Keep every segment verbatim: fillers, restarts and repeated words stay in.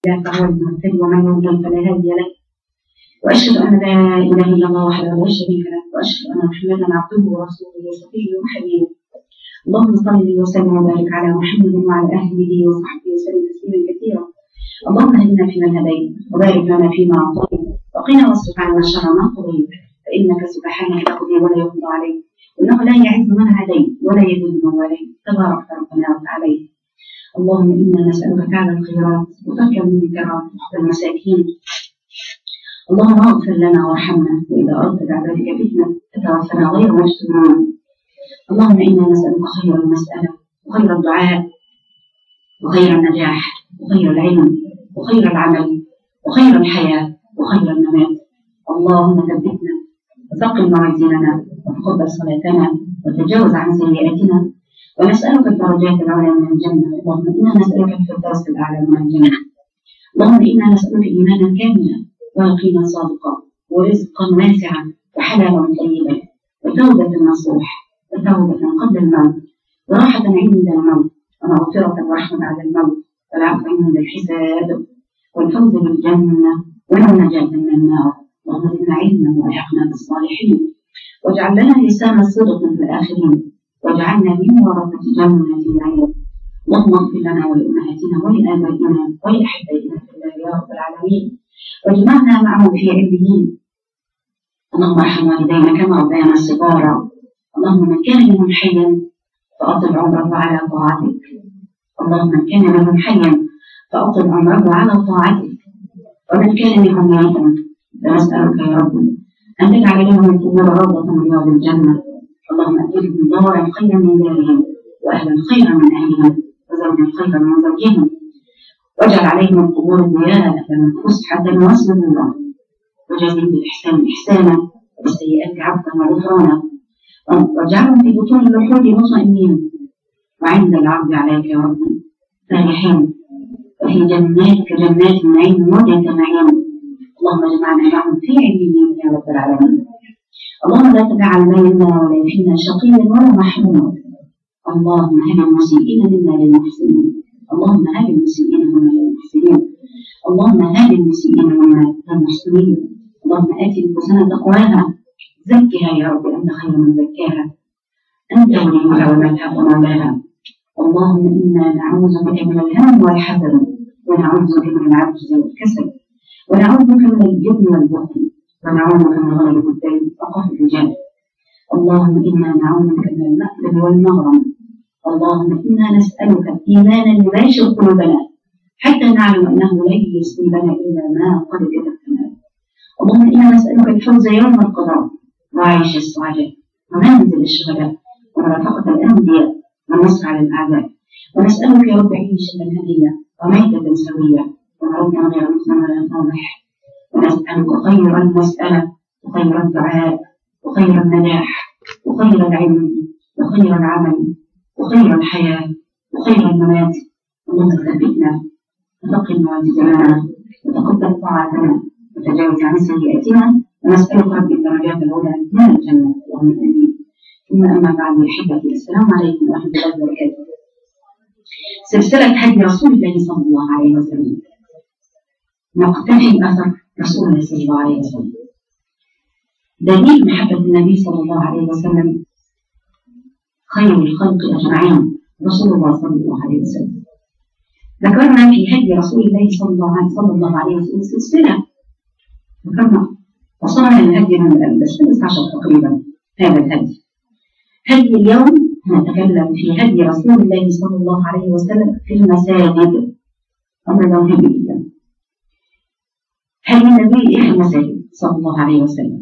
فهو المهتدي ومن يضلل فلا هادي له. واشهد ان لا اله الا الله وحده لا شريك له، واشهد ان محمدا عبده ورسوله وصفيه وحبيبه. اللهم صل وسلم وبارك على محمد وعلى اهله وصحبه وسلم تسليما كثيرا. اللهم اهدنا فيمن هديت وبارك لنا فيما اعطيت وقنا واصرف عنا شر ما قضيت، فانك سبحانك تقضي ولا يقضى عليك، وانه لا يعز من هديت ولا يذل من واليت، تبارك ربنا وتعالى. اللهم انا نسالك فعل الخيرات وترك المنكرات وحب المساكين. اللهم اغفر لنا وارحمنا، واذا اردت بعبادك فتنه فتوفنا غير مفتونين. اللهم انا نسالك خير المساله وخير الدعاء وخير النجاح وخير العلم وخير العمل وخير الحياه وخير الممات. اللهم ثبتنا وثقل موازيننا وتقبل صلاتنا وتجاوز عن سيئاتنا، ونسألك الدرجات العلى من الجنة. اللهم إنا نسألك الفردوس الأعلى من الجنة. اللهم إنا نسألك إيمانا كاملا ويقينا صادقا ورزقا واسعا وحلالا طيبا وتوبة نصوح وتوبة قبل الموت وراحة عند الموت ومغفرة ورحمة بعد الموت والعفو عند الحساب والفوز بالجنة والنجاة من النار. اللهم زدنا علما والحقنا بالصالحين، واجعل لنا لسان صدق في الآخرين، واجعلنا من ورثة جنة النعيم. اللهم اغفر لنا ولأمهاتنا ولآبائنا ولأحبائنا في الله يا رب العالمين، واجمعنا معهم في عليين. اللهم ارحم والدينا كما ربيانا صغارا. اللهم من كان منهم حيا فأطل عمره على طاعتك. اللهم من كان منهم حيا فأطل عمره على طاعتك، ومن كان منهم ميتا فنسألك يا رب أن تجعل لهم القبور روضة من رياض الجنة. اللهم أبدلهم دارا خيرا من دارهم، وأهلا خيرا من أهلهم، وزوجا خيرا من زوجهم، واجعل عليهم القبور ضياء فسحة وسرورا، وجازهم بالإحسان إحسانا وبالسيئات عفوا وغفرانا، واجعلهم في بطون اللحود مطمئنين، وعند العرض عليك يا رب فرحين، وفي جناتك جنات النعيم وجنات اللهم اجمعنا معهم في عليين يا رب العالمين. اللهم لا تجعل بيننا ولا فينا شقيا ولا محروما. اللهم هب المسيئين منا للمحسنين. اللهم هب المسيئين منا للمحسنين. اللهم هب المسيئين منا للمحسنين. اللهم آت نفوسنا تقواها، زكها يا رب أنت خير من زكاها، أنت وليها ومولاها ومولاها. اللهم إنا نعوذ بك من الهم والحزن، ونعوذ بك من العجز والكسل، ونعوذ بك من الجبن والبخل، ونعوذ بك من غلبة الدين وقهر الرجال. اللهم إنا نعوذ بك من المأثم والمغرم. اللهم إنا نسألك إيمانا يباشر قلوبنا حتى نعلم أنه لن يصيبنا إلا ما قد كتبتنا. اللهم إنا نسألك الفوز يوم القضاء وعيش السعداء ومنزل الشهداء ورفقة الأنبياء والنصر على الأعداء. ونسألك يا رب عيشة هنية وميتة سوية ونعوذ غير مسلم ولا فاضح. ونسألك خير المسألة وخير الدعاء وخير النجاح وخير العلم وخير العمل وخير الحياة وخير الممات. اللهم ثبتنا وثقل موازيننا وتقبل طاعتنا وتجاوز عن سيئاتنا، ونسألك رب الدرجات العلى من الجنة. اللهم آمين. ثم أما بعد أحبتي، السلام عليكم ورحمة الله وبركاته. سلسلة هدي رسول الله صلى الله عليه وسلم، نقتفي أثر رسول الله صلى الله عليه وسلم. دليل محبة النبي صلى الله عليه وسلم خير الخلق أجمعين رسول الله صلى الله عليه وسلم. ذكرنا في هدي رسول الله صلى الله عليه وسلم سلسلة، ذكرنا وصلنا للهدي من السادس عشر تقريبا. هذا الهدي هدي اليوم نتكلم في هدي رسول الله صلى الله عليه وسلم في المساجد. أمر ده مهم جدا. هدي النبي في المساجد صلى الله عليه وسلم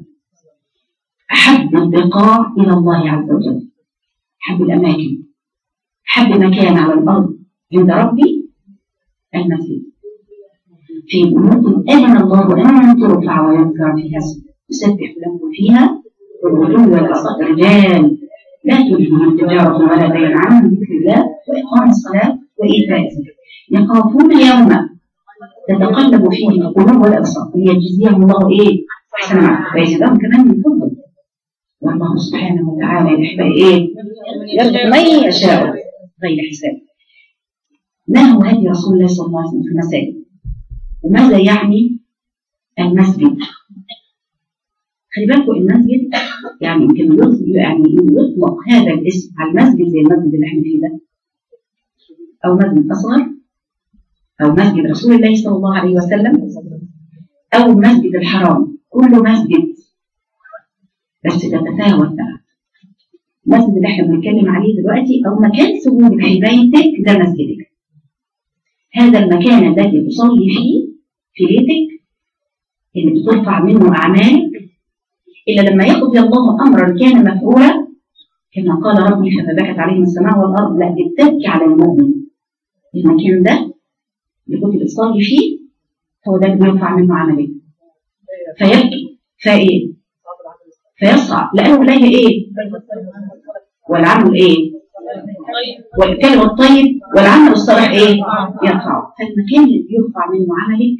أحب البقاع إلى الله عز وجل، أحب الأماكن، أحب مكان على الأرض عند ربي المسجد، في بيوت أذن الله أن ترفع ويذكر فيها اسمه يسبح له فيها بالغدو والآصال رجال لا تلهيهم تجارة ولا بيع عن ذكر الله وإقام الصلاة وإيتاء الزكاة يخافون يوما تتقلب فيه القلوب والأبصار ليجزيهم الله إيه أحسن ما ويزيدهم كمان من فضله. والله سبحانه وتعالى يحب إيه يرزق من يشاء غير حساب. ما هو هدي رسول الله صلى الله عليه وسلم في المساجد؟ وماذا يعني المسجد؟ خلي بالكم المسجد يعني يمكن يعني يطلق هذا الاسم على المسجد زي المسجد اللي احنا فيه ده، او مسجد اصغر، او مسجد رسول الله صلى الله عليه وسلم، او المسجد الحرام، كله مسجد بس تتفاوت بقى. المسجد اللي احنا بنتكلم عليه دلوقتي او مكان سجودك في بيتك ده مسجدك، هذا المكان الذي تصلي فيه في بيتك اللي بترفع منه اعمالك، إلا لما يقضي الله أمرا كان مفعولا كما قال ربي فبكت عليهم السماء والأرض، لا بتبكي على المؤمن. المكان ده اللي كنت بتصلي فيه هو ده اللي بيرفع منه عملك، فيبكي فايه فيصعب لأنه إليه إيه والعمل إيه والكلمة الطيب والعمل الصالح إيه يرفع. فالمكان اللي بيرفع منه عملك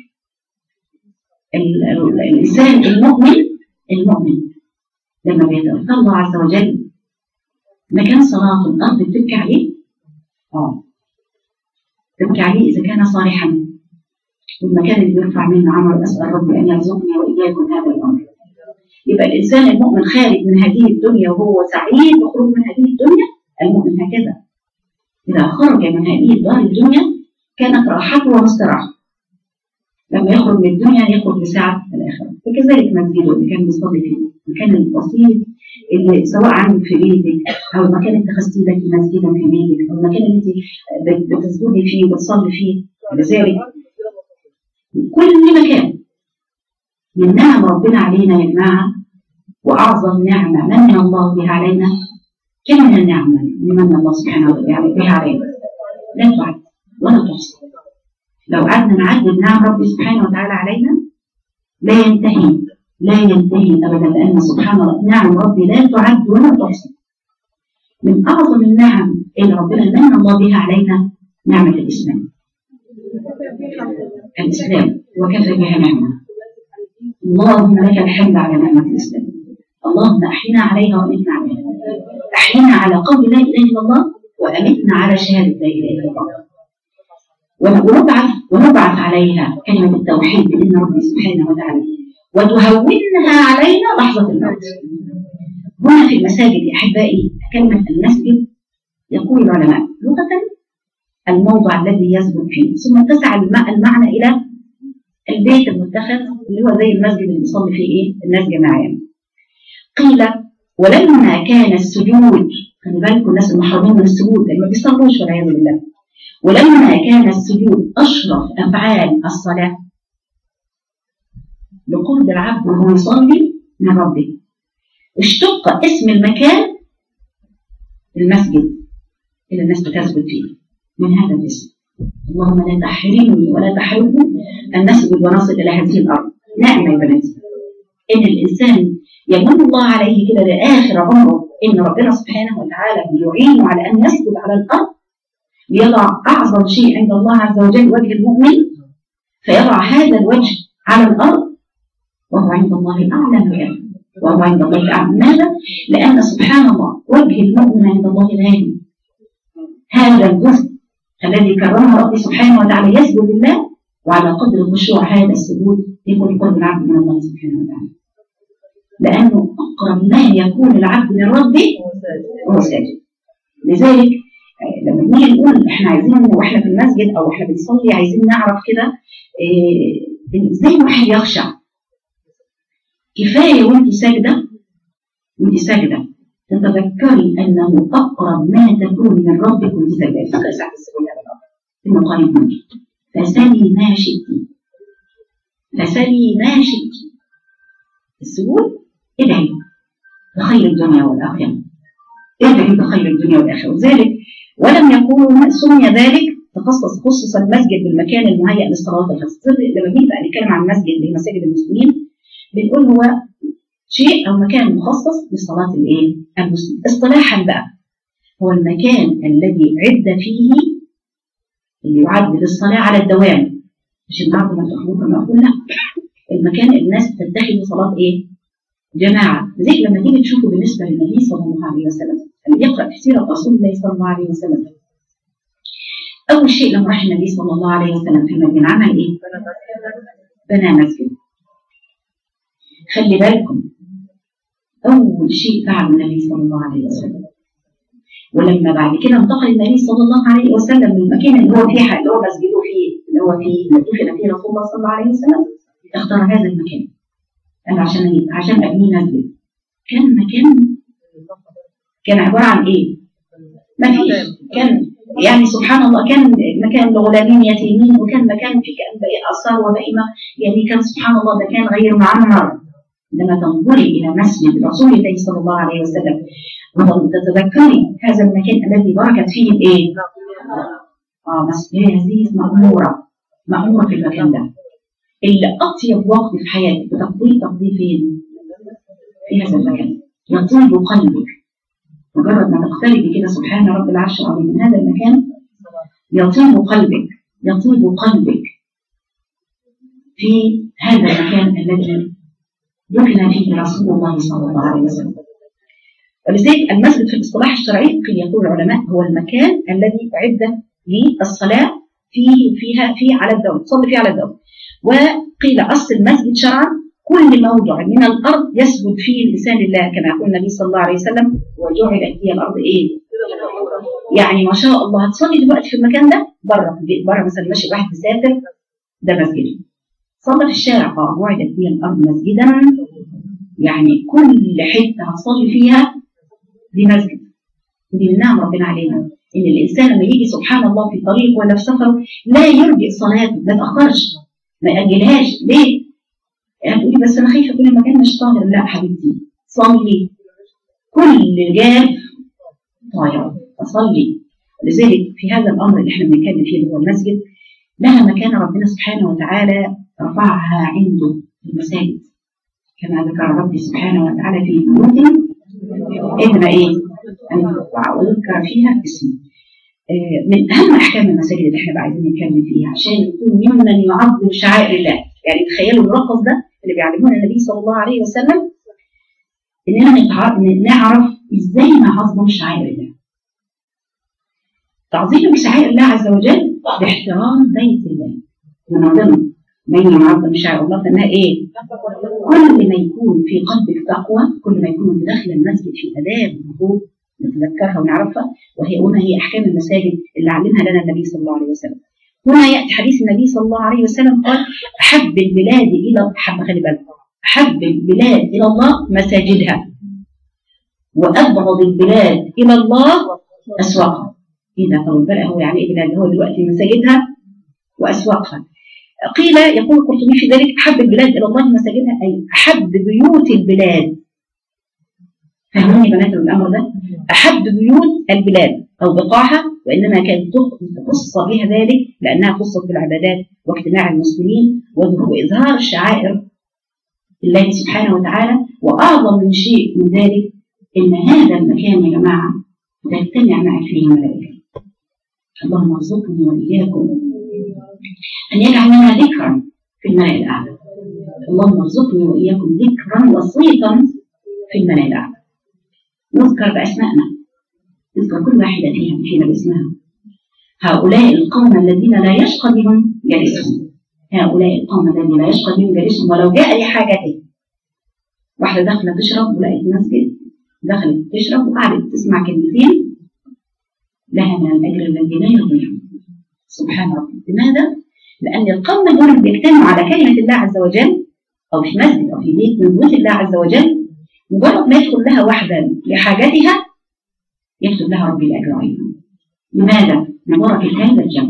الإنسان المؤمن المؤمن لما بيتوكل الله عز وجل مكان صلاة الأرض بتبكي عليه، اه تبكي عليه إذا كان صالحا، والمكان اللي بيرفع منه عمل. أسأل ربي أن يرزقني وإياكم هذا الأمر. يبقى الإنسان المؤمن خارج من هذه الدنيا وهو سعيد بخروج من هذه الدنيا. المؤمن هكذا إذا خرج من هذه الدار الدنيا كانت راحته ومستراحته، لما يخرج من الدنيا يخرج بسعة الآخرة. وكذلك مسجده اللي كان بيصلي فيه، المكان البسيط اللي سواء عندك في بيتك أو المكان اللي اتخذتي لك مسجدا في بيتك أو المكان اللي انت بتسجدي فيه وبتصلي فيه. لذلك كل مكان من نعم ربنا علينا يا جماعة، وأعظم نعمة من الله بها علينا كم من النعمة من الله سبحانه وتعالى بها علينا لا تعد ولا تحصى. لو قعدنا نعدد نعم ربي سبحانه وتعالى علينا لا ينتهي لا ينتهي أبدا، لأن سبحان الله نعم ربي لا تعد ولا تحصى. من أعظم النعم اللي ربنا من الله بها علينا نعمة الإسلام. الإسلام وكفى بها نعمة. اللهم لك الحمد على نعمة الإسلام. اللهم أحينا عليها وأمتنا عليها. أحينا على قول لا إله إلا الله وأمتنا على شهادة لا إله إلا الله. ونبعث ونبعث عليها كلمة التوحيد بإذن ربي سبحانه وتعالى، وتهونها علينا لحظة الموت. هنا في المساجد أحبائي كلمة المسجد يقول العلماء لغة الموضع الذي يسجد فيه، ثم اتسع المعنى إلى البيت المتخذ اللي هو زي المسجد اللي بيصلي فيه إيه الناس جماعيا. قيل ولما كان السجود، خلي بالكم الناس المحرمين من السجود اللي ما بيصلوش والعياذ بالله، ولما كان السجود أشرف أفعال الصلاة لقرب العبد وهو يصلي من ربه، اشتق اسم المكان المسجد اللي الناس بتسجد فيه من هذا الاسم. اللهم لا تحرمني ولا تحرمني أن نسجد ونصل إلى هذه الأرض. نعم يا بناتي إن الإنسان يمن الله عليه كده لآخر عمره إن ربنا سبحانه وتعالى يعينه على أن يسجد على الأرض، ليضع أعظم شيء عند الله عز وجل وجه المؤمن، فيضع هذا الوجه على الأرض وهو عند الله أعلى مكان، وهو عند الله أعلى. ماذا؟ لأن سبحان الله وجه المؤمن عند الله الغالي. هذا الجزء الذي كرمه ربي سبحانه وتعالى يسجد لله، وعلى قدر الخشوع هذا السجود يكون قرب العبد من الله سبحانه وتعالى، لأنه أقرب ما يكون العبد من ربه وهو ساجد. لذلك لما نيجي نقول احنا عايزين واحنا في المسجد او احنا بنصلي عايزين نعرف كده إيه ازاي الواحد يخشع. كفايه وانت ساجده وانت ساجده تتذكري انه اقرب ما تكون من ربك وانت ساجده. فكر ساعه السجود على الارض انه قريب منك. فسلي ما شئتي فسلي ما شئتي. السجود ادعي بخير الدنيا والاخره، ادعي بخير الدنيا والاخره. وذلك ولم يكون سمي ذلك تخصص خصص المسجد بالمكان المهيأ للصلاه الخاصه. لما بنيجي بقى نتكلم عن المسجد اللي هي مساجد المسلمين بنقول هو شيء او مكان مخصص لصلاه الايه المسلم. اصطلاحا بقى هو المكان الذي عد فيه اللي يعد للصلاه على الدوام، مش النهارده ما تخرجوا كما قلنا المكان الناس بتتخذ صلاه ايه جماعه. لذلك لما تيجي تشوفوا بالنسبه للنبي صلى الله عليه وسلم اللي يقرأ في سيرة رسول الله صلى الله عليه وسلم أول شيء لما راح النبي صلى الله عليه وسلم في المدينة عمل إيه؟ بنى مسجد. خلي بالكم أول شيء فعل النبي صلى الله عليه وسلم، ولما بعد كده انتقل النبي صلى الله عليه وسلم من المكان اللي هو فيه اللي هو مسجده فيه اللي هو فيه دفن فيه رسول الله صلى الله عليه وسلم، اختار هذا المكان. قال عشان عشان أبنيه مسجد. كان مكان كان عبارة عن إيه؟ ما فيش، كان يعني سبحان الله كان مكان لغلامين يتيمين، وكان مكان فيه آثار وبائمة، يعني كان سبحان الله ده كان غير معمر. عندما تنظري إلى مسجد رسول الله صلى الله عليه وسلم وتتذكري هذا المكان الذي بركت فيه الإيه؟ آه مسجد عزيز مأمورة مأمورة في المكان ده، اللي أطيب وقت في حياتك بتقضيه تقضيه فين؟ في هذا المكان. يطيب قلبك مجرد ما تقتربي كده سبحان رب العرش العظيم من هذا المكان، يطيب قلبك يطيب قلبك في هذا المكان الذي دفن فيه رسول الله صلى الله عليه وسلم. ولذلك المسجد في الاصطلاح الشرعي قيل يقول العلماء هو المكان الذي أعد للصلاة فيه فيها فيه على الدوام، تصلي فيه على الدوام. وقيل أصل المسجد شرعا كل موضع من الأرض يسجد فيه الإنسان لله، كما يقول النبي صلى الله عليه وسلم وجعلت هي الأرض إيه؟ يعني ما شاء الله هتصلي دلوقتي في المكان ده بره بره مثلا ماشي واحد مسافر ده مسجد، صلى في الشارع اه وعدت هي الأرض مسجدا، يعني كل حتة هتصلي فيها دي مسجد. ودي من نعم ربنا علينا إن الإنسان لما يجي سبحان الله في طريق ولا في سفر لا يرجع صلاته، ما تأخرش ما يأجلهاش. ليه؟ يعني تقولي بس أنا خايفة كل المكان مش طاهر. لا حبيبتي صلي كل جاف طاهر فصلي. لذلك في هذا الأمر اللي احنا بنتكلم فيه اللي هو المسجد لها مكان ربنا سبحانه وتعالى رفعها عنده في المساجد، كما ذكر ربي سبحانه وتعالى في بيوت إذن إيه؟ أن يرفع ويذكر فيها اسمه. من أهم أحكام المساجد اللي احنا عايزين نتكلم فيها عشان يكون ممن يعظم شعائر الله. يعني تخيلوا الملخص ده اللي بيعلمونا النبي صلى الله عليه وسلم، إننا نعرف إزاي نعظم شعائر الله. تعظيم شعائر الله عز وجل باحترام بيت الله، من ضمن من يعظم شعائر الله فإنها إيه؟ كل ما يكون في قلبك تقوى، كل ما يكون داخل المسجد في آداب وحقوق نتذكرها ونعرفها، وهي وما هي أحكام المساجد اللي علمها لنا النبي صلى الله عليه وسلم. هنا يأتي حديث النبي صلى الله عليه وسلم قال أحب البلاد إلى أحب خلي بالكم أحب البلاد إلى الله مساجدها، وأبغض البلاد إلى الله أسواقها. إذا طول بقى هو يعني إيه بلاد؟ هو دلوقتي مساجدها وأسواقها. قيل يقول القرطبي في ذلك أحب البلاد إلى الله مساجدها أي أحب بيوت البلاد. فهموني بنات الأمر ده؟ أحب بيوت البلاد أو بقاعها، وإنما كانت تخص بها ذلك لأنها خصت بالعبادات واجتماع المسلمين وإظهار شعائر الله سبحانه وتعالى. وأعظم من شيء من ذلك إن هذا المكان يا جماعة تجتمع معك فيه الملائكة. اللهم ارزقني وإياكم أن يجعل لنا ذكرا في الملأ الأعلى. اللهم ارزقني وإياكم ذكرا وصيتا في الملأ الأعلى. نذكر بأسمائنا، نذكر كل واحدة فيها فينا باسمها. هؤلاء القوم الذين لا يشقى بهم جالسهم، هؤلاء القوم الذين لا يشقى بهم جالسهم ولو جاء لحاجته. واحدة داخلة تشرب ولقيت مسجد دخلت تشرب وقعدت تسمع كلمتين لها من الأجر الذي لا يضيع. سبحان ربي. لماذا؟ لأن القوم دول بيجتمعوا على كلمة الله عز وجل أو في مسجد أو في بيت من بيوت الله عز وجل، مجرد ما يدخل لها واحدة لحاجتها يكتب لها ربي الأجر أيضا. لماذا؟ لبركة هذا الجمع.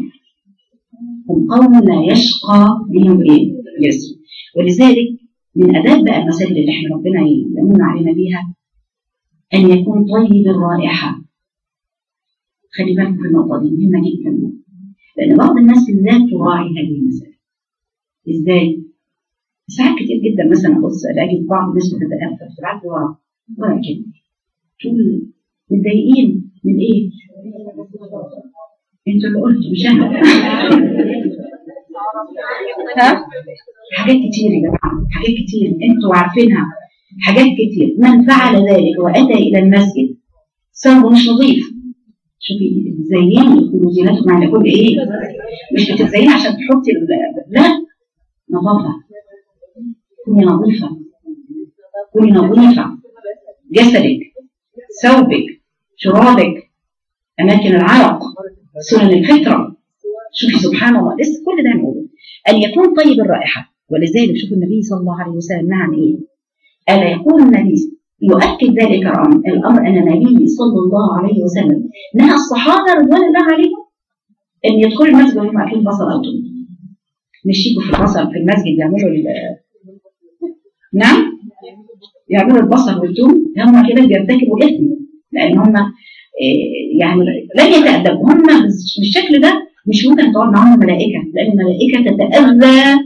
هم قوم لا يشقى بهم إيه؟ يسوع. ولذلك من أداب بقى المساجد اللي احنا ربنا يمن علينا بيها أن يكون طيب الرائحة. خلي بالكم في النقطة دي مهمة جدا، لأن بعض الناس لا تراعي هذه المسائل. إزاي؟ ساعات كتير جدا مثلا أبص ألاقي بعض الناس بتتأثر تبعت لي ورا ورا كده تقول متضايقين من إيه؟ أنتوا اللي قلتوا مش أنا. ها؟ حاجات كتير يا جماعة، حاجات كتير أنتوا عارفينها، حاجات كتير. من فعل ذلك وأتى إلى المسجد ثوبه مش نظيف، شوفي تزيني يكونوا زينتهم عند كل ايه؟ مش بتتزيني عشان تحطي لا، نظافه، كوني نظيفه، كوني نظيفه، جسدك، ثوبك، شرابك، اماكن العرق، سنن الفطره. شوفي سبحان الله، لسه كل ده نقوله ان يكون طيب الرائحه. ولذلك شوفوا النبي صلى الله عليه وسلم نهى عن ايه؟ الا يكون النبي يؤكد ذلك الامر ان النبي صلى الله عليه وسلم نهى الصحابه رضوان الله عليهم ان يدخلوا المسجد وهم اكلين بصل او توم. مش يجوا في البصل في المسجد يعملوا نعم يعملوا البصل والثوم، هم كده بيرتكبوا اثم، لان هم يعني لن يتأدبوا. هم بالشكل ده مش ممكن تقعد معاهم الملائكه، لان الملائكه تتأذى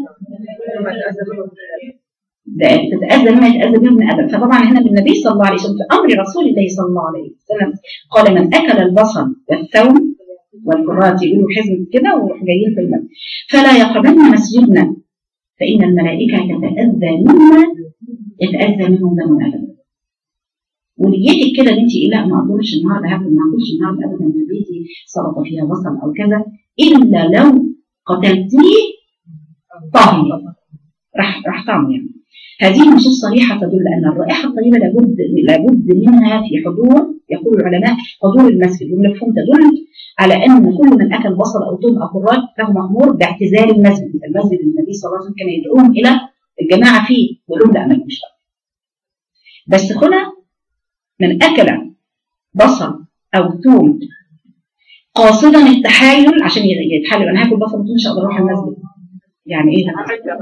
تتأذى مما يتأذى به ابن ادم. فطبعا هنا بالنبي صلى الله عليه وسلم في امر رسول الله صلى الله عليه وسلم قال من اكل البصل والثوم والكرات يقولوا حزم كده ويروحوا جايين في المسجد فلا يقربن مسجدنا فان الملائكه تتأذى مما يتأذى منهم بنو ادم. ونيتك كده ان انت ايه، لا ما اقدرش النهارده هاكل، ما اكلش النهارده ابدا في بيتي سلطه فيها بصل او كذا، الا لو قتلتيه طاهي راح راح طعم. يعني هذه نصوص صريحه تدل ان الرائحه الطيبه لابد لابد منها في حضور، يقول العلماء حضور المسجد، والمفهوم تدل على ان كل من اكل بصل او ثوم او كرات فهو مامور باعتزال المسجد. المسجد النبي صلى الله عليه وسلم كان يدعوهم الى الجماعه فيه ويقول لهم لا ما تجوش. بس هنا من أكل بصل أو ثوم قاصدا التحايل عشان يتحايل أنا هاكل بصل وثوم مش هقدر أروح المسجد، يعني إيه ده؟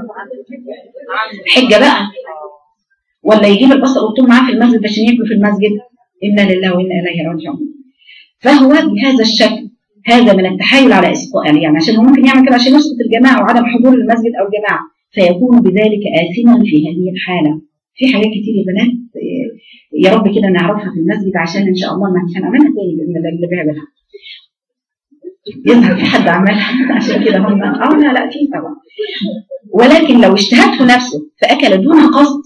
حجة بقى، ولا يجيب البصل والثوم معاه في المسجد عشان ياكلوا في المسجد، إنا لله وإنا إليه راجعون. فهو بهذا الشكل هذا من التحايل على إسقاط، يعني عشان هو ممكن يعمل كده عشان يسقط الجماعة وعدم حضور المسجد أو الجماعة، فيكون بذلك آثما في هذه الحالة. في حاجات كتير يا بنات يا رب كده نعرفها في المسجد عشان ان شاء الله ما هنعملها تاني باذن الله اللي بيعملها. يظهر في حد عملها عشان كده هم اه لا لا في طبعا. ولكن لو اجتهد في نفسه فاكل دون قصد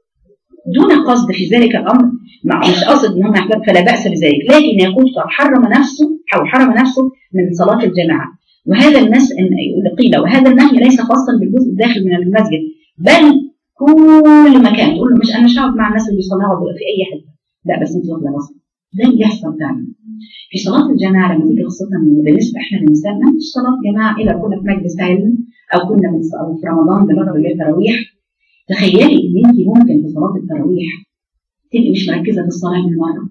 دون قصد في ذلك الامر، مع مش قصد ان هم يحضروا فلا باس بذلك، لكن يقول حرم نفسه او حرم نفسه من صلاه الجماعه. وهذا الناس ان قيل وهذا النهي ليس خاصا بالجزء الداخل من المسجد بل كل مكان. تقول له مش انا مش هقعد مع الناس اللي بيصلوا في اي حته، لا بس انت واخده بصل. ده اللي بيحصل فعلا في صلاه الجماعه لما تيجي خاصه بالنسبه احنا للنساء، ما فيش صلاه جماعه الا كنا في مجلس علم او كنا في رمضان بنقرا التراويح. تخيلي ان انت ممكن في صلاه التراويح تبقي مش مركزه في الصلاه من مره.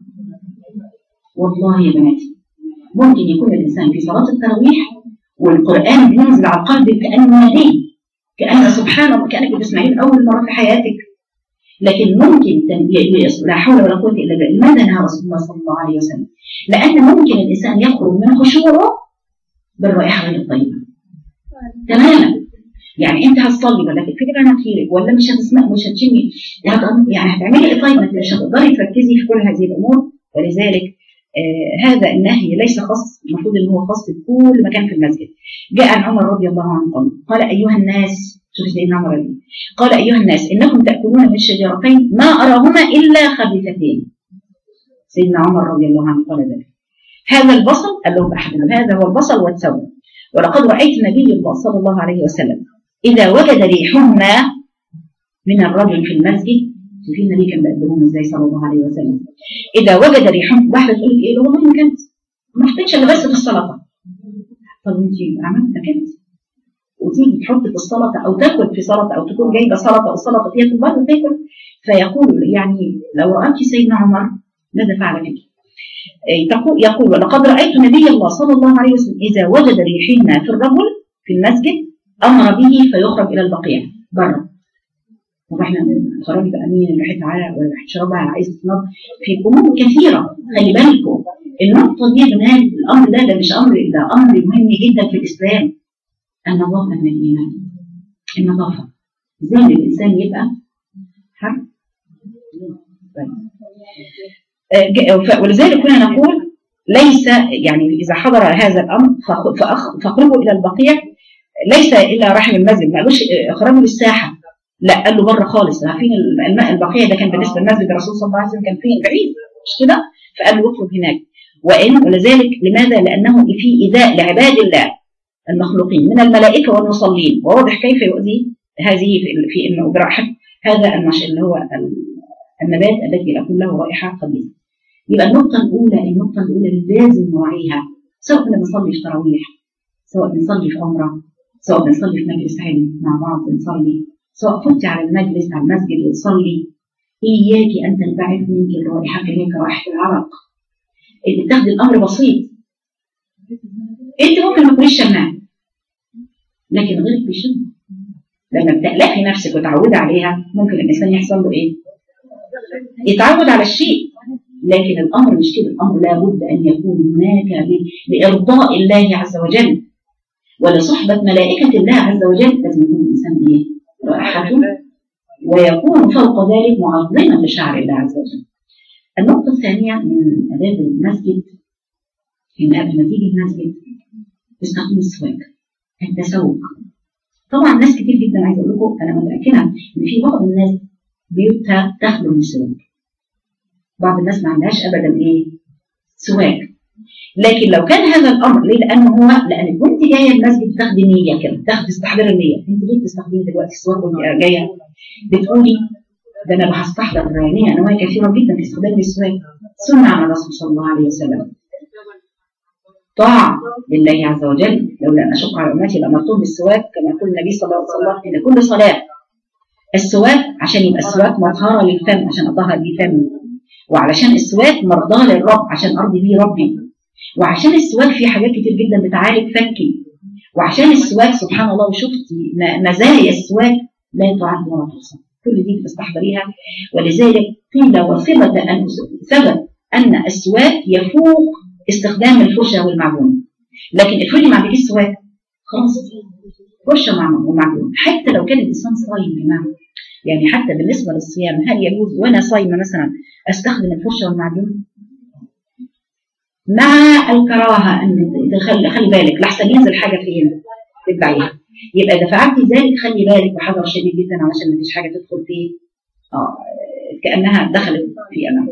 والله يا بناتي ممكن يكون الانسان في صلاه التراويح والقران بينزل على القلب كانه نبي، كأن سبحان الله كأنك بتسمعين أول مرة في حياتك. لكن ممكن لا حول ولا قوة إلا بالله. ماذا نهى رسول الله صلى الله عليه وسلم؟ لأن ممكن الإنسان يخرج من خشوعه بالرائحة غير الطيبة تماما. يعني أنت هتصلي ولا تكفي عن خيرك ولا مش هتسمع مش هتشمي، يعني هتعملي إيه طيب؟ مش هتقدري تركزي في كل هذه الأمور. ولذلك آه هذا النهي ليس خاص، المفروض ان هو خاص بكل مكان في المسجد. جاء عن عمر رضي الله عنه قال قال ايها الناس، شوف سيدنا عمر رضي قال ايها الناس انكم تاكلون من الشجرتين ما اراهما الا خبيثتين. سيدنا عمر رضي الله عنه قال ذلك. هذا البصل قال لهم احدهم هذا هو البصل والثوم. ولقد رايت النبي الله صلى الله عليه وسلم اذا وجد ريحهما من الرجل في المسجد. في النبي كان بيقدمهم ازاي صلى الله عليه وسلم؟ اذا وجد ريحهم، واحده تقول لك ايه والله ما كنت ما حطيتش الا بس في السلطه. طب انت عملت كنت وتيجي تحط في السلطه او تاكل في سلطه او تكون جايبه سلطه او سلطه فيها كبار وتاكل. فيقول يعني لو رأيت سيدنا عمر ماذا فعل بك؟ يقول يقول ولقد رايت نبي الله صلى الله عليه وسلم اذا وجد ريحهما في الرجل في المسجد امر به فيخرج الى البقيع بره. طب احنا خرج بقى مين اللي راح تعالى ولا راح تشربها عايز تنض في امور كثيره. خلي بالكم النقطه دي يا بنات، الامر ده ده مش امر، ده امر مهم جدا في الاسلام. النظافه من الايمان. النظافه ازاي الانسان يبقى حر. ولذلك كنا نقول ليس يعني اذا حضر هذا الامر فاخرجوا الى البقيع ليس الا رحم المسجد، ما قالوش اخرجوا للساحه، لا قال له بره خالص. عارفين الماء البقيه ده كان بالنسبه للمسجد الرسول صلى الله عليه وسلم كان فين بعيد مش كده، فقال له اخرج هناك. وإن ولذلك لماذا؟ لأنه في إيذاء لعباد الله المخلوقين من الملائكة والمصلين، وواضح كيف يؤذي هذه في إنه برائحة هذا النش اللي هو النبات الذي يكون له رائحة خبيثة. يبقى النقطة الأولى النقطة الأولى اللي لازم نراعيها، سواء كنا بنصلي في تراويح، سواء بنصلي في عمرة، سواء بنصلي في مجلس علم مع بعض بنصلي، سواء فت على المجلس على المسجد وتصلي، إياك أن تنبعث منك الرائحة كذلك رائحة العرق. اللي بتاخد الأمر بسيط، أنت ممكن ما تكونيش شماعة لكن غيرك بيشم. لما بتألفي نفسك وتعودي عليها ممكن الإنسان يحصل له إيه؟ يتعود على الشيء. لكن الأمر مش كده، الأمر لابد أن يكون هناك لإرضاء الله عز وجل ولصحبة ملائكة الله عز وجل لازم يكون الإنسان إيه؟ رائحته، ويكون فوق ذلك معظما لشعر الله عز وجل. النقطة الثانية من آداب المسجد إن قبل ما تيجي المسجد تستخدم السواك، التسوق. طبعا ناس كتير جدا عايز أقول لكم أنا متأكدة إن في بعض الناس بيوتها تخلو من السواك، بعض الناس ما عندهاش أبدا إيه؟ سواك. لكن لو كان هذا الأمر ليه؟ لأنه هو لأنك وأنت جاية المسجد بتاخدي نية كده، تاخدي استحضار النية. أنت ليه بتستخدمي دلوقتي السواك وأنت جاية؟ بتقولي ده أنا هستحضر نية أنواع كثيرة جدا في استخدام السواك، سنة عن الرسول صلى الله عليه وسلم، طاعة لله عز وجل. لولا أن أشق على أمتي لأمرتهم بالسواك كما يقول النبي صلى الله عليه وسلم إن كل صلاة. السواك عشان يبقى السواك مطهرة للفم عشان أطهر بيه فمي، وعلشان السواك مرضاة للرب عشان أرضي بيه ربي، وعشان السواك فيه حاجات كتير جدا بتعالج فكي، وعشان السواك سبحان الله وشفتي مزايا السواك لا تعد ولا تحصى، كل دي بتستحضريها. ولذلك قيل وثبت أن ثبت أن السواك يفوق استخدام الفرشة والمعجون. لكن افرضي ما عندكيش سواك خلاص فرشة ومعجون، حتى لو كان الإنسان صايم يا جماعة، يعني حتى بالنسبة للصيام هل يجوز وأنا صايمة مثلا أستخدم الفرشة والمعجون؟ مع الكراهة أن خلي خلي بالك لحسن ينزل حاجة فين تتبعيها، يبقى إذا فعلتي ذلك خلي بالك بحذر شديد جدا علشان ما فيش حاجة تدخل فيه آه كأنها دخلت في أنا.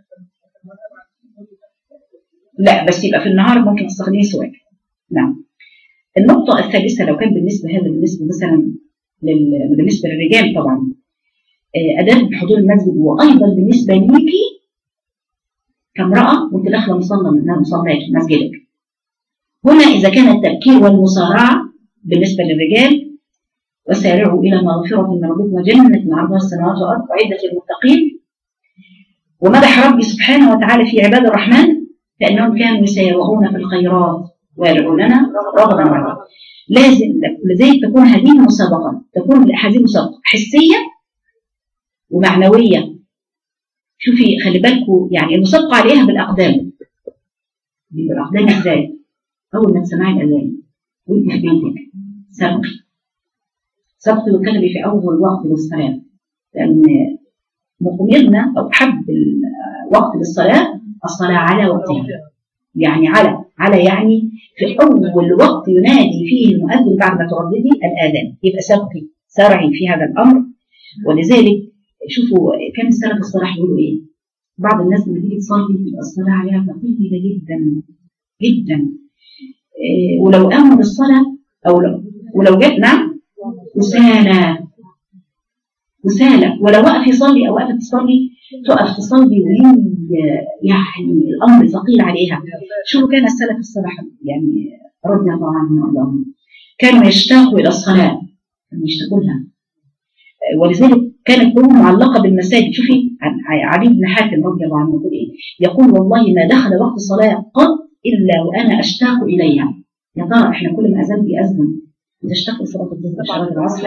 لا بس يبقى في النهار ممكن تستخدمي سواك. نعم. النقطة الثالثة لو كان بالنسبة هذا بالنسبة مثلا لل... بالنسبة للرجال طبعا آداب حضور المسجد، وأيضا بالنسبة ليكي كامرأة وانت داخلة مصلى من مصلاكي مسجدك. هنا إذا كان التبكير والمسارعة بالنسبة للرجال وسارعوا إلى مغفرة من ربكم وجنة عرضها السماوات والأرض وعدة للمتقين. ومدح ربي سبحانه وتعالى في عباد الرحمن فإنهم كانوا يسارعون في الخيرات ويدعوننا رغبا ورهبا. لازم لذلك تكون هذه المسابقة تكون هذه مسابقة حسية ومعنوية. شوفي خلي بالكم يعني المسابقة عليها بالأقدام. بالأقدام ازاي؟ أول ما تسمعي الأذان وانت في بيتك سبقي سبقي وكلمي في أول وقت للصلاة، لأن مقيمنا أو حب الوقت للصلاة الصلاة على وقتها، يعني على على يعني في أول وقت ينادي فيه المؤذن بعد ما ترددي الآذان، يبقى سبقي سارعي في هذا الأمر. ولذلك شوفوا كان السلف الصالح يقولوا إيه؟ بعض الناس لما تيجي تصلي تبقى الصلاة عليها ثقيلة جدا جدا، إيه ولو قاموا بالصلاة أو لو ولو جت نعم وسالة وسالة ولو وقف يصلي أو وقفت تصلي تقف تصلي وهي يعني الأمر ثقيل عليها. شوفوا كان السلف الصالح يعني رضي الله عنهم وارضاهم كانوا يشتاقوا إلى الصلاة، كانوا يشتاقوا لها، ولذلك كانت قلوبهم معلقة بالمساجد. شوفي علي بن حاتم رضي الله عنه يقول إيه؟ يقول والله ما دخل وقت الصلاة قط إلا وأنا أشتاق إليها. يا ترى إحنا كل ما أذن بيأذن بتشتاق لصلاة الظهر صلاة العصر؟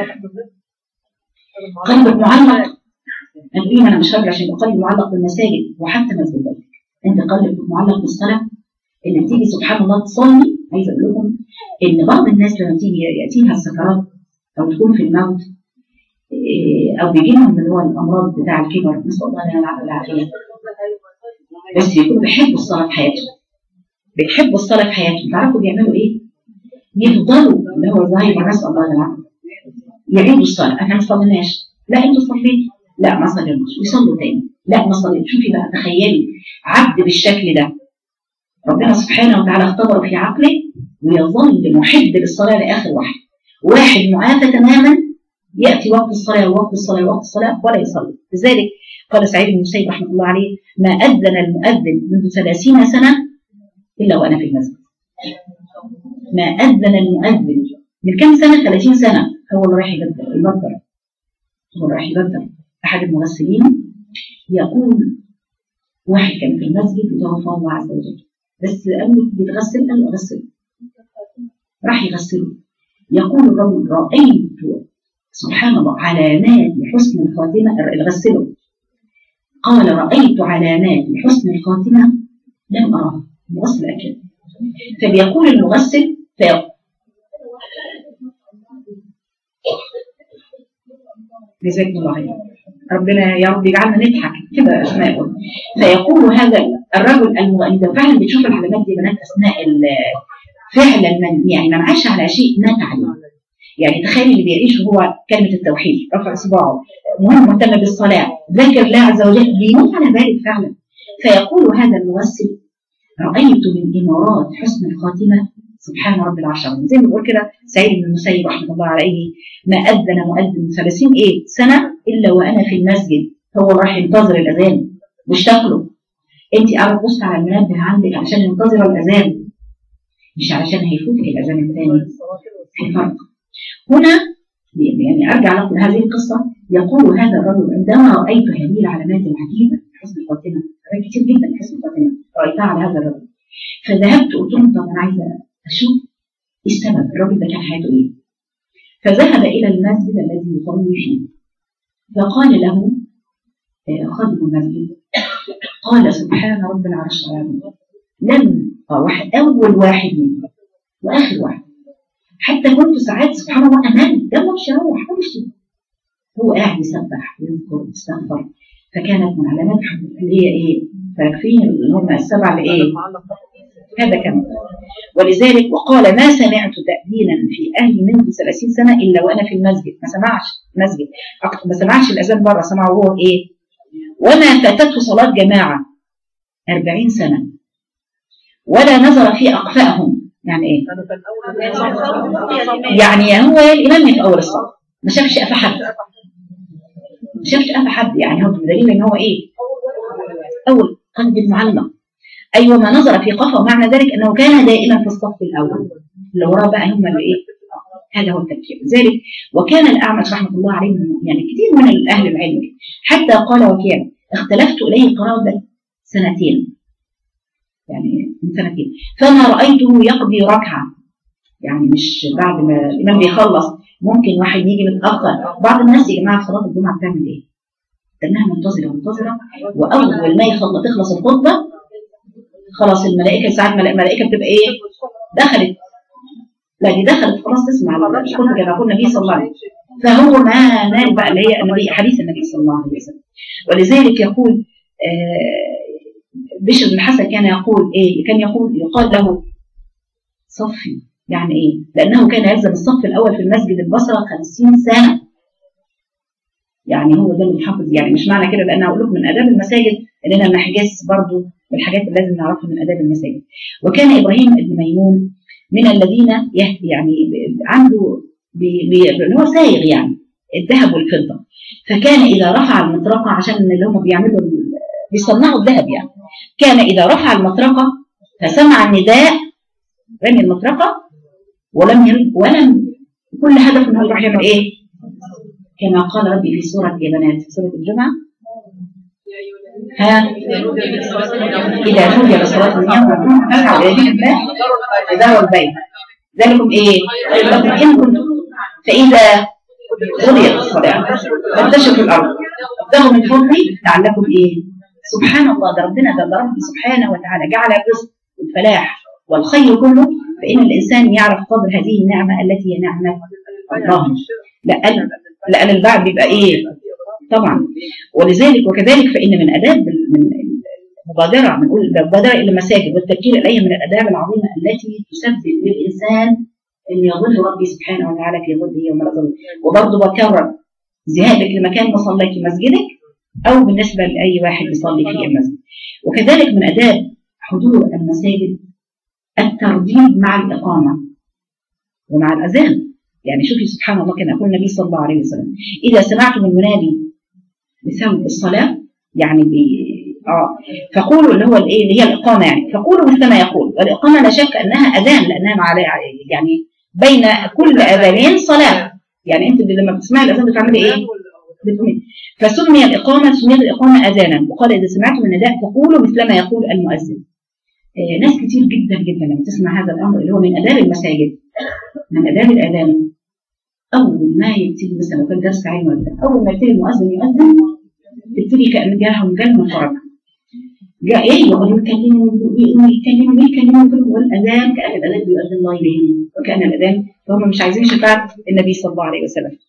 قلبك معلق. الإيمان أنا مش راجل عشان يبقى قلبي معلق بالمساجد وحتى مسجد بيتك، أنت قلبك معلق بالصلاة اللي بتيجي سبحان الله تصلي. عايزة أقول لكم إن بعض الناس لما تيجي يأتيها السكرات أو تكون في الموت أو بيجي لهم اللي هو الأمراض بتاع الكبر نسأل الله لنا العافية، بس يكونوا بيحبوا الصلاة في حياتهم، بيحبوا الصلاة في حياتهم. تعرفوا بيعملوا إيه؟ يفضلوا اللي هو ظاهر نسأل الله العافية يعيدوا الصلاة. احنا ما صليناش، لا انتوا صليتوا، لا ما صليناش، ويصلوا تاني، لا ما صليتوا. شوفي بقى تخيلي عبد بالشكل ده ربنا سبحانه وتعالى اختبره في عقله ويظل محب للصلاة لآخر واحد. واحد معافى تماما يأتي وقت الصلاة ووقت الصلاة ووقت الصلاة ولا يصلي. لذلك قال سعيد بن المسيب رحمه الله عليه: ما أذن المؤذن منذ ثلاثين سنة إلا وأنا في المسجد. ما أذن المؤذن من كم سنة؟ ثلاثين سنة. هو اللي رايح يبدل المبدر، هو اللي رايح يبدل. أحد المغسلين يقول: واحد كان في المسجد وتوفى الله عز وجل، بس قال له بيتغسل، قال له أغسله، راح يغسله. يقول الرجل: رأيت سبحان الله علامات لحسن الخاتمة، الغسله قال: رأيت علامات لحسن الخاتمة لم أراها. المغسل أكيد. فبيقول المغسل فيقول جزاك الله خير، ربنا يا رب يجعلنا نضحك كده اسماء. فيقول هذا الرجل المؤمن فعلا بتشوف العلامات دي بنات اثناء فعلا من يعني من عاش على شيء مات عليه. يعني تخيل اللي بيعيش هو كلمه التوحيد، رفع اصبعه، مهم مهتم بالصلاه، ذكر الله عز وجل، بيموت على ذلك فعلا. فيقول هذا الممثل: رايت من امارات حسن الخاتمه سبحان رب العرش العظيم. زي ما بيقول كده سعيد بن المسيب رحمه الله عليه: ما اذن مؤذن ثلاثين ايه سنه الا وانا في المسجد. هو راح ينتظر الاذان مشتاق له. انت قاعده تبص على المنبه عندك عشان ينتظر الاذان، مش علشان هيفوتك الاذان الثاني. في فرق هنا. يعني ارجع لكم هذه القصه. يقول هذا الرجل: عندما رايت هذه العلامات العجيبه حسن الخاتمه، كتير جدا حسن الخاتمه رايتها على هذا الرجل، فذهبت قلت لهم: طب انا عايزه اشوف السبب، الراجل ده كان حياته ايه؟ فذهب الى المسجد الذي يصلي فيه، فقال له خادم المسجد، قال: سبحان رب العرش العظيم، لم واحد اول واحد منه واخر واحد، حتى كنت ساعات سبحان الله امل ده مش هروح امشي، هو قاعد يسبح ويذكر يستغفر. فكانت من علامات اللي هي ايه؟ فيكفيه اللي هم السبع لايه؟ هذا كان. ولذلك وقال: ما سمعت تأذينا في أهلي منذ ثلاثين سنة إلا وأنا في المسجد. ما سمعش مسجد، ما سمعش الأذان بره، سمعه هو إيه؟ وما فاتته صلاة جماعة أربعين سنة ولا نظر في أقفائهم. يعني إيه؟ يعني هو الإمام في أول الصف ما شافش قفا حد، ما شافش قفا حد. يعني هو بدليل إن هو إيه؟ أول قلب المعلق. أيوة ما نظر في قفا، ومعنى ذلك أنه كان دائما في الصف الأول، اللي وراه بقى هم اللي إيه؟ هذا هو التفكير. ذلك وكان الأعمش رحمة الله عليه يعني كثير من أهل العلم حتى قال: وكان اختلفت إليه قرابة سنتين، يعني من سنتين، فما رأيته يقضي ركعة. يعني مش بعد ما الإمام بيخلص ممكن واحد يجي متأخر. بعض الناس يا جماعة في صلاة الجمعة بتعمل إيه؟ تنها منتظرة منتظرة، وأول ما يخلص تخلص الخطبة خلاص الملائكة ساعات الملائكة بتبقى ايه؟ دخلت. لا دي دخلت خلاص تسمع الخطبة كما يقول النبي صلى الله عليه وسلم. فهو ما نال بقى اللي هي النبي حديث النبي صلى الله عليه وسلم. ولذلك يقول آه بشر بن الحسن كان يقول ايه؟ كان يقول يقال له صفي. يعني ايه؟ لأنه كان يلزم الصف الأول في المسجد البصرة خمسين سنة. يعني هو ده اللي محافظ. يعني مش معنى كده، لأن أقول لكم من آداب المساجد إننا نحجز برضو من الحاجات اللي لازم نعرفها من آداب المساجد. وكان إبراهيم بن ميمون من الذين يعني عنده اللي هو سايغ يعني الذهب والفضة، فكان إذا رفع المطرقة، عشان اللي هم بيعملوا بيصنعوا الذهب يعني، كان إذا رفع المطرقة فسمع النداء رمي المطرقة ولم يرد ولم كل هدف إنه يروح يعمل إيه؟ كما قال ربي في سورة يا بنات في سورة الجمعة: ها إذا نودي للصلاة من يوم فاسعوا إلى ذكر الله وذروا البيع ذلكم إيه؟ لكم إن كنتم فإذا قضيت الصلاة فانتشروا في الأرض وابتغوا من فضله لعلكم إيه؟ سبحان الله، ده ربنا ده ربي سبحانه وتعالى جعل الرزق والفلاح والخير كله، فإن الإنسان يعرف قدر هذه النعمة التي هي نعمة الله. لأن لأن البعض بيبقى إيه؟ طبعا. ولذلك وكذلك فإن من آداب من المبادرة بنقول المبادرة إلى المساجد والتفكير إليها من الآداب العظيمة التي تسبب للإنسان أن يظل ربي سبحانه وتعالى في ظله يوم لا ظل. وبرضه بكرر ذهابك لمكان مصليك مسجدك أو بالنسبة لأي واحد يصلي في المسجد. وكذلك من آداب حضور المساجد الترديد مع الإقامة ومع الأذان. يعني شوفي سبحان الله، كان يقول النبي صلى الله عليه وسلم إذا سمعتم المنادي بثوب الصلاة يعني ب... آه فقولوا اللي هو الإيه اللي هي الإقامة، يعني فقولوا مثل ما يقول. والإقامة لا شك أنها أذان، لأنها مع يعني بين كل أذانين صلاة. يعني أنت لما بتسمعي الأذان بتعملي إيه؟ بتقومي. فسمي الإقامة سميت الإقامة أذانا، وقال إذا سمعتم النداء فقولوا مثل ما يقول المؤذن. آه ناس كتير جدا جدا لما تسمع هذا الأمر اللي هو من آداب المساجد، من آداب الأذان، أول ما يبتدي مثلا لو كان درس علم ولا أول ما يبتدي المؤذن يؤذن تبتدي كأن جالهم جالهم فرج، جاء إيه يقعدوا يتكلموا يتكلموا يتكلموا والأذان كأن الأذان بيؤذن الله إليهم، وكأن الأذان فهم مش عايزين شفاعة النبي صلى الله عليه وسلم.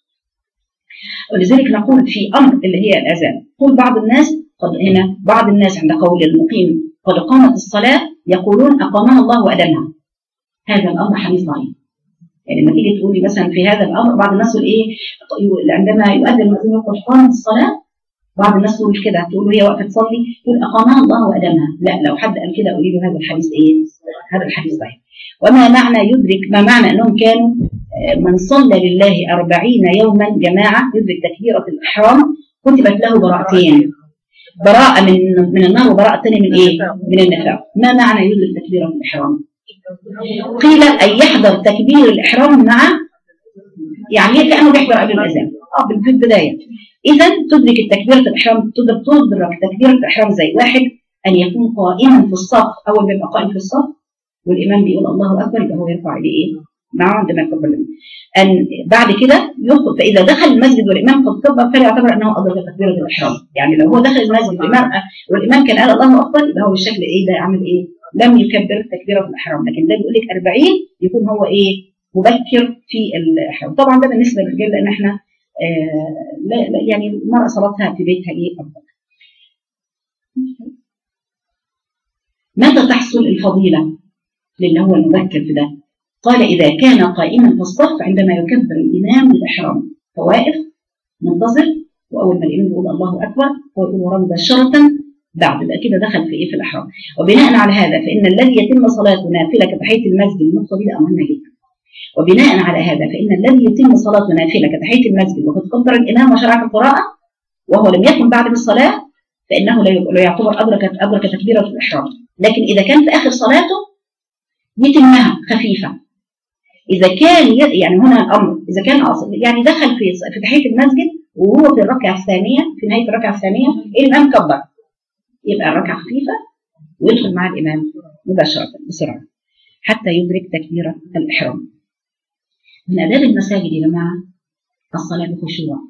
ولذلك نقول في أمر اللي هي الأذان، قول بعض الناس قد هنا بعض الناس عند قول المقيم قد قامت الصلاة يقولون أقامها الله وأدمها. هذا الأمر حديث ضعيف. يعني لما تيجي تقولي مثلا في هذا الأمر بعض الناس يقول إيه عندما يؤذن المؤذن يقول قامت الصلاة، بعض الناس تقول كده تقول هي واقفة تصلي تقول أقامها الله وأدمها. لا، لو حد قال كده قولي له هذا الحديث إيه؟ هذا الحديث ضعيف. وما معنى يدرك ما معنى أنهم كانوا من صلى لله أربعين يوما جماعة يدرك تكبيرة الإحرام كتبت له براءتين، براءة من من النار وبراءة ثانية من إيه؟ من النفاق. ما معنى يدرك تكبيرة الإحرام؟ قيل أن يحضر تكبير الإحرام مع يعني كأنه بيحضر قبل الأذان اه في البداية. إذا تدرك التكبيرة الإحرام تدرك تدرك تكبيرة الإحرام زي واحد أن يكون قائما في الصف، أول ما يبقى قائم في الصف والإمام بيقول الله أكبر يبقى هو يرفع إيديه إيه؟ معه عندما يكبر أن بعد كده يخرج، فإذا دخل المسجد والإمام قد كبر فليعتبر أنه أدرك تكبيرة الإحرام. يعني لو هو دخل المسجد والإمام والإمام كان قال الله أكبر يبقى هو بالشكل إيه ده عامل إيه؟ لم يكبر تكبيرة الإحرام. لكن ده بيقول لك أربعين يكون هو إيه؟ مبكر في الإحرام. طبعا ده بالنسبة للرجال لأن إحنا آه لا لا يعني المرأة صلاتها في بيتها إيه أفضل. متى تحصل الفضيلة للي هو المبكر في ده؟ قال إذا كان قائما في الصف عندما يكبر الإمام الإحرام فواقف منتظر، وأول ما الإمام يقول الله أكبر هو يقول وراه مباشرة بعد يبقى كده دخل في إيه في الإحرام. وبناء على هذا فإن الذي يتم صلاته نافلة كتحية المسجد النقطة دي مهمة جدا. وبناء على هذا فإن الذي يتم صلاته نافلة كتحية المسجد وقد كبر الإمام وشرع في القراءة وهو لم يكن بعد بالصلاة فإنه لا يعتبر أدرك أدرك تكبيرة الإحرام. لكن إذا كان في آخر صلاته يتمها خفيفة. إذا كان يعني هنا الأمر إذا كان يعني دخل في في تحية المسجد وهو في الركعة الثانية في نهاية الركعة الثانية الإمام كبر يبقى الركعة خفيفة ويدخل مع الإمام مباشرة بسرعة حتى يدرك تكبيرة الإحرام. من آداب المساجد يا جماعة الصلاة بخشوع،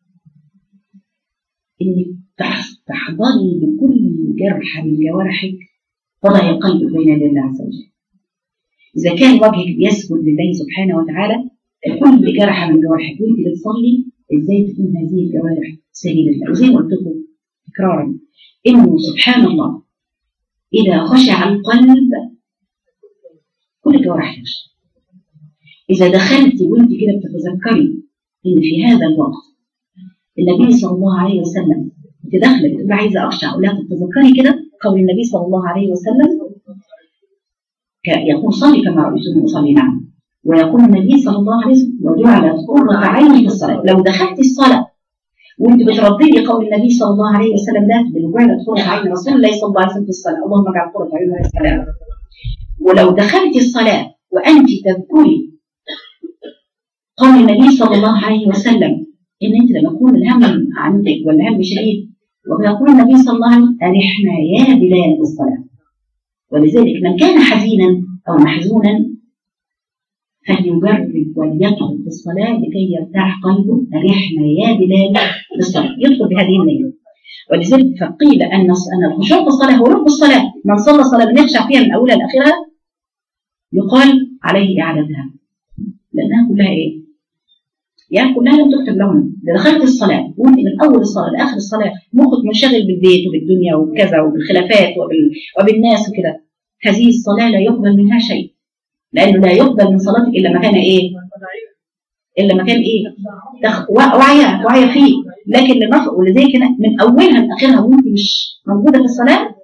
إنك تحضري بكل جرح من جوارحك وضع القلب بين يدي الله عز وجل. إذا كان وجهك بيسجد لله سبحانه وتعالى كل جرح من جوارحك وأنت بتصلي إزاي تكون هذه الجوارح سجيدة لله. وزي ما قلت لكم تكرارا إنه سبحان الله إذا خشع القلب كل جوارح تخشع. إذا دخلت وأنت كده بتتذكري إن في هذا الوقت النبي صلى الله عليه وسلم أنت داخلة بتقول عايزة أخشع ولا تتذكري كده قول النبي صلى الله عليه وسلم يقول صلي كما رأيتم أصلي. نعم. ويقول النبي صلى الله عليه وسلم وجعلت قرة عيني في الصلاة. لو دخلت الصلاة وانت بترددي قول النبي صلى الله عليه وسلم ده وجعلت قرة عين رسول الله صلى الله عليه وسلم في الصلاة اللهم اجعل قرة عيننا في الصلاة. ولو دخلت الصلاة وأنت تذكري قول النبي صلى الله عليه وسلم إن أنت لما يكون الهم عندك والهم شديد ويقول النبي صلى الله عليه وسلم أرحنا يا بلال بالصلاة. ولذلك من كان حزينا أو محزونا فليجرب وليدخل في الصلاة لكي يرتاح قلبه أرحنا يا بلال بالصلاة يدخل بهذه النية. ولذلك فقيل أن أن الخشوع في الصلاة هو رب الصلاة. من صلى صلاة بنخشع فيها من أولها لآخرها يقال عليه إعادتها لأنها كلها إيه؟ يعني كلها لم تكتب لهم. إذا دخلت الصلاة وانت من أول الصلاة لآخر الصلاة مخك منشغل بالبيت وبالدنيا وكذا وبالخلافات وبال... وبالناس وكده هذه الصلاة لا يقبل منها شيء لأنه لا يقبل من صلاتك إلا مكان إيه؟ إلا مكان إيه؟ تخ... وعية وعية فيه. لكن لنفق ولذلك من أولها لآخرها وانت مش موجودة في الصلاة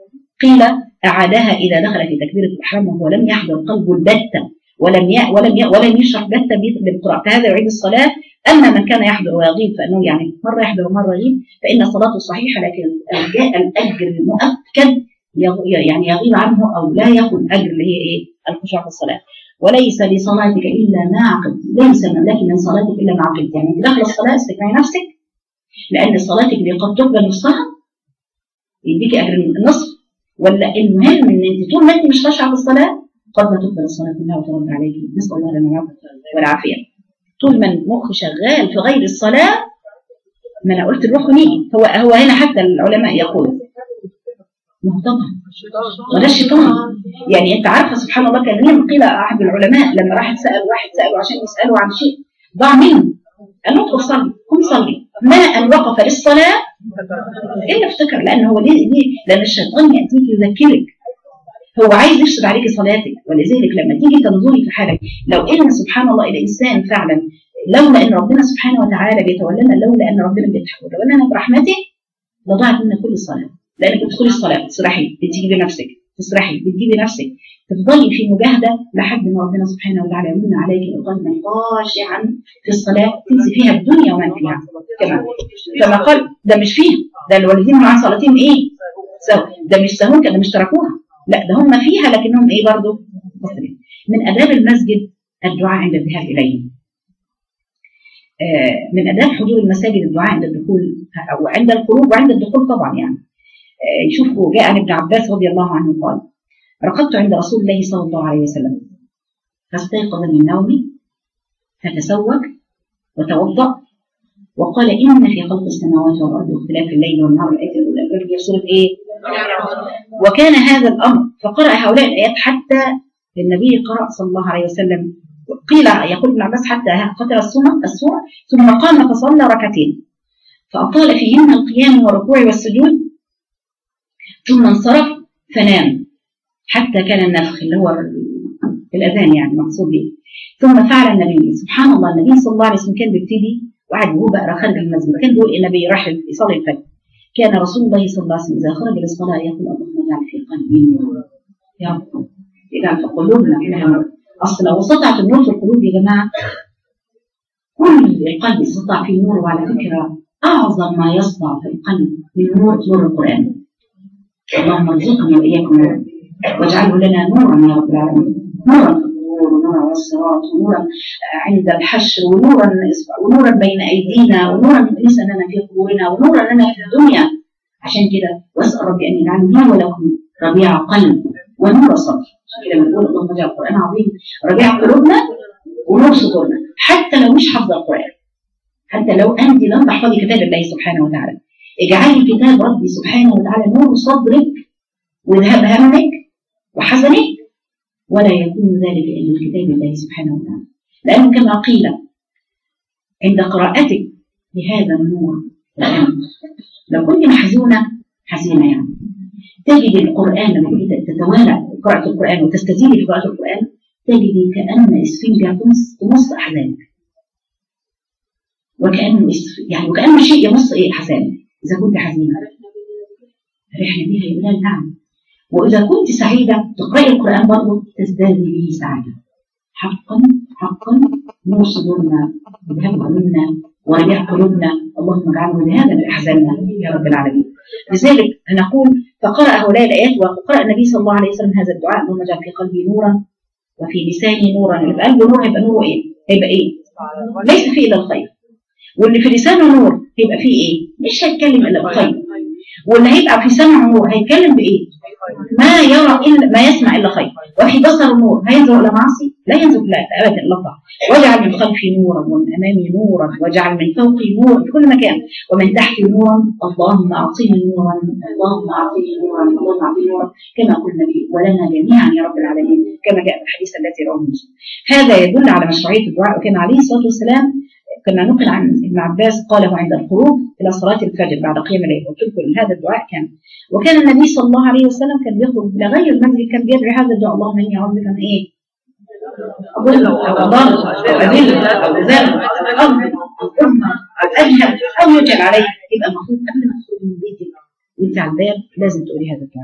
قيل أعادها إذا دخل في تكبيرة الإحرام وهو لم يحضر قلبه البتة ولم ي... ولم ي... ولم يشرح بتة بالقراءة، فهذا يعيد الصلاة. أما من كان يحضر ويغيب فإنه يعني مرة يحضر ومرة يغيب فإن صلاته صحيحة، لكن جاء الأجر المؤكد يعني يغيب عنه أو لا يكون أجر اللي هي إيه؟ الخشوع في الصلاة. وليس لصلاتك إلا ما عقد، ليس لك من صلاتك إلا ما عقد، يعني أنت داخل الصلاة استكملي نفسك، لأن صلاتك دي قد تقبل نصها يديك أجر النصف، ولا المهم إن أنت طول ما أنت مش خاشعة في الصلاة قد ما تقبل الصلاة كلها وترد عليك. نسأل الله لنا العافية والعافية. طول ما المخ شغال في غير الصلاة، ما أنا قلت الروح نيجي، هو هو هنا حتى العلماء يقولوا ما هو طبعا وده الشيطان. يعني انت عارفه سبحان الله، كان لما قيل احد العلماء لما راح سال واحد ساله عشان يساله عن شيء ضاع منه، قال له ادخل صلي، قم صلي، ما ان وقف للصلاه الا افتكر، لان هو ليه ليه؟ لان الشيطان ياتيك يذكرك، هو عايز يفسد عليك صلاتك. ولذلك لما تيجي تنظري في حالك، لو ان سبحان الله الانسان فعلا لولا ان ربنا سبحانه وتعالى بيتولانا، لولا ان ربنا بيتولانا برحمته لضاعت منا كل الصلاه. لانك بتدخلي الصلاه تسرحي، بتجيبي نفسك تسرحي، بتجيبي نفسك، تفضلي في مجاهده لحد ما ربنا سبحانه وتعالى يمن عليك قلبا خاشعا في الصلاه تنسي فيها الدنيا وما فيها كمان. كما قال ده مش فيه، ده الوالدين مع صلاتهم ايه؟ سوا، ده مش سهون كده مش تركوها، لا ده هم فيها لكنهم ايه برضه مصرين. من اداب المسجد الدعاء عند الذهاب اليه. آه من اداب حضور المساجد الدعاء عند الدخول او عند الخروج وعند الدخول طبعا. يعني شوفوا جاء عن ابن عباس رضي الله عنه قال: رقدت عند رسول الله صلى الله عليه وسلم فاستيقظ من نومي فتسوق وتوضأ وقال: إن في خلق السماوات والأرض واختلاف الليل والنهار الآية الأولى في سورة إيه؟ وكان هذا الأمر، فقرأ هؤلاء الآيات حتى النبي قرأ صلى الله عليه وسلم، قيل يقول ابن عباس حتى قتل السورة ثم قام فصلى ركعتين فأطال فيهن القيام والركوع والسجود ثم انصرف فنام حتى كان النفخ اللي هو الأذان يعني مقصود به. ثم فعل النبي سبحان الله، النبي صلى الله عليه وسلم كان بيبتدي وقعد وهو بقى خارج المسجد، كان بيقول النبي راح يصلي الفجر، كان رسول الله صلى الله عليه وسلم إذا خرج للصلاة يقول: اللهم اجعل في قلبي نور يا رب، اجعل في قلوبنا نور. أصل لو سطعت النور في القلوب يا جماعة، كل القلب يسطع فيه نور. وعلى فكرة أعظم ما يسطع في القلب من نور نور القرآن. اللهم ارزقنا واياكم نورا واجعله لنا نورا يا رب العالمين، نورا في القبور ونورا والصراط ونورا عند الحشر ونورا ونورا بين ايدينا ونورا ليس لنا في قبورنا ونورا لنا في الدنيا. عشان كده واسال ربي ان يجعلني لي ولكم ربيع قلب ونور صدر. كده بنقول اللهم اجعل القران عظيم ربيع قلوبنا ونور صدورنا. حتى لو مش حافظه القران، حتى لو انت لم تحفظي كتاب الله سبحانه وتعالى، اجعلي كتاب ربي سبحانه وتعالى نور صدرك وذهب همك وحزنك، ولا يكون ذلك الا بكتاب الله سبحانه وتعالى. لانه كما قيل عند قراءتك لهذا النور، لو كنت محزونه حزينه يعني تجد القران لما تتوالى قراءه القران وتستزيدي في قراءه القران تجدي كأن اسفنجة تمص احزانك، وكأنه يعني وكأنه شيء يمص ايه احزانك. إذا كنت حزينة فرحنا بها يا بلال، نعم. وإذا كنت سعيدة تقرأي القرآن برضه تزدادي به سعادة. حقا حقا نور صدورنا وذهاب همومنا وربيع قلوبنا، اللهم اجعله ذهابا لأحزاننا يا رب العالمين. لذلك نقول فقرأ هؤلاء الآيات وقرأ النبي صلى الله عليه وسلم هذا الدعاء: اللهم اجعل في قلبي نورا وفي لساني نورا. اللي في قلبه نور هيبقى نوره إيه؟ هيبقى إيه؟ ليس فيه إلا الخير. واللي في لسانه نور هيبقى فيه ايه؟ مش هيتكلم الا بخير. واللي هيبقى في سمعه نور هيتكلم بايه؟ ما يرى الا ما يسمع الا خير. وفي بصره نور هينظر الى معاصي لا ينظر لا ابدا الا الله. واجعل من خلفي نورا ومن امامي نورا واجعل من فوقي نورا في كل مكان ومن تحتي نورا. اللهم اعطيني نورا، اللهم اعطيني نورا، اللهم اعطيني نورا، كما قال النبي ولنا جميعا يا رب العالمين، كما جاء في الحديث الذي رواه مسلم. هذا يدل على مشروعيه الدعاء. وكان عليه الصلاه والسلام كما نقل عن ابن عباس قاله عند الخروج إلى صلاة الفجر بعد قيام الليل. قلت لكم هذا الدعاء كان، وكان النبي صلى الله عليه وسلم كان بيخرج إلى غير المسجد كان بيدعي هذا الدعاء: اللهم إني أعوذ بك من إيه؟ أضل أو أضل أو أذل أو أذل أو أظلم أو أظلم أو أجهل أو يجهل عليه. يبقى المفروض قبل ما تخرجي من بيتك وأنت على الباب لازم تقولي هذا الدعاء.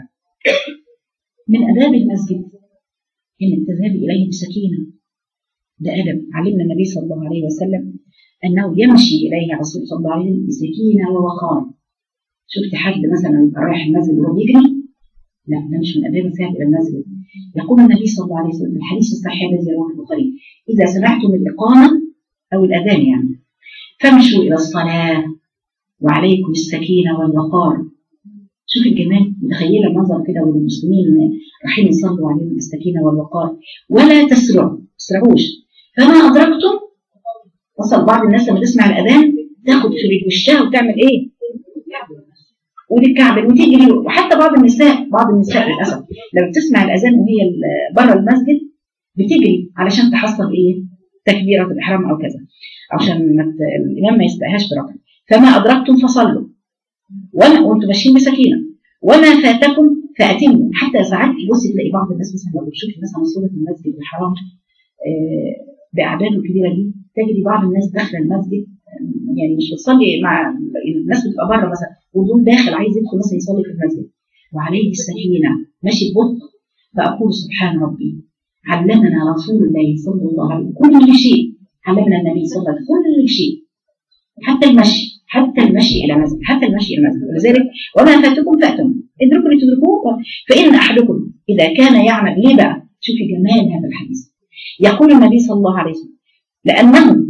من آداب المسجد إنك تذهبي إليه بسكينة. ده أدب علمنا النبي صلى الله عليه وسلم أنه يمشي إليه عليه صلى الله عليه وسلم بسكينة ووقار. شفت حد مثلا يبقى رايح المسجد وهو بيجري؟ لا، ده مش من آداب الذهاب إلى المسجد. يقول النبي صلى الله عليه وسلم في الحديث الصحيح الذي رواه البخاري: إذا سمعتم الإقامة أو الأذان يعني فامشوا إلى الصلاة وعليكم السكينة والوقار. شوف الجمال، متخيلة المنظر كده والمسلمين رايحين يصلوا عليهم السكينة والوقار. ولا تسرعوا، تسرعوش. فما أدركتم وصل. بعض الناس لما تسمع الأذان تاخد في وشها وتعمل إيه؟ وتتكعبل وتجري. وحتى بعض النساء بعض النساء للأسف لما بتسمع الأذان وهي بره المسجد بتجري علشان تحصل إيه؟ تكبيرة الإحرام أو كذا، عشان الإمام ما يسبقهاش بركعة. فما أدركتم فصلوا وأنا وأنتم ماشيين بسكينة، وما فاتكم فأتموا. حتى ساعات تبصي تلاقي بعض الناس مثلا لو بتشوفي مثلا صورة المسجد الحرام آه بأعداده الكبيرة دي، تجري بعض الناس داخل المسجد يعني مش بتصلي مع الناس، بتبقى بره مثلا ودون داخل عايز يدخل مثلا يصلي في المسجد وعليه السكينة ماشي ببطء. فأقول سبحان ربي، علمنا رسول الله صلى الله عليه وسلم كل شيء، علمنا النبي صلى الله عليه وسلم كل شيء، حتى المشي حتى المشي إلى المسجد حتى المشي إلى المسجد. ولذلك وما فاتكم فأتم ادركوا لتدركوه. فإن أحدكم إذا كان يعمل. ليه بقى؟ شوفي جمال هذا الحديث. يقول النبي صلى الله عليه وسلم: لأنه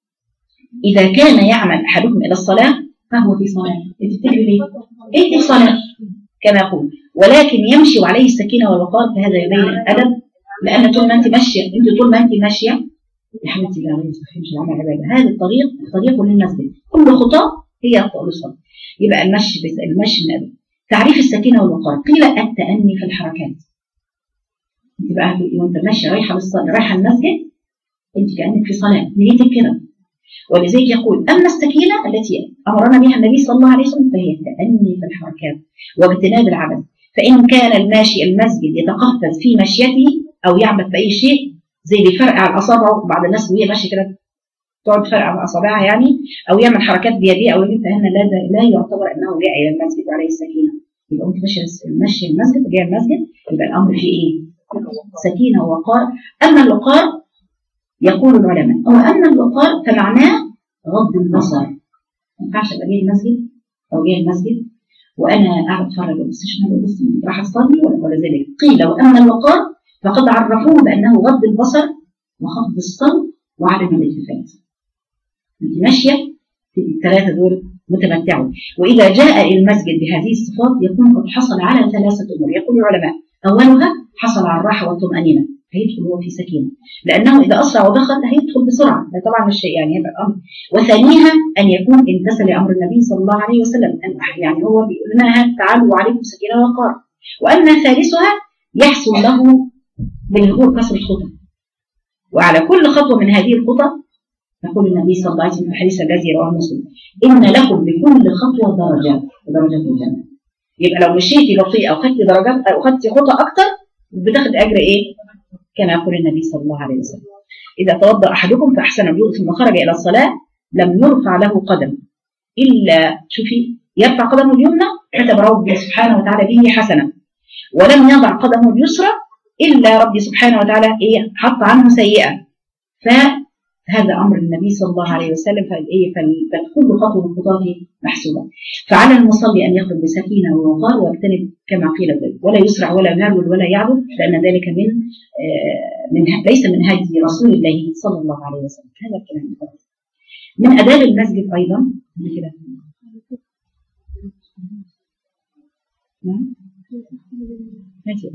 إذا كان يعمل أحدكم إلى الصلاة فهو في صلاة. أنت بتجري ليه؟ أنت في صلاة كما يقول، ولكن يمشي وعليه السكينة والوقار. فهذا يبين الأدب، لأن طول ما أنت ماشية أنت طول ما أنت ماشية يا حبيبتي لا مش عمل عبادة. هذا الطريق طريق للمسجد، كل خطوة هي خطوة للصلاة. يبقى المشي المشي من أدب. تعريف السكينة والوقار: قيل التأني في الحركات. أنت بقى وأنت ماشية رايحة للصلاة رايحة المسجد أنت كأنك في صلاة، نيتك كده. ولذلك يقول: أما السكينة التي أمرنا بها النبي صلى الله عليه وسلم فهي التأني في الحركات واجتناب العبث. فإن كان الماشي المسجد يتقفز في مشيته أو يعبث بأي شيء زي اللي فرقع الأصابع، بعض الناس وهي ماشية كده تقعد فرقع أصابعها يعني، أو يعمل حركات بيديه أو يمين، فهنا لا, لا يعتبر أنه جاء إلى المسجد وعليه السكينة. يبقى أنت ماشية المسجد وجاء المسجد، يبقى الأمر فيه إيه؟ سكينة ووقار. أما الوقار يقول العلماء أو أما الوقار فمعناه غض البصر. ما ينفعش أبقى جاي المسجد أو جاي المسجد وأنا قاعد أتفرج بس شمال وبص راح أصلي ولا ذلك. قيل: وأما الوقار فقد عرفوه بأنه غض البصر وخفض الصوت وعدم الالتفات. أنت ماشية في الثلاثة دول متمتعون. وإذا جاء إلى المسجد بهذه الصفات يكون قد حصل على ثلاثة أمور. يقول العلماء: أولها حصل على الراحة والطمأنينة، هيدخل هو في سكينة، لأنه إذا أسرع ودخل هيدخل بسرعة، ده طبعا مش شيء يعني هذا الأمر. وثانيها أن يكون امتثل لأمر النبي صلى الله عليه وسلم، أن يعني هو بيقول لنا تعالوا وعليكم سكينة ووقار. وأما ثالثها يحصل له بالهبوط كسر الخطى. وعلى كل خطوة من هذه الخطى يقول النبي صلى الله عليه وسلم في الحديث الذي رواه مسلم: إن لكم بكل خطوة درجات ودرجات الجنة. يبقى لو مشيتي بطيئة أو خدتي درجات أو خدتي خطى أكتر بتاخد أجر إيه؟ كما يقول النبي صلى الله عليه وسلم: إذا توضأ أحدكم فأحسن الوضوء ثم خرج إلى الصلاة لم يرفع له قدم إلا شوفي يرفع قدمه اليمنى كتب ربي سبحانه وتعالى به حسنة، ولم يضع قدمه اليسرى إلا ربي سبحانه وتعالى إيه حط عنه سيئة. فهذا أمر النبي صلى الله عليه وسلم. فكل خطوة من خطواته محسوبة. فعلى المصلي أن يخرج بسكينة ووقار ويجتنب كما قيل ذلك، ولا يسرع ولا يهرول ولا يعدل، لأن ذلك من من ليس من هدي رسول الله صلى الله عليه وسلم. هذا الكلام من آداب المسجد أيضا كده. نعم ماشي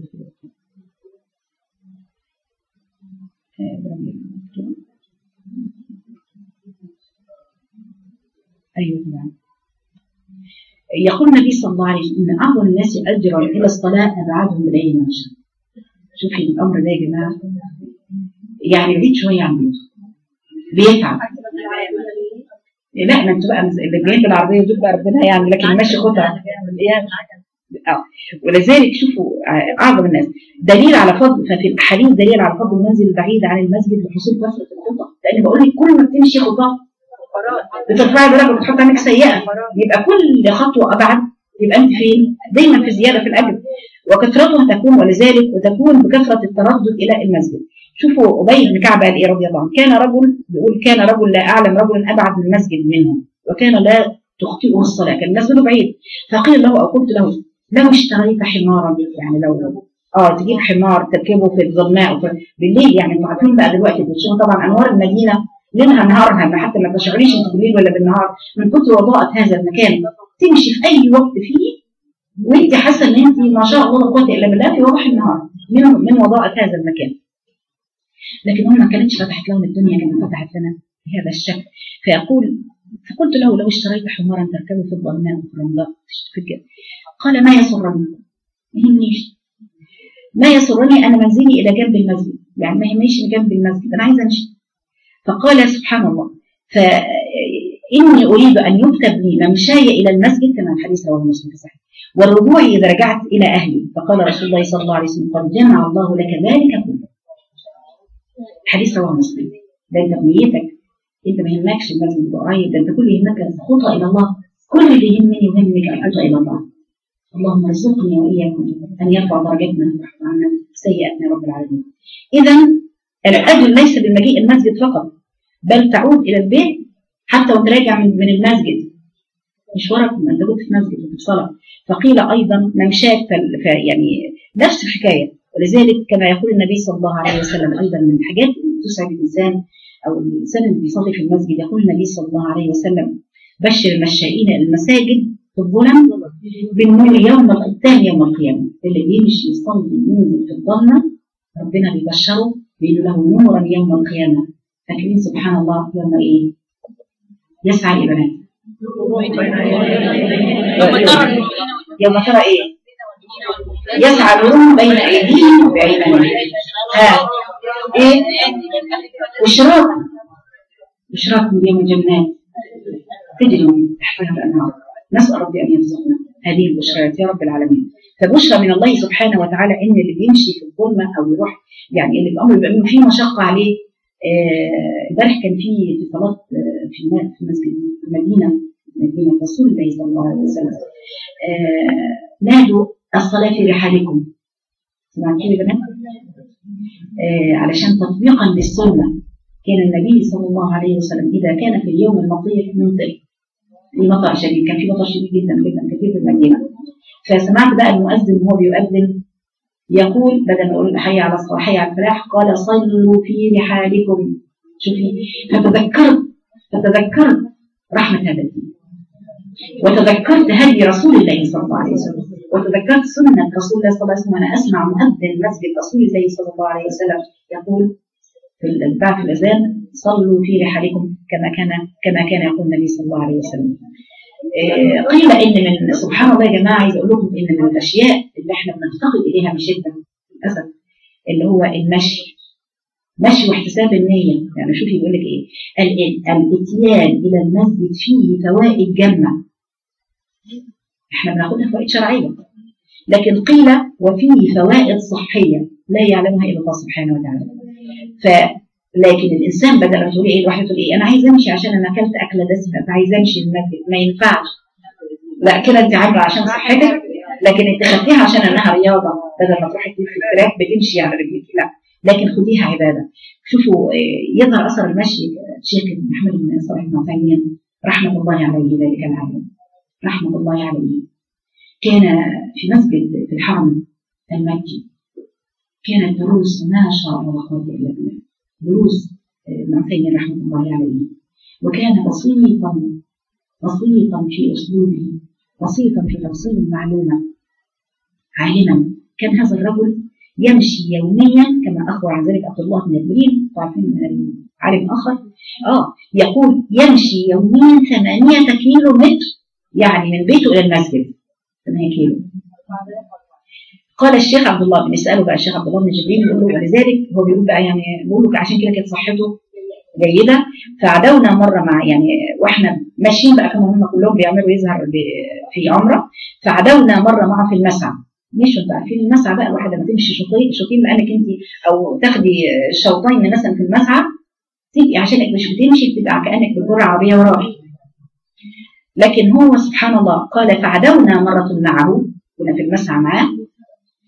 أيوة نعم. يقول النبي صلى الله عليه وسلم: إن أعظم الناس أجرا إلى الصلاة أبعدهم إليه مشى. شوفي الأمر ده يا جماعة، يعني بعيد شوية عن بيته بيتعب. لا ما انتوا بقى اللي جايين بالعربية دول بقى ربنا يعني، لكن ماشي خطأ اه. ولذلك شوفوا أعظم الناس دليل على فضل، ففي الأحاديث دليل على فضل المنزل البعيد عن المسجد لحصول كثرة الخطأ. لأن بقول لك كل ما بتمشي خطأ بترفعي درجة وبتحط عنك سيئة، يبقى كل خطوة أبعد يبقى أنت فين؟ دايما في زيادة في الأجر. وكثرتها تكون ولذلك وتكون بكثرة التردد إلى المسجد. شوفوا أبي بن كعب قال إيه رضي الله عنه، كان رجل بيقول كان رجل لا أعلم رجل أبعد من المسجد منهم وكان لا تخطئه الصلاة، كان المسجد بعيد. فقيل له أو قلت له لو اشتريت حمارا، يعني لو اه تجيب حمار تركبه في الظلماء بالليل، يعني انتوا عارفين بقى دلوقتي بتشوفوا طبعا انوار المدينه ليلها نهارها، حتى ما تشعريش انت بالليل ولا بالنهار من كتر وضاءة هذا المكان، تمشي في اي وقت فيه وانت حاسه ان انت ما شاء الله لا قوه الا بالله في وضح النهار من من وضاءة هذا المكان. لكن هم ما كانتش فتحت لهم الدنيا كما فتحت لنا بهذا الشكل. فيقول فقلت له لو اشتريت حمارا تركبه في الظلماء وفي الرمضاء قال ما يسرني، ما يهمنيش، ما يسرني أنا منزلي إلى جنب المسجد، يعني ما يهمنيش جنب المسجد، أنا عايزة أمشي. فقال سبحان الله فإني أريد أن يكتب لي ممشاي إلى المسجد كما الحديث رواه مسلم في الصحيح والرجوع إذا رجعت إلى أهلي. فقال رسول الله صلى الله عليه وسلم قد جمع الله لك ذلك كله. حديث رواه مسلم. ده أنت بنيتك، أنت ما يهمكش المسجد قريب، ده أنت كل يهمك الخطى إلى الله، كل اللي يهمني يهمك الخطى إلى الله. اللهم ارزقني وإياكم أن يرفع درجاتنا ويحفظ عنا سيئاتنا رب العالمين. إذا الأجر ليس بمجيء المسجد فقط، بل تعود إلى البيت حتى وأنت راجع من المسجد، مشوارك ما أنت كنت في المسجد وفي الصلاة. فقيل أيضا ممشاك يعني نفس الحكاية. ولذلك كما يقول النبي صلى الله عليه وسلم أيضا من الحاجات اللي تسعد الإنسان أو الإنسان اللي بيصلي في المسجد، يقول النبي صلى الله عليه وسلم بشر المشائين المساجد في الظلم بالنور يوم الثاني يوم القيامة. اللي بيمشي يصلي ينزل في الظلمة ربنا بيبشره بيقول له نورا يوم القيامة. فاكرين سبحان الله يوم ايه؟ يسعى البنات يوم ترى ايه؟ يسعى نورهم بين ايديهم وبايمانهم. ها ايه؟ اشراق اشراق من يوم الجنات تجري من تحتها الانهار. نسأل ربي أن يرزقنا هذه البشرات يا رب العالمين. فبشرى من الله سبحانه وتعالى إن اللي بيمشي في الظلمة أو يروح يعني اللي بأمر بيبقى فيه مشقة عليه. امبارح آه كان في في صلاة في في مسجد المدينة مدينة رسول الله صلى الله عليه وسلم آه نادوا الصلاة في رحالكم. سمعتوا يا بنات؟ آه علشان تطبيقا للسنة كان النبي صلى الله عليه وسلم إذا كان في اليوم المطير ممطر في مطر شديد، كان في مطر شديد جدا جدا كثير في المدينه. فسمعت بقى المؤذن وهو بيؤذن يقول بدل ما يقول حي على الصلاه حي على الفلاح قال صلوا في رحالكم. شوفي فتذكرت فتذكرت رحمه هذا الدين وتذكرت هدي رسول الله صلى الله عليه وسلم وتذكرت سنه رسول الله صلى الله عليه وسلم. وانا اسمع مؤذن مسجد رسول الله صلى الله عليه وسلم يقول بعد الأذان صلوا في رحالكم كما كان كما كان يقول النبي صلى الله عليه وسلم. آه قيل إن من سبحان الله يا جماعة عايز أقول لكم إن من الأشياء اللي إحنا بنفتقد إليها بشدة للأسف اللي هو المشي مشي واحتساب النية. يعني شوفي يقول لك إيه الاتيان إلى المسجد فيه فوائد جمة إحنا بناخدها فوائد شرعية، لكن قيل وفيه فوائد صحية لا يعلمها إلا الله سبحانه وتعالى. ف لكن الانسان بدل ما تقول ايه الواحد تقول ايه انا عايز امشي عشان انا اكلت اكله دسمه فعايز امشي المسجد، ما ينفعش. لا كده انت عامله عشان صحتك، لكن انت خدتيها عشان انها رياضه بدل ما تروحي في التراك بتمشي على رجلك، لا لكن خديها عباده. شوفوا يظهر اثر المشي الشيخ محمد بن صالح بن عثيمين رحمه الله عليه ذلك العالم رحمه الله عليه كان في مسجد في الحرم المكي كانت دروس ما شاء الله لا قوه الا بالله دروس ابن عثيمين رحمه الله عليه. وكان بسيطا بسيطا في اسلوبه بسيطا في توصيل المعلومه عالما. كان هذا الرجل يمشي يوميا كما اخبر عن ذلك عبد الله بن جبريل تعرفين عالم اخر اه يقول يمشي يوميا ثمانية كيلو متر يعني من بيته الى المسجد ثمانية كيلو. قال الشيخ عبد الله بنساله بقى الشيخ عبد الله بن جبريل يقول له ولذلك هو بيقول بقى يعني بيقول له عشان كده كانت صحته جيده. فعدونا مره مع يعني واحنا ماشيين بقى كانوا هم كلهم بيعملوا يظهر في عمره، فعدونا مره معه في المسعى. مشوا انتوا عارفين المسعى بقى الواحده لما تمشي شوطين شوطين بانك انت او تاخدي شوطين مثلا في المسعى تبقي عشانك مش بتمشي بتبقى كانك بتجر عربيه وراكي. لكن هو سبحان الله قال فعدونا مره معه كنا في المسعى معاه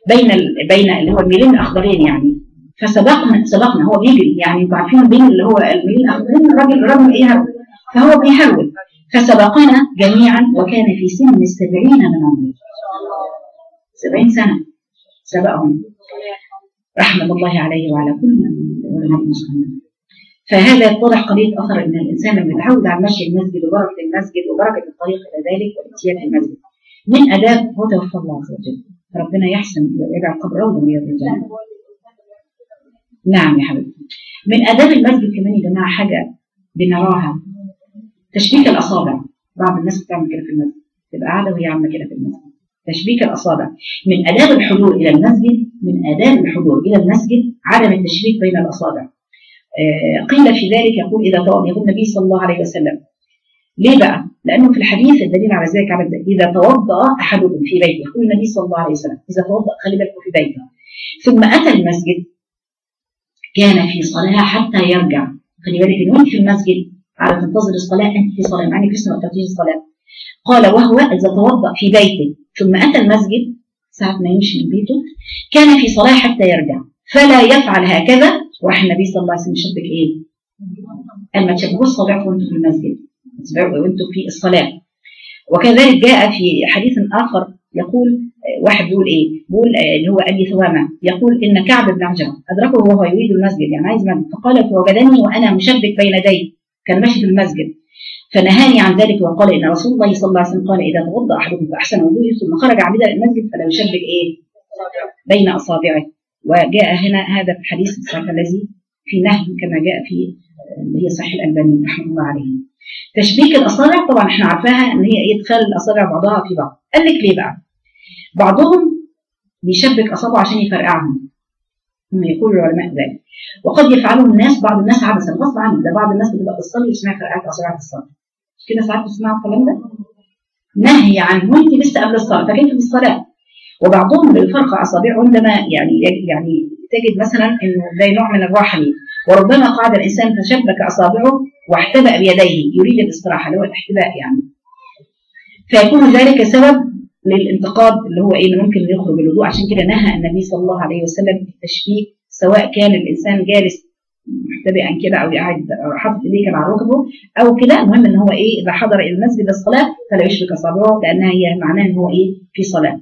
بين ال... بين اللي هو الميلين الاخضرين يعني. فسبقنا سبقنا هو بيجري يعني، انتوا عارفين بين اللي هو الميلين الاخضرين الراجل الراجل ايه هرول، فهو بيحرول فسبقنا جميعا وكان في سن السبعين من عمره، سبعين سنه سبقهم رحمه الله عليه وعلى كل علماء المسلمين. فهذا يتضح قضيه اثر ان الانسان لما يتعود على مشي المسجد وبركه المسجد وبركه الطريق الى ذلك والاتيان المسجد من اداب هو توفى الله عز وجل، فربنا يحسن ويجعل قبره من رياض الجنه. نعم يا حبيبتي. من آداب المسجد كمان يا جماعة حاجة بنراها، تشبيك الأصابع. بعض الناس بتعمل كده في المسجد، تبقى قاعدة وهي عاملة كده في المسجد، تشبيك الأصابع. من آداب الحضور إلى المسجد، من آداب الحضور إلى المسجد عدم التشبيك بين الأصابع. آه قيل في ذلك يقول إذا توضأ، يقول النبي صلى الله عليه وسلم. ليه بقى؟ لأنه في الحديث الدليل على ذلك على إذا توضأ أحدكم في بيته، يقول النبي صلى الله عليه وسلم إذا توضأ، خلي بالكم في بيته، ثم أتى المسجد كان في صلاة حتى يرجع. خلي بالك ان وانت في المسجد على تنتظر الصلاة، انت في صلاة مع انك لسه ما اتيتيش الصلاة. قال وهو اذا توضأ في بيته ثم اتى المسجد ساعة ما يمشي من بيته كان في صلاة حتى يرجع فلا يفعل هكذا. وراح النبي صلى الله عليه وسلم يشبك ايه؟ قال ما تشبكوش صابعكم وانتم في المسجد وانتم في الصلاة. وكذلك جاء في حديث اخر يقول واحد بيقول ايه؟ بيقول اللي هو ابي ثوامه يقول ان كعب بن عجرة ادركه وهو يريد المسجد، يعني عايز مسجد، فقال فوجدني وانا مشبك بين يدي، كان ماشي في المسجد، فنهاني عن ذلك وقال ان رسول الله صلى الله عليه وسلم قال اذا توضا احدكم فاحسن وضوءه ثم خرج عامدا الى المسجد فلا يشبك ايه؟ بين اصابعه. وجاء هنا هذا في الحديث الصحيح الذي في نهي كما جاء في اللي هي صحيح الالباني رحمه الله عليه. تشبيك الاصابع طبعا احنا عارفاها ان هي ايه؟ ادخال الاصابع بعضها في بعض. قال لك ليه بقى؟ بعضهم بيشبك أصابعه عشان يفرقعهم، هم يقول العلماء ذلك، وقد يفعله الناس بعض الناس عبثا غصب عنه. ده بعض الناس بتبقى تصلي ويسمع فرقعات أصابعها في الصلاة كده، ساعات بتسمعوا الكلام ده نهي عنه وانت لسه قبل الصلاة فكيف في الصلاة. وبعضهم بيفرقع أصابعه عندما يعني يعني تجد مثلا انه ده نوع من الراحة ليه، وربما قعد الإنسان فشبك أصابعه واحتبأ بيديه يريد الاستراحة اللي هو الاحتباء يعني، فيكون ذلك سبب للانتقاد اللي هو ايه ممكن يخرج الوضوء. عشان كده نهى النبي صلى الله عليه وسلم التشبيك، سواء كان الانسان جالس محتبئا كده او قاعد حاطط ايديه كده على ركبه او كده، المهم ان هو ايه اذا حضر الى المسجد الصلاه فلا يشبك اصابعه لانها هي معناه ان هو ايه في صلاه.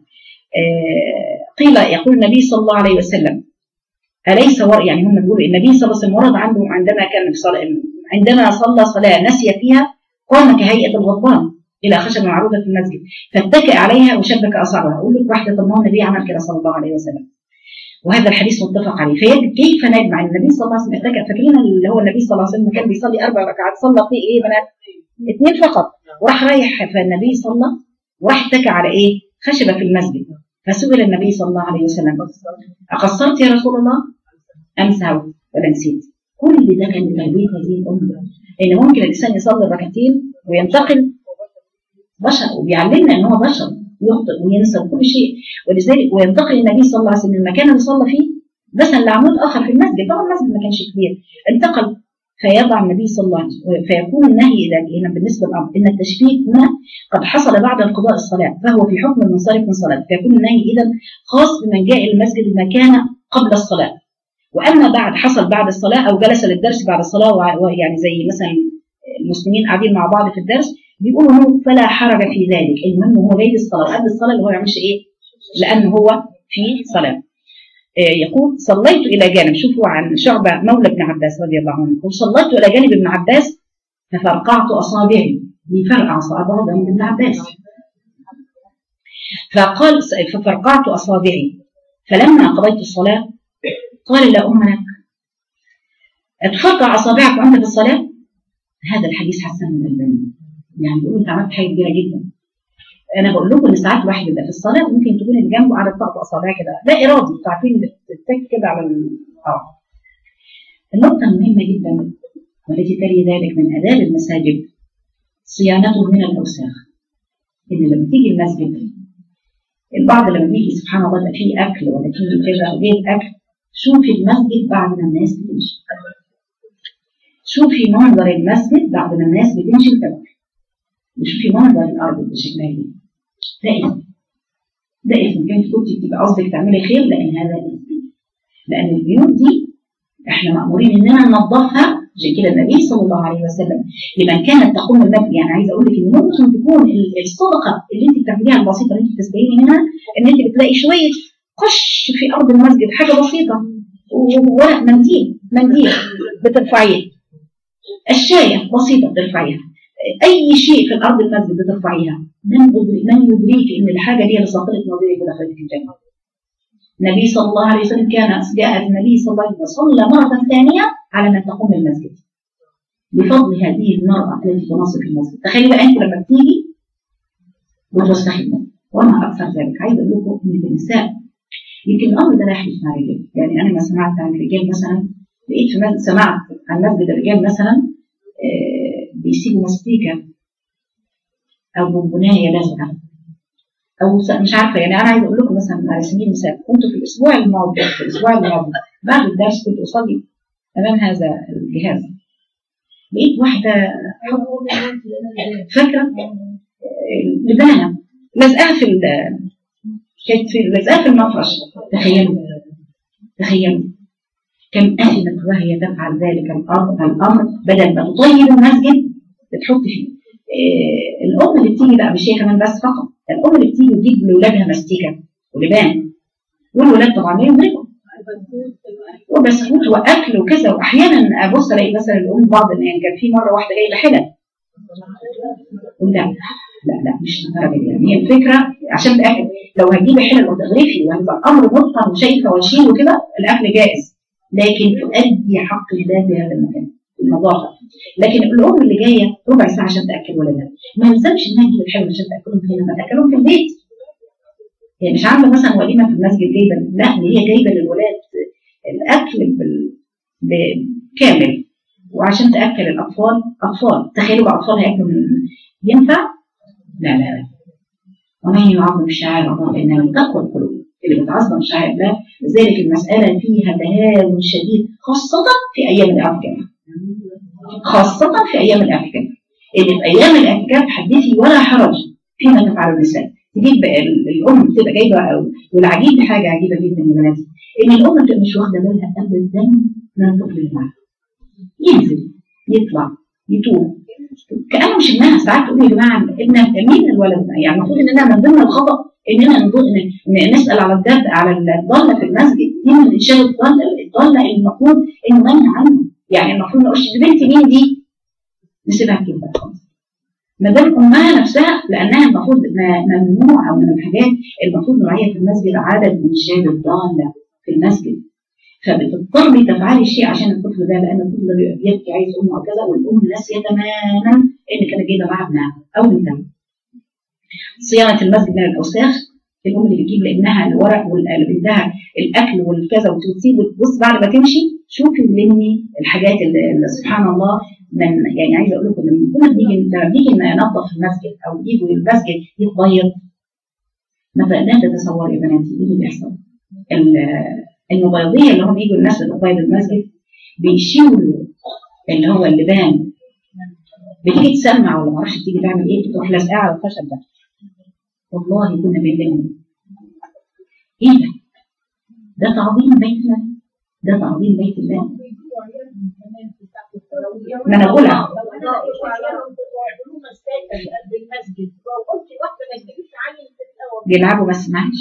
آه قيل يقول النبي صلى الله عليه وسلم اليس يعني هم بيقولوا النبي صلى الله عليه وسلم ورد عنده عندما كان في صلاه عندما صلى صلاه نسي فيها قام كهيئه الغضبان الى خشبه معروضه في المسجد فاتكئ عليها وشبك اصابعها. اقول لك واحده طب ما هو النبي عمل كده صلى الله عليه وسلم، وهذا الحديث متفق عليه. فكيف نجمع النبي صلى الله عليه وسلم اتكئ؟ فاكرين اللي هو النبي صلى الله عليه وسلم كان بيصلي اربع ركعات، صلى في ايه بنات؟ اثنين فقط، وراح رايح فالنبي صلى وراح اتكئ على ايه؟ خشبه في المسجد. فسئل النبي صلى الله عليه وسلم اقصرت يا رسول الله ام سهوت ولا نسيت؟ كل ده كان تربيه هذه الامه، ان ممكن الانسان يصلي ركعتين وينتقل بشر، وبيعلمنا ان هو بشر يخطئ وينسى كل شيء، ولذلك وينتقل النبي صلى الله عليه وسلم من المكان اللي صلى فيه مثلا لعمود اخر في المسجد، طبعا المسجد ما كانش كبير، انتقل فيضع النبي صلى الله عليه وسلم. فيكون النهي هنا بالنسبه للامر ان التشبيك هنا قد حصل بعد انقضاء الصلاه فهو في حكم المنصرف من الصلاه، فيكون النهي اذا خاص بمن جاء الى المسجد المكان قبل الصلاه. واما بعد حصل بعد الصلاه او جلس للدرس بعد الصلاه ويعني زي مثلا المسلمين قاعدين مع بعض في الدرس بيقولوا له فلا حرج في ذلك، المهم هو جاي الصلاه قبل الصلاه اللي هو ما يعملش ايه؟ لان هو في صلاه. يقول صليت الى جانب، شوفوا عن شعبه مولى ابن عباس رضي الله عنه، يقول صليت الى جانب ابن عباس ففرقعت اصابعي، بيفرقع اصابعه ده ابن عباس، فقال ففرقعت اصابعي فلما قضيت الصلاه قال لا ام لك اتفرقع اصابعك وانت في الصلاه؟ هذا الحديث حسن من البني، يعني بيقولوا انت عملت حاجه كبيره جدا. انا بقول لكم ان ساعات الواحد يبقى في الصلاه ممكن تكون اللي جنبه قاعده تطقطق اصابعها كده لا ارادي، انتوا عارفين بتتك كده على ال اه النقطه المهمه جدا والتي تلي ذلك من اداب المساجد صيانته من الاوساخ. ان لما تيجي المسجد البعض لما بيجي سبحان الله ده فيه اكل ولا فيه كذا وجايب اكل، شوفي المسجد بعد ما الناس بتمشي، شوفي منظر المسجد بعد ما الناس بتمشي وتاكل، وشوفي منظر الارض بشكلها ايه. تلاقي ده اسم. كنت كنت بتبقى قصدك تعملي خير، لان هذا اسم، لان البيوت دي احنا مأمورين اننا ننظفها. عشان كده النبي صلى الله عليه وسلم لمن كانت تقوم المسجد، يعني عايزه اقول لك ان ممكن تكون الصدقه اللي انت بتعمليها البسيطه اللي انت بتستهيني منها، ان انت بتلاقي شويه قش في ارض المسجد، حاجه بسيطه، وورق منديل منديل بترفعيه، الشايه بسيطه بترفعيها، اي شيء في الارض المسجد بترفعيها. من من يدريك ان الحاجه دي لصاحبك نظيره ودخلت في الجنه. النبي صلى الله عليه وسلم كان جاء النبي صلى الله عليه وسلم صلى مرة ثانية على من تقوم المسجد بفضل هذه المرأة التي تنصف المسجد. تخيلوا بقى انت لما بتيجي وتوسخي المسجد، وما اكثر ذلك. عايز اقول لكم ان النساء يمكن الامر ده لا يحدث مع الرجال. يعني انا ما سمعت عن الرجال مثلا، لقيت في مسجد، سمعت عن مسجد الرجال مثلا آه بيسيبوا مستيكه او بونبونايه لازقه، او مش عارفه. يعني انا عايزه اقول لكم مثلا على سبيل المثال، كنت في الاسبوع الماضي في الاسبوع الماضي بعد الدرس كنت اصلي امام هذا الجهاز، لقيت واحده فاكره لبانه لازقاها في كانت في لازقاها في المفرش. تخيلوا تخيلوا كم اثمت وهي تفعل ذلك الامر، بدل ما تطيب المسجد بتحط فيه. إيه الام اللي بتيجي بقى، مش هي كمان بس فقط، الام اللي بتيجي تجيب لاولادها مستيكه ولبان، والولاد طبعا يملكوا وبسكوت واكل وكذا. واحيانا ابص الاقي مثلا الام بعض، يعني كان في مره واحده جايبه حلل، لا لا لا مش للدرجه دي. يعني هي الفكره عشان الاكل، لو هتجيبي حلل وتغرفي وهيبقى الامر مضطر وشايفه وشيل وكده، الاكل جائز، لكن تؤدي حق الله في هذا المكان النظافه. لكن الام اللي جايه ربع ساعه عشان تاكل ولادها، ما يلزمش انها تجيب الحلل عشان تاكلهم هنا، ما تاكلهم في البيت. يعني مش عامله مثلا وليمه في المسجد جايبه، لا هي جايبه للولاد الاكل كامل، وعشان تاكل الاطفال. اطفال تخيلوا بقى اطفال هياكلوا من ينفع؟ لا لا لا. ومن يعظم شعائر الله فانها من تقوى القلوب. اللي بتعظم شعائر الله، لذلك المساله فيها تهاون شديد، خاصه في ايام الاعتكاف، خاصه في ايام الاعتكاف. اللي في ايام الاعتكاف حدثي ولا حرج فيما تفعل النساء. تجيب الام بتبقى جايبه، والعجيب حاجه عجيبه جدا يا بناتي، ان الام بتبقى مش واخده بالها ابدا من الطفل اللي معاها، ينزل يطلع يتوب كانه مش ابنها. ساعات تقول يا جماعه ابن مين الولد ده؟ يعني المفروض اننا من ضمن الخطا اننا إن نسال على الجد على الضاله في المسجد، دي من انشاء الضاله الضاله اللي المفروض انه منهي عنه. يعني المفروض نقول دي بنتي مين دي؟ نسيبها كده خالص. ما دام امها نفسها، لانها المفروض ممنوع او من الحاجات المفروض نراعيها في المسجد عدد من شاب الضاله في المسجد، فبتضطري تفعلي شيء عشان الطفل ده، لان الطفل ده بيبكي عايز امه او كذا، والام ناسيه تماما ان كانت جايبه معاها ابنها او بنتها. صيانه المسجد من الاوساخ، الام اللي بتجيب لابنها الورق ولبنتها الاكل والكذا وتسيب وتبص بعد ما تمشي، شوفي ولمي الحاجات اللي سبحان الله. من يعني عايزه اقول لكم لما بنيجي لما بنيجي ننظف المسجد او يجوا المسجد يتبيض، مثلا لا تتصوري يا بناتي ايه اللي بيحصل. المبيضيه اللي هم بيجوا الناس اللي بتبيض المسجد بيشيلوا اللي هو اللبان، بتيجي تسمع ولا ما اعرفش بتيجي تعمل ايه، تروح لازقه على الخشب ده. والله كنا بنلم ايه ده؟ ده تعظيم بيت الله، ده تعظيم بيت الله. ما انا بقولها بيلعبوا بس معلش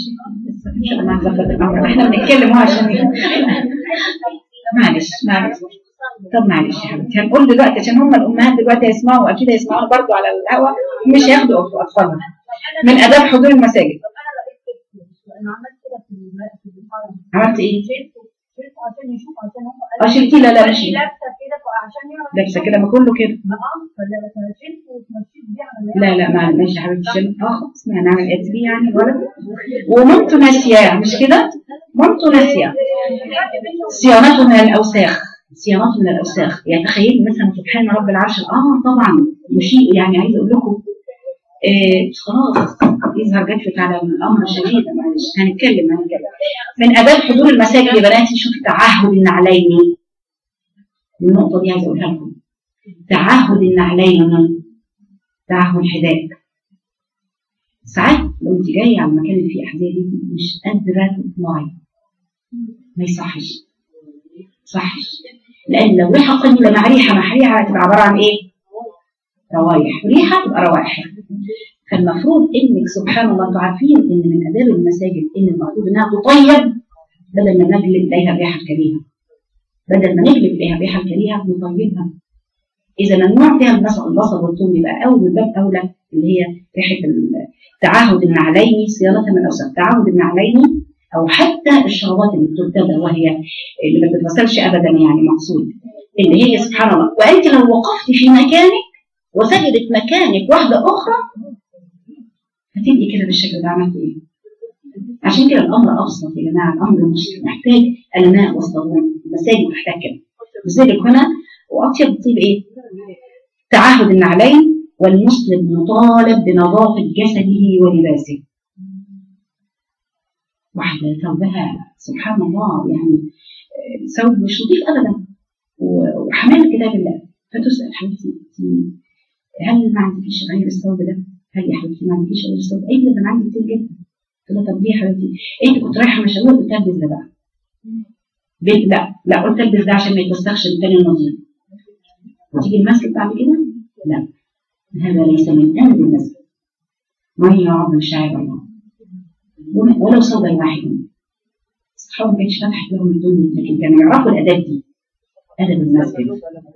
احنا بنتكلم عشان معلش معلش طب معلش يا حبيبتي هنقول دلوقتي عشان هم الامهات دلوقتي هيسمعوا واكيد هيسمعوا برضو على الهواء، مش هياخدوا اطفالهم من اداب حضور المساجد. عملت ايه؟ عشان يشوف عشان هم شلتي لا لا ماشي لابسه كده عشان يعرف لابسه كده ما كله كده لا لا ما ماشي يا حبيبتي شيل اه خلاص هنعمل ايه دي يعني الولد ومامته ناسيه مش كده؟ مامته ناسيه صيانته من الاوساخ، صيانته من الاوساخ. يعني تخيلي مثلا سبحان رب العرش اه طبعا مشيء. يعني عايزه اقول لكم إيه خلاص يظهر جدك على الامر شديد. معلش هنتكلم هنتكلم من اداب حضور المساجد يا بناتي. شوف تعهد النعلين، النقطه دي عايزه اقولها لكم. تعهد النعلين، تعهد الحذاء. ساعات لو انت جايه على المكان اللي فيه احذيه دي مش قادره تطلعي، ما يصحش صحش، لان لو ريحه قليله مع ريحه مع ريحه هتبقى عباره عن ايه؟ روايح، ريحه تبقى روائح. فالمفروض انك سبحان الله انتوا عارفين ان من اداب المساجد ان المفروض انها تطيب بدل ما نجلب اليها الريحه الكريهه، بدل ما نجلب اليها الريحه الكريهه نطيبها. اذا ممنوع فيها مثلا البصل والثوم يبقى اول من باب اولى اللي هي ريحه تعهد النعلين صيانه من الاوساخ، تعهد النعلين او حتى الشرابات اللي بترتدى وهي اللي ما بتتغسلش ابدا، يعني مقصود اللي هي سبحان الله. وانت لو وقفت في مكانك وسجدت مكانك واحده اخرى هتبقي كده بالشكل ده، عملت ايه؟ عشان كده الامر ابسط يا جماعه، الامر مش محتاج الماء والصابون، المساجد محتاج كده. لذلك هنا واطيب تصيب ايه؟ تعهد النعلين، والمسلم مطالب بنظافه جسده ولباسه. واحده ثوبها سبحان الله يعني ثوب مش لطيف ابدا وحمال كتاب الله، فتسال حبيبتي هل ما عندكيش غير الثوب ده؟ هل يا حبيبتي ما عندكيش غير الثوب؟ ايه ده انا عندي كتير جدا. قلت لها طب ليه يا حبيبتي؟ انت كنت رايحه مشاوير قلت البس ده بقى. لا لا قلت البس ده عشان ما يتوسخش التاني النظيف. وتيجي المسجد بعد كده؟ لا، هذا ليس من امر المسجد. من يعظم شعائر الله ولو صودا واحد. الصحابه ما كانتش فتحت لهم الدنيا، لكن كانوا يعرفوا الاداب دي. ادب المسجد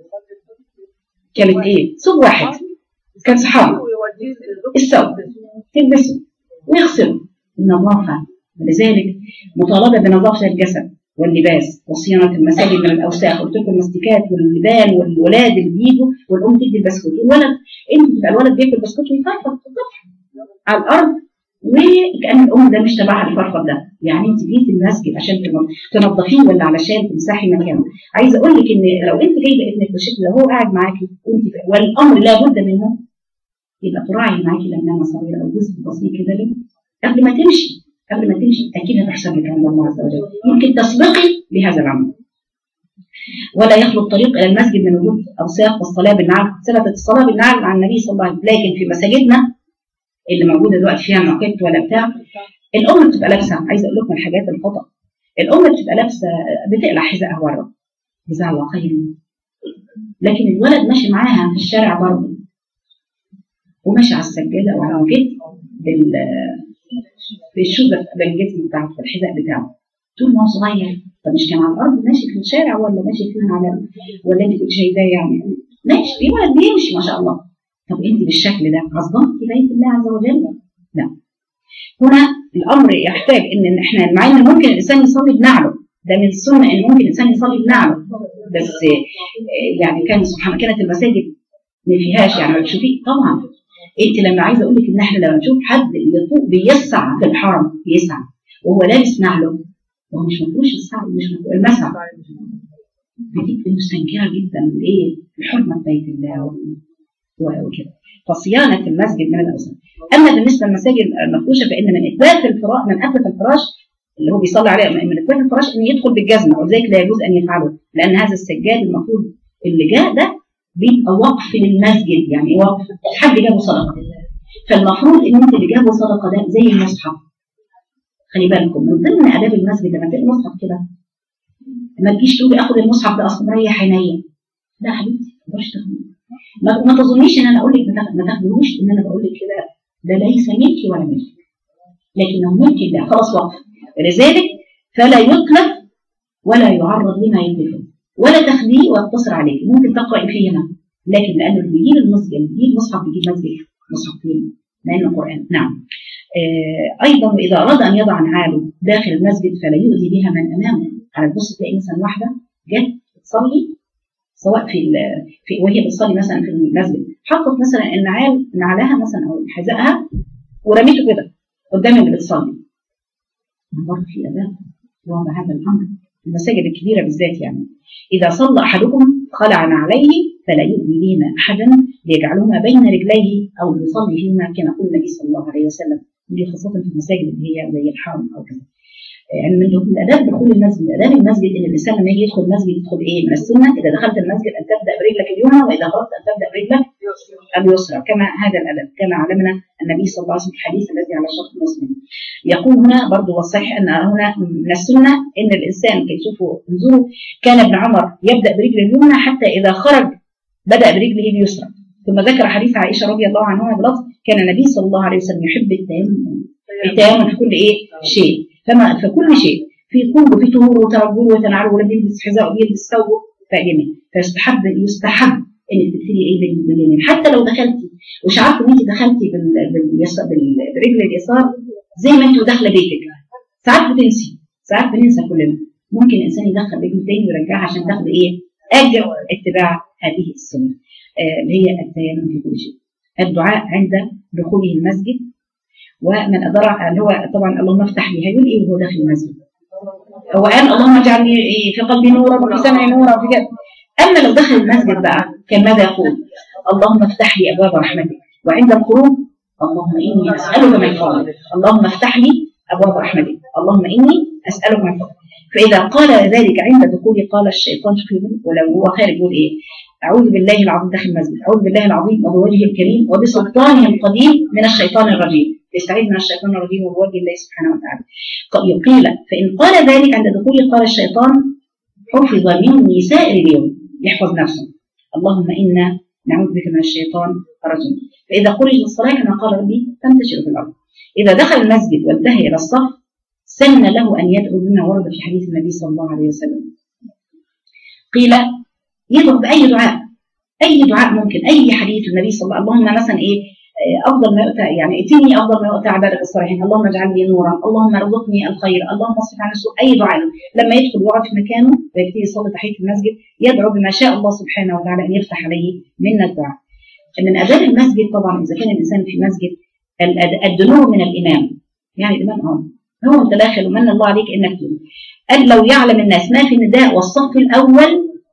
كانت ايه؟ ثوب واحد كان صحابه الثوب تلبسه ويغسله النظافه. ولذلك مطالبه بنظافه الجسد واللباس وصيانه المساجد من الاوساخ. قلت لكم المستكات واللبان والولاد اللي بيجوا والام تدي البسكوت والولد، انت تبقى الولد بياكل بسكوت ويفرفط على الارض وكأن الام ده مش تبعها الفرفط ده. يعني انت جيتي المسجد عشان تنظفيه ولا علشان تمسحي مكانه؟ عايزه اقول لك ان لو انت جايبه ابنك بالشكل ده وهو قاعد معاكي وانت والامر لابد منه، يبقى تراعي معاكي لما صغيره او جزء بسيط كده قبل ما تمشي، قبل ما تمشي اكيد هتحسب لك عند الله عز وجل، يمكن تسبقي بهذا العمل. ولا يخلو الطريق الى المسجد من وجود اوساخ والصلاه بالنعل. ثبتت الصلاه بالنعل عن النبي صلى الله عليه وسلم، لكن في مساجدنا اللي موجوده دلوقتي فيها نقيت ولا بتاع، الام بتبقى لابسه. عايزه اقول لكم الحاجات الخطا، الام بتبقى لابسه بتقلع حذائها بره جزاها الله خير، لكن الولد ماشي معاها في الشارع برضه وماشي على السجاده وعلى موجود بال بالشوزه بالجسم بتاعه بالحذاء بتاعه طول ما هو صغير. طب مش كان على الارض ماشي في الشارع ولا ماشي فين على ولا انت كنت شايفاه يعني ماشي في ولد بيمشي ما شاء الله. طب انت بالشكل ده عظمتي بيت الله عز وجل؟ لا. هنا الامر يحتاج ان احنا مع ان ممكن الانسان يصلي بنعله، ده من السنه ان ممكن الانسان يصلي بنعله، بس يعني كان سبحان كانت المساجد ما فيهاش يعني ما تشوفيه. طبعا انت لما عايزه اقول لك ان احنا لما نشوف حد يطوق بيسعى في الحرم بيسعى وهو لابس نعله وهو مش مفروش السعي مش مفروش المسعى، بتبقى مستنكره جدا لايه؟ لحرمه بيت الله وكده. فصيانه المسجد من الاوساخ. اما بالنسبه للمساجد المفروشه فان من اثبات الفراش من اثبت الفراش اللي هو بيصلي عليه من اثبات الفراش ان يدخل بالجزمه، ولذلك لا يجوز ان يفعله، لان هذا السجاد المفروض اللي جاء ده بيبقى وقف للمسجد، يعني وقف حد جابه صدقه، فالمفروض ان انت اللي جابه صدقه ده زي المصحف. خلي بالكم من ضمن اداب المسجد لما تلاقي المصحف كده ما تجيش تقولي اخد المصحف ده اصلا مريح عينيا. لا يا حبيبتي ما تقدرش تاخديه. ما تظنيش ان انا اقول لك ما تاخدوش، ان انا بقول لك كده ده ليس ملكي ولا ملكي، لكنه ملك الله خلاص وقف. ولذلك فلا يتلف ولا يعرض لما يتلف ولا تخليه ويقتصر عليك. ممكن تقرأي فيه هنا، لكن لانه بيجيب المسجد بيجيب مصحف بيجيب مسجد مصحفين لانه القران. نعم. آه ايضا اذا اراد ان يضع نعاله داخل المسجد فلا يؤذي بها من امامه. على تبص تلاقي مثلا واحده جت تصلي سواء في في وهي بتصلي مثلا في المسجد حطت مثلا النعال نعلها مثلا او حذائها ورميته كده قدام اللي بتصلي. برضه في اداب وضع هذا الامر المساجد الكبيره بالذات. يعني اذا صلى احدكم خلع نعليه فلا يؤذي بهما احدا ليجعلهما بين رجليه او يصلي فيهما كما قال النبي صلى الله عليه وسلم، دي خاصه في المساجد اللي هي زي الحرم او كذا. يعني من الاداب دخول المسجد، اداب المسجد ان الانسان لما يجي يدخل المسجد يدخل ايه؟ من السنه اذا دخلت المسجد ان تبدا برجلك اليمنى واذا خرجت ان تبدا برجلك اليسرى، كما هذا الادب كما علمنا النبي صلى الله عليه وسلم في الحديث الذي على شرط مسلم. يقول هنا برضه والصحيح ان هنا من السنه ان الانسان كي تشوفوا انظروا كان ابن عمر يبدا برجل اليمنى حتى اذا خرج بدا برجله اليسرى. ثم ذكر حديث عائشه رضي الله عنها بلفظ كان النبي صلى الله عليه وسلم يحب التيمم التيمم في كل ايه؟ شيء، فما في كل شيء في كله في طهور وترجل وتنعل ولم يلبس حذاء ويلبس ثوب فيمين، فيستحب يستحب انك تبتدي ايه باليمين حتى لو دخلتي وشعرت ان انت دخلتي بالرجل اليسار زي ما انت داخله بيتك. ساعات بتنسي، ساعات بننسى كلنا، ممكن الانسان يدخل رجله تاني ويرجعها عشان تاخد ايه؟ اجر اتباع هذه السنه اللي هي التيمم في كل شيء. الدعاء عند دخوله المسجد، ومن أدرى اللي هو طبعا اللهم افتح لي هيقول ايه وهو داخل المسجد؟ هو قال اللهم اجعل لي في قلبي نورا وفي سمعي نورا وفي كده. اما لو دخل المسجد بقى كان ماذا يقول؟ اللهم افتح لي ابواب رحمتك، وعند الخروج اللهم اني اسالك من فضلك، اللهم افتح لي ابواب رحمتك، اللهم اني اسالك من فضلك. فاذا قال ذلك عند دخوله قال الشيطان ولو هو خارج يقول ايه؟ أعوذ بالله العظيم داخل المسجد، أعوذ بالله العظيم وبوجهه الكريم وبسلطانه القديم من الشيطان الرجيم، يستعيذ من الشيطان الرجيم وبوجه الله سبحانه وتعالى. قيل فإن قال ذلك عند دخوله قال الشيطان حفظ مني سائر اليوم، يحفظ نفسه، اللهم إنا نعوذ بك من الشيطان الرجيم. فإذا خرج الصلاة كما قال ربي تنتشر في الأرض. إذا دخل المسجد وانتهى إلى الصف سن له أن يدعو بما ورد في حديث النبي صلى الله عليه وسلم. قيل يدعو بأي دعاء، أي دعاء ممكن، أي حديث النبي صلى الله عليه وسلم، اللهم مثلا إيه أفضل ما يؤتى يعني ائتني أفضل ما يؤتى عبادك الصالحين، اللهم اجعل لي نورا، اللهم ارزقني الخير، اللهم اصرف عن السوء، أي دعاء لما يدخل ويقعد في مكانه ويبتدي يصلي تحية المسجد يدعو بما شاء الله سبحانه وتعالى أن يفتح عليه من الدعاء. من آداب المسجد طبعا إذا كان الإنسان في مسجد الدنو من الإمام، يعني الإمام هو متداخل ومن الله عليك إنك تقول قال لو يعلم الناس ما في النداء والصف الأول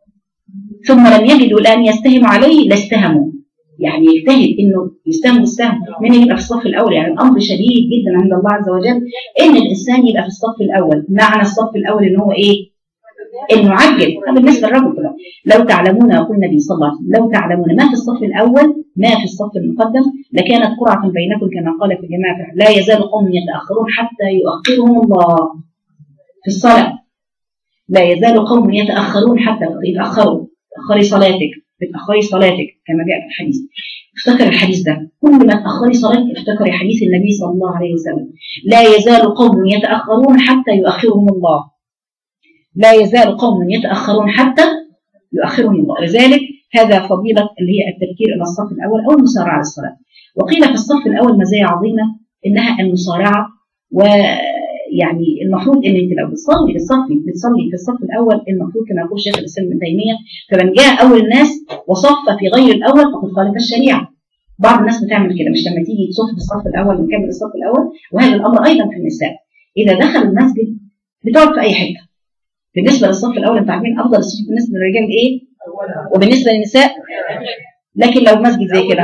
ثم لم يجدوا الآن يستهموا عليه لاستهموا، يعني يجتهد انه يستهم السهم من يبقى في الصف الاول. يعني الامر شديد جدا عند الله عز وجل ان الانسان يبقى في الصف الاول. معنى الصف الاول ان هو ايه؟ انه عجل. هذا بالنسبه للرجل طبعا. لو تعلمون يقول النبي صلى الله عليه وسلم لو تعلمون ما في الصف الاول ما في الصف المقدم لكانت قرعه بينكم كما قال في الجماعه لا يزال قوم يتاخرون حتى يؤخرهم الله في الصلاه. لا يزال قوم يتاخرون حتى يتاخروا. تاخري صلاتك بتأخري صلاتك كما جاء في الحديث. افتكر الحديث ده، كل ما تأخري صلاتك افتكري حديث النبي صلى الله عليه وسلم لا يزال قوم يتأخرون حتى يؤخرهم الله. لا يزال قوم يتأخرون حتى يؤخرهم الله. لذلك هذا فضيلة اللي هي التبكير إلى الصف الأول أو المسارعة للصلاة. وقيل في الصف الأول مزايا عظيمة إنها المسارعة، ويعني المفروض إن أنت لو بتصلي بتصلي بتصلي في الصف الأول المفروض كما يقول شيخ الإسلام ابن تيمية فمن جاء أول الناس وصف في غير الأول فقد خالف الشريعة. بعض الناس بتعمل كده، مش لما تيجي تصف في الصف الأول ونكمل الصف الأول. وهذا الأمر أيضا في النساء إذا دخل المسجد بتقعد في أي حتة. بالنسبة للصف الأول أنتوا عارفين أفضل الصف بالنسبة للرجال إيه؟ وبالنسبة للنساء. لكن لو مسجد زي كده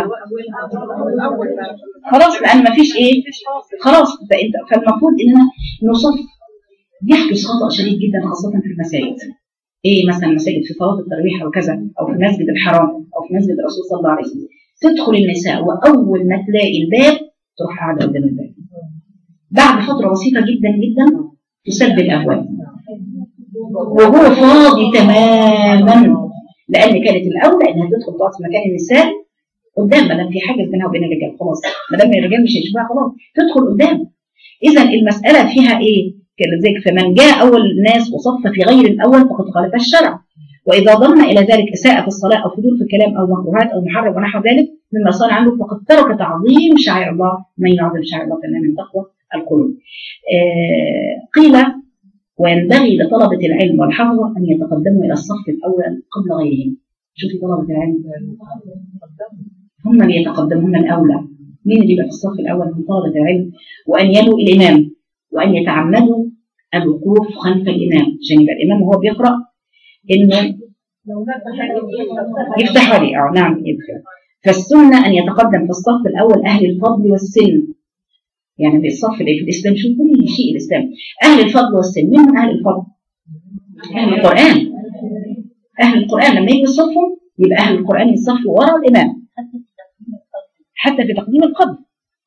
خلاص لأن ما فيش إيه خلاص فالمفروض إننا نصف. يحدث خطأ شديد جدا خاصة في المساجد. إيه مثلا مساجد في صلاة التراويح أو كذا أو في مسجد الحرام أو في مسجد الرسول صلى الله عليه وسلم تدخل النساء وأول ما تلاقي الباب تروح قاعدة قدام الباب. بعد فترة بسيطة جدا جدا تسد الأبواب وهو فاضي تماما، لأن كانت الأولى إنها تدخل تقعد في مكان النساء قدام. ما دام في حاجز بينها وبين الرجال خلاص، ما دام الرجال مش هيشوفها خلاص تدخل قدام. إذا المسألة فيها إيه؟ كذلك فمن جاء أول الناس وصف في غير الأول فقد خالف الشرع. وإذا ضم إلى ذلك إساءة في الصلاة أو فضول في الكلام أو مكروهات أو محرم ونحو ذلك مما صار عنه فقد ترك تعظيم شعائر الله. من يعظم شعائر الله فإنها من تقوى القلوب. آه قيل وينبغي لطلبة العلم والحفظة أن يتقدموا إلى الصف الأول قبل غيرهم. شوفي طلبة العلم هم اللي يتقدموا، هم الأولى. مين اللي يبقى في الصف الأول؟ من طلبة العلم. وأن يلوا الإمام وأن يتعمدوا الوقوف خلف الإمام عشان يبقى الإمام وهو بيقرأ إنه يفتح عليه. أو نعم يفتح. فالسنة أن يتقدم في الصف الأول أهل الفضل والسن يعني بالصف في الإسلام شو كل شيء الإسلام. أهل الفضل والسن، من أهل الفضل؟ أهل القرآن. أهل القرآن لما يجي يصفوا يبقى أهل القرآن يصفوا وراء الإمام حتى في تقديم القبر،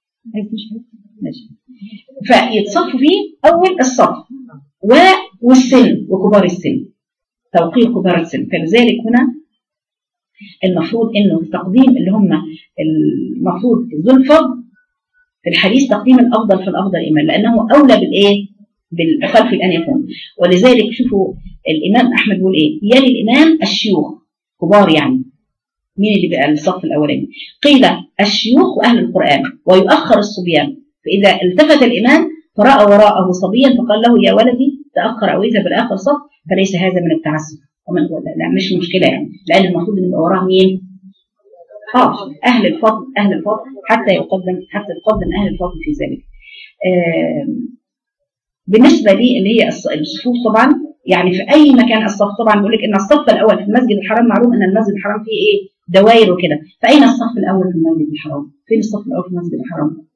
فيتصفوا فيه أول الصف والسن وكبار السن، توقير كبار السن. فلذلك هنا المفروض انه تقديم اللي هم المفروض ذو الفضل في الحديث تقديم الافضل في الافضل الامام، لانه اولى بالايه؟ بالخلف ان يكون. ولذلك شوفوا الامام احمد بيقول ايه؟ يلي الامام الشيوخ كبار، يعني مين اللي بقى الصف الاولاني؟ قيل الشيوخ واهل القران، ويؤخر الصبيان. فاذا التفت الامام فراى وراءه صبيا فقال له يا ولدي تاخر او اذهب بالاخر صف، فليس هذا من التعسف ومن لا مش مشكله يعني، لان المفروض ان يبقى وراه مين؟ اه اهل الفضل، اهل الفضل حتى يقدم حتى يقدم اهل الفضل في ذلك. آه بالنسبه لي اللي هي الصفوف طبعا، يعني في اي مكان الصف طبعا بيقول لك ان الصف الاول في المسجد الحرام، معلوم ان المسجد الحرام فيه ايه؟ دوائر وكده. فاين الصف الاول في المسجد الحرام؟ فين الصف الاول في المسجد الحرام؟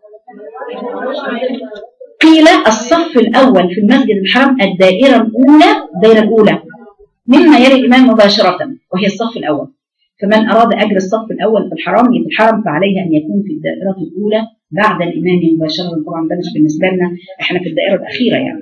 قيل الصف الاول في المسجد الحرام الدائره الاولى، الدائره الاولى مما يلي الامام مباشره وهي الصف الاول. فمن اراد اجر الصف الاول في الحرام في الحرم فعليه ان يكون في الدائره الاولى بعد الامام مباشره. طبعا ده مش بالنسبه لنا، احنا في الدائره الاخيره يعني.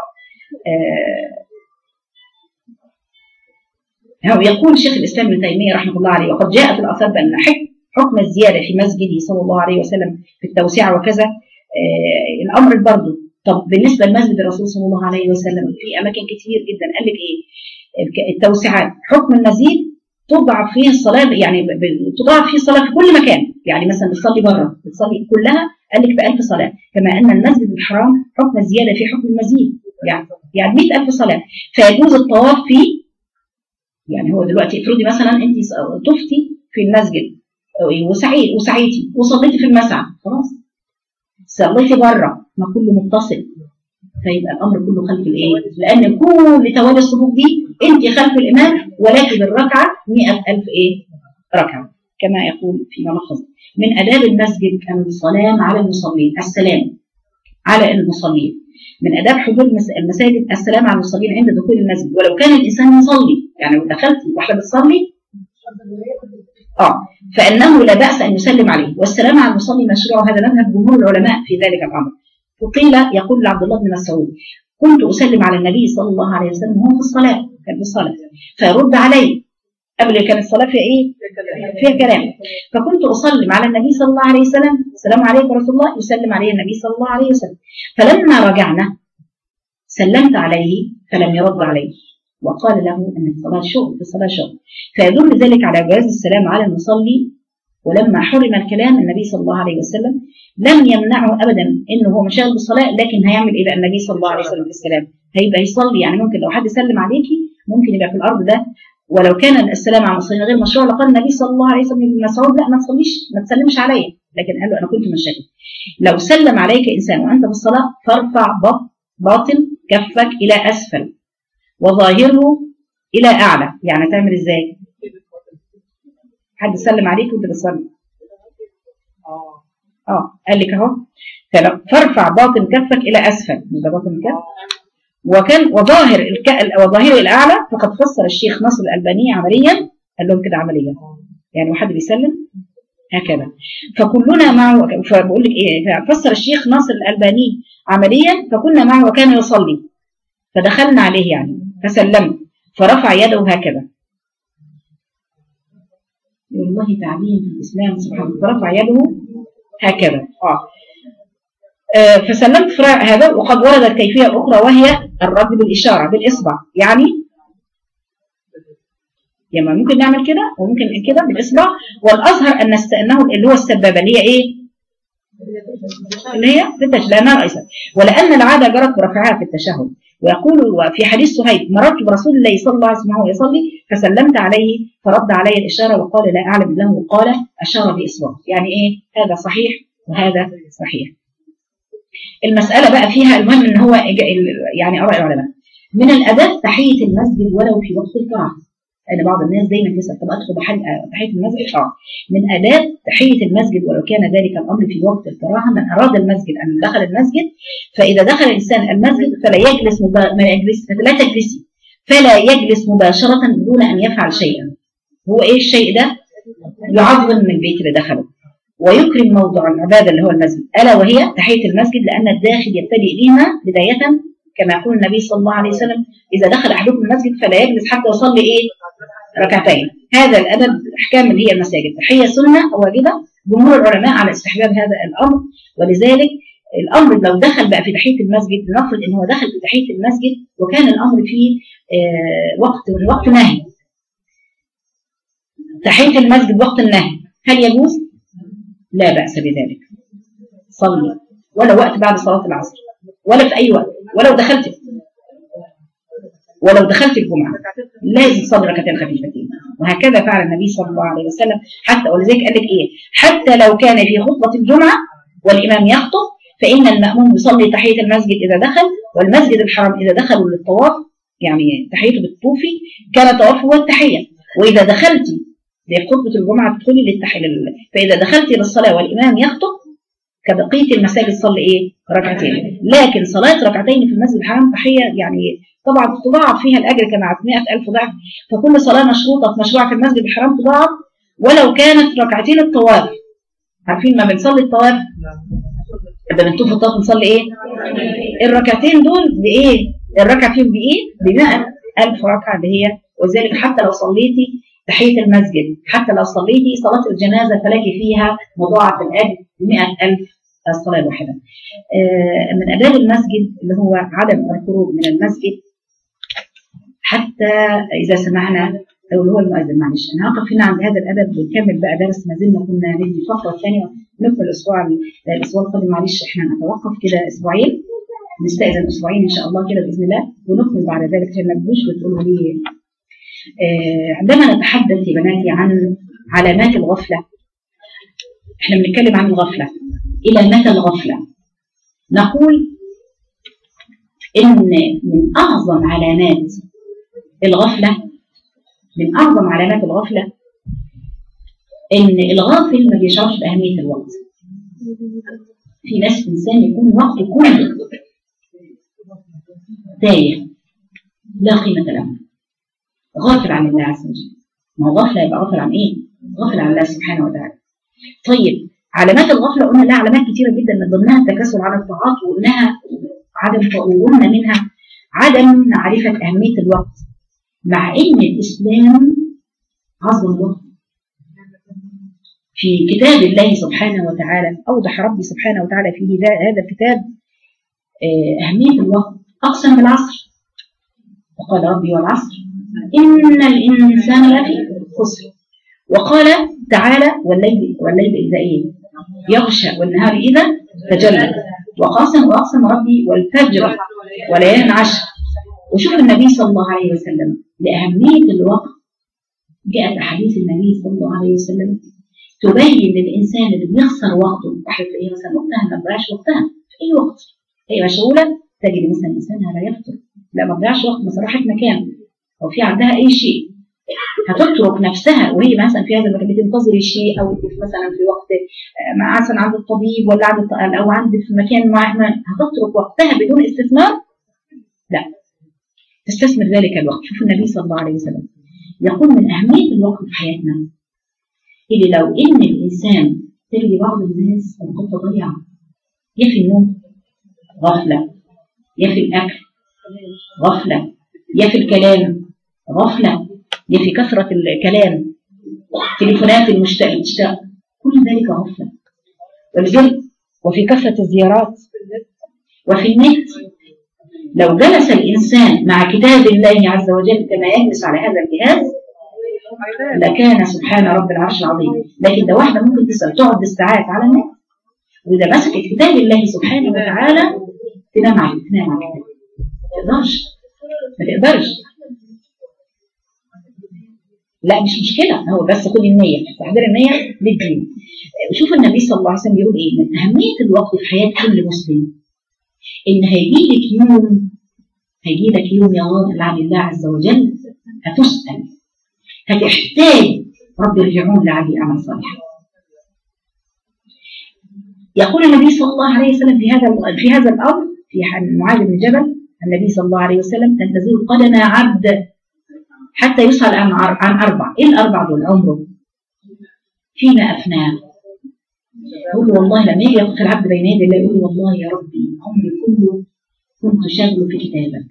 آه يقول شيخ الاسلام ابن تيميه رحمه الله عليه: وقد جاء في الاثار بان حكم الزياده في مسجده صلى الله عليه وسلم في التوسعه وكذا. آه الامر برضه. طب بالنسبه لمسجد الرسول صلى الله عليه وسلم في اماكن كتير جدا قال لك ايه؟ التوسعات حكم المزيد تضعف فيه الصلاه، يعني تضاعف فيه الصلاه في كل مكان. يعني مثلا بتصلي بره بتصلي كلها قال لك بألف صلاه، كما ان المسجد الحرام حكم الزياده في حكم المزيد، يعني يعني مئة ألف صلاه. فيجوز الطواف فيه. يعني هو دلوقتي افرضي مثلا انت طفتي في المسجد وسعيت وسعيتي وصليتي في المسعى، خلاص صليتي بره ما كله متصل، فيبقى الامر كله خلف الايه؟ لان كل توالي الصفوف دي انت خلف الامام، ولكن الركعه مئة ألف ايه؟ ركعه، كما يقول في ملخص. من اداب المسجد السلام على المصلين، السلام على المصلين. من اداب حضور المساجد السلام على المصلين عند دخول المسجد، ولو كان الانسان يصلي. يعني لو دخلتي واحده بتصلي اه فانه لا باس ان يسلم عليه، والسلام على المصلي مشروع. هذا مذهب جمهور العلماء في ذلك الامر. وقيل يقول لعبد الله بن مسعود: كنت اسلم على النبي صلى الله عليه وسلم وهو في الصلاه، كان في الصلاه فيرد علي. قبل كانت الصلاه فيها ايه؟ فيها كلام. فكنت اسلم على النبي صلى الله عليه وسلم: السلام عليكم ورحمه الله. يسلم عليه النبي صلى الله عليه وسلم. فلما رجعنا سلمت عليه فلم يرد عليه، وقال له ان الصلاه شغل، في الصلاه شغل. فيدل ذلك على جواز السلام على المصلي. ولما حرم الكلام النبي صلى الله عليه وسلم لم يمنعه ابدا انه هو مشغول بالصلاه، لكن هيعمل ايه بقى النبي صلى الله عليه وسلم في السلام؟ هيبقى يصلي. يعني ممكن لو حد سلم عليكي ممكن يبقى في الارض ده، ولو كان السلام على المصلين غير مشروع لقال النبي صلى الله عليه وسلم ابن مسعود: لا ما تصليش، ما تسلمش عليا. لكن قال له انا كنت منشغل. لو سلم عليك انسان وانت في الصلاه فارفع باطن كفك الى اسفل وظاهره الى اعلى. يعني تعمل ازاي؟ حد سلم عليك وانت بتصلي اه اه قال لك اهو: فارفع باطن كفك الى اسفل، مش ده باطن الكف، وكان وظاهر الك... وظاهره الى اعلى. فقد فسر الشيخ ناصر الالباني عمليا، قال لهم كده عمليا، يعني واحد بيسلم هكذا. فكلنا معه، فبقول لك ايه، فسر الشيخ ناصر الالباني عمليا: فكنا معه وكان يصلي فدخلنا عليه يعني فسلمت فرفع يده هكذا. والله تعليم في الاسلام سبحانه. فرفع يده هكذا اه, آه فسلمت فرع هذا. وقد وردت كيفيه اخرى وهي الرد بالاشاره بالاصبع. يعني يعني ممكن نعمل كده وممكن كده بالاصبع. والاظهر ان انه اللي هو السبابه اللي هي ايه؟ اللي هي في لانها ايسر، ولان العاده جرت برفعها في التشهد. ويقول وفي حديث صهيب: مررت برسول الله صلى الله عليه وسلم وهو يصلي فسلمت عليه فرد علي الاشاره وقال: لا اعلم له. قال: اشار باصبعه. يعني ايه؟ هذا صحيح وهذا صحيح. المساله بقى فيها المهم ان هو يعني اراء العلماء. من الاداب تحيه المسجد ولو في وقت القراءه. أن بعض الناس دايما تسأل طب أدخل بحل تحية المسجد؟ آه من آداب تحية المسجد ولو كان ذلك الأمر في وقت الكراهة، من أراد المسجد أن دخل المسجد فإذا دخل الإنسان المسجد فلا يجلس مبا... ما يجلس فلا تجلسي فلا يجلس مباشرة دون أن يفعل شيئا. هو إيه الشيء ده؟ يعظم من البيت اللي دخله ويكرم موضع العبادة اللي هو المسجد، ألا وهي تحية المسجد، لأن الداخل يبتدئ بها بداية كما يقول النبي صلى الله عليه وسلم إذا دخل أحدكم المسجد فلا يجلس حتى يصلي إيه؟ ركعتين. هذا الأدب الأحكام اللي هي المساجد. تحية سنة واجبة، جمهور العلماء على استحباب هذا الأمر، ولذلك الأمر لو دخل بقى في تحية المسجد، لنفرض إن هو دخل في تحية المسجد وكان الأمر فيه آه وقت وقت نهي، تحية المسجد وقت النهي هل يجوز؟ لا بأس بذلك، صلي ولا وقت بعد صلاة العصر ولا في أي وقت، ولو دخلت ولو دخلت الجمعة لازم تصلي ركعتين خفيفتين، وهكذا فعل النبي صلى الله عليه وسلم. حتى ولذلك قال لك إيه؟ حتى لو كان في خطبة الجمعة والإمام يخطب فإن المأموم يصلي تحية المسجد إذا دخل، والمسجد الحرام إذا دخلوا للطواف يعني تحيته بالطوفي كان طواف هو التحية، وإذا دخلتي لخطبة الجمعة تدخلي للتحية، فإذا دخلتي للصلاة والإمام يخطب كبقية المساجد صلي إيه؟ ركعتين. لكن صلاة ركعتين في المسجد الحرام تحية يعني طبعا تضاعف فيها الأجر كما مئة ألف ضعف، فكل صلاة مشروطة مشروعة في المسجد الحرام تضاعف ولو كانت ركعتين الطواف. عارفين ما بنصلي الطواف لما بنطوف الطواف بنصلي إيه؟ الركعتين دول بإيه؟ الركعة فيهم بإيه؟ بمئة ألف ركعة اللي هي، وذلك حتى لو صليتي تحية المسجد، حتى لو صليتي صلاة الجنازة فلك فيها مضاعف الأجر بمئة ألف الصلاة الواحدة. من آداب المسجد اللي هو عدم الخروج من المسجد حتى إذا سمعنا أو اللي هو المؤذن. معلش أنا هقف هنا عند هذا الأدب ونكمل بقى درس، ما زلنا كنا هذه الفقرة الثانية نكمل الأسبوع الأسبوع القادم. معلش إحنا نتوقف كده أسبوعين، نستأذن أسبوعين إن شاء الله كده بإذن الله، ونكمل بعد ذلك عشان ما تجوش وتقولوا لي. عندما نتحدث يا بناتي عن علامات الغفلة، إحنا بنتكلم عن الغفلة. إلى متى الغفلة؟ نقول إن من أعظم علامات الغفلة من أعظم علامات الغفلة إن الغافل ما بيشعرش بأهمية الوقت. في ناس إنسان يكون وقته كله تايه لا قيمة له، غافل عن الله عز وجل. ما هو غفلة يبقى غافل عن إيه؟ غافل عن الله سبحانه وتعالى. طيب علامات الغفلة قلنا لها علامات كثيرة جدا، من ضمنها التكاسل على الطاعات، وقلناها عدم وقلنا منها عدم معرفة أهمية الوقت، مع إن الإسلام عظم الوقت. في كتاب الله سبحانه وتعالى أوضح ربي سبحانه وتعالى فيه هذا الكتاب أهمية الوقت. أقسم بالعصر وقال ربي والعصر إن الإنسان لفي خسر، وقال تعالى والليل والليل إذا إيه يغشى والنهار إذا تجلى، وقسم وأقسم ربي والفجر وليال عشر. وشوف النبي صلى الله عليه وسلم لأهمية الوقت جاءت أحاديث النبي صلى الله عليه وسلم تبين للإنسان اللي بيخسر وقته. واحد تلاقيه مثلا وقتها ما تضيعش وقتها في أي وقت، هي مشغولة، تجد مثلا الإنسان لا يفطر، لا ما تضيعش وقت، مثلا راحت مكان أو في عندها أي شيء هتترك نفسها وهي مثلا في هذا المكان بتنتظر شيء، أو مثلا في وقت مثلا عند الطبيب ولا عند أو عند في مكان معين هتترك وقتها بدون استثمار؟ لا، تستثمر ذلك الوقت. شوف النبي صلى الله عليه وسلم يقول من أهمية الوقت في حياتنا اللي لو إن الإنسان تجد بعض الناس الوقت ضيع، يا في النوم غفلة، يا في الأكل غفلة، يا في الكلام غفلة، يا في كثرة الكلام، تليفونات المشتاق تشتاق، كل ذلك غفلة. ولذلك وفي كثرة الزيارات وفي النت، لو جلس الإنسان مع كتاب الله عز وجل كما يجلس على هذا الجهاز لكان سبحان رب العرش العظيم. لكن ده واحدة ممكن تسأل تقعد بالساعات على النت، وإذا مسكت كتاب الله سبحانه وتعالى تنام على تنام على الكتاب، ما تقدرش ما تقدرش لا مش مشكلة، هو بس خد النية، تحضير النية للدين. وشوف النبي صلى الله عليه وسلم بيقول إيه من أهمية الوقت في حياة كل مسلم، إن هيجي لك يوم هيجي لك يوم يا غافل عن الله عز وجل هتسأل هتحتاج رب ارجعون لعلي أعمل صالحا. يقول النبي صلى الله عليه وسلم في هذا في هذا الأمر في معاذ بن جبل، النبي صلى الله عليه وسلم تن تزول قدم عبد حتى يسأل عن عن أربع. إيه الأربع دول؟ عمره فيما أفناه. يقول والله لما يجي يقف العبد بين يدي الله يقول والله يا ربي عمري كله كنت شاغله في كتابك،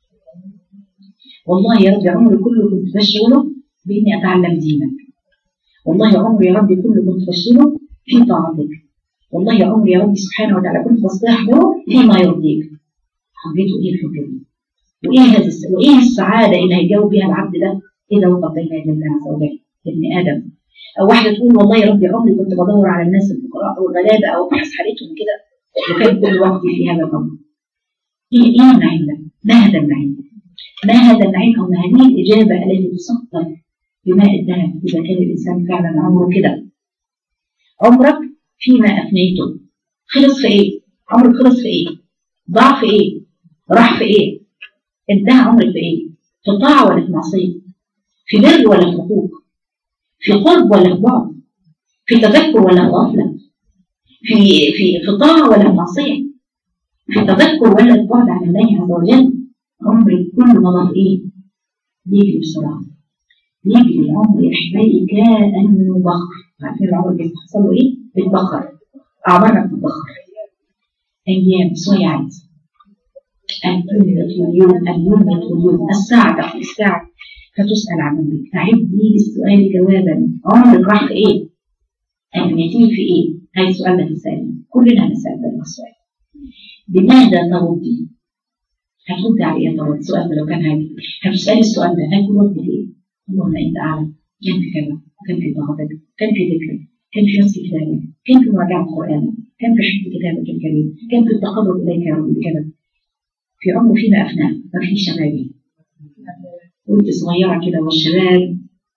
والله يا ربي عمري كله كنت بشغله بإني أتعلم دينك، والله يا عمري يا ربي كله كنت بشغله في طاعتك، والله يا عمري يا ربي سبحانه وتعالى كنت بستحضره فيما يرضيك. حبيته إيه الحب دي؟ وإيه هذا وإيه السعادة اللي هيجاوب بها العبد ده إذا وقف بين يدي الله عز وجل ابن آدم. أو واحدة تقول والله يا ربي عمري كنت بدور على الناس الفقراء أو الغلابة أو أبحث حالتهم كده، وكان كل وقتي في هذا الأمر. إيه إيه النعيم ده؟ ما هذا النعيم؟ ما هذا النعيم أو ما هذه الإجابة التي تصدر بماء الذهب إذا كان الإنسان فعلا عمره كده. عمرك فيما أفنيته خلص في إيه؟ عمرك خلص في إيه؟ ضاع في إيه؟ راح في إيه؟ انتهى عمرك في إيه؟ في طاعة ولا في معصية؟ في بر ولا في حقوق؟ في قرب ولا في بعد؟ في تذكر ولا في غفلة؟ في في في طاعة ولا في معصية؟ في تذكر ولا في بعد عن الله عز وجل؟ عمرك كله مضى في إيه؟ بيجري بسرعة. بيجري العمر يا أحبائي كأنه بخر. عارفين العمر بيحصل له إيه؟ بيتبخر. أعمارنا بتتبخر. أيام سويعات. اليوم واليوم اليوم واليوم الساعة تأخذ الساعة فتسأل عن عمرك. تعدي للسؤال جوابا. عمرك راح في إيه؟ أهميتين في إيه؟ هاي السؤال ده تسألني. كلنا نسأل ذلك السؤال. بماذا تردي؟ هتردي على إيه طبعا؟ السؤال ده لو كان هاي هتسألي السؤال ده هيكون ردي إيه؟ اللهم أنت أعلم. كان في كذا، كان في طاعتك، كان في ذكر، كان في نصف كتابك، كان في مراجعة القرآن، كان في حفظ كتابك الكريم، كان في التقرب إليك يا رب بكذا. في عمره فيما أفناه ما في شبابي. وأنت صغيرة كده والشباب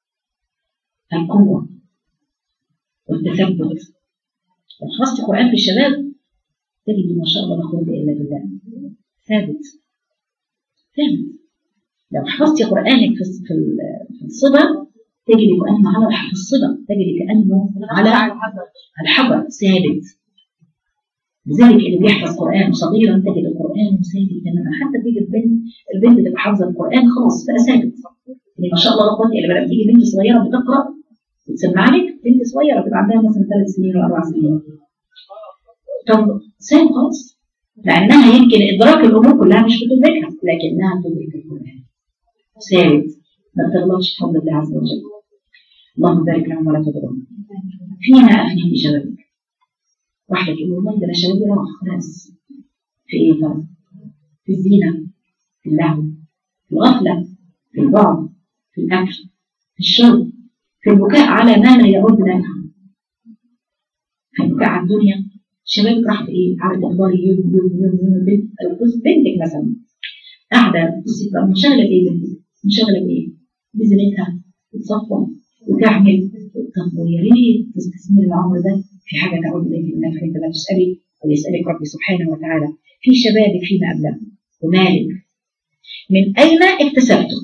القوة والتثبت. لو حفظت القرآن في الشباب تجد ما شاء الله لا قوة إلا بالله. ثابت ثابت. لو حفظت قرآنك في الصبا تجد كأنه على في الصبا تجد كأنه على الحجر ثابت. لذلك اللي بيحفظ قرآن صغيرا تجد القرآن ثابت تماما. حتى تيجي البنت البنت اللي حافظه القرآن خلاص بقى ثابت. يعني ما شاء الله لا قوة إلا بالله. تيجي بنت صغيرة بتقرأ وتسمع لك بنت صغيرة بتبقى عندها مثلا ثلاث سنين ولا أربع سنين. طب ثابت خلاص. لأنها يمكن إدراك الأمور كلها مش بتدركها لكنها تدرك القرآن. ثابت ما بتغلطش بفضل الله عز وجل. اللهم بارك لهم ولا تضرهم. فيما أفني في شبابك. واحدة تقول والله ده أنا شبابي راح خلاص. في إيه طبعا؟ في الزينة، في اللهو، في الغفلة، في البعد، في الأكل، في الشرب، في البكاء على ما لا يعود نافعا. في البكاء على الدنيا. شبابك راح في إيه؟ على تقدار يوم يوم يوم يوم بنت بنتك مثلا قاعدة بصي بقى منشغلة بإيه بنتك؟ منشغلة بإيه؟ بزينتها وتصفى وتعمل. طب ويا ريت تستثمر العمر ده في حاجة تعود إليك بالنفع. أنت لا تسألي ويسألك ربي سبحانه وتعالى في شبابك فيما أبلغ ومالك من أين اكتسبته؟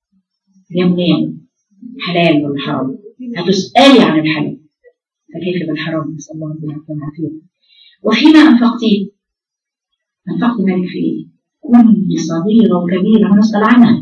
منين؟ حلال ولا حرام؟ هتسألي عن الحلال فكيف بالحرام؟ نسأل الله العافية والعافية. وفيما أنفقتيه أنفقت مالك في إيه؟ كل صغيرة وكبيرة نسأل عنها.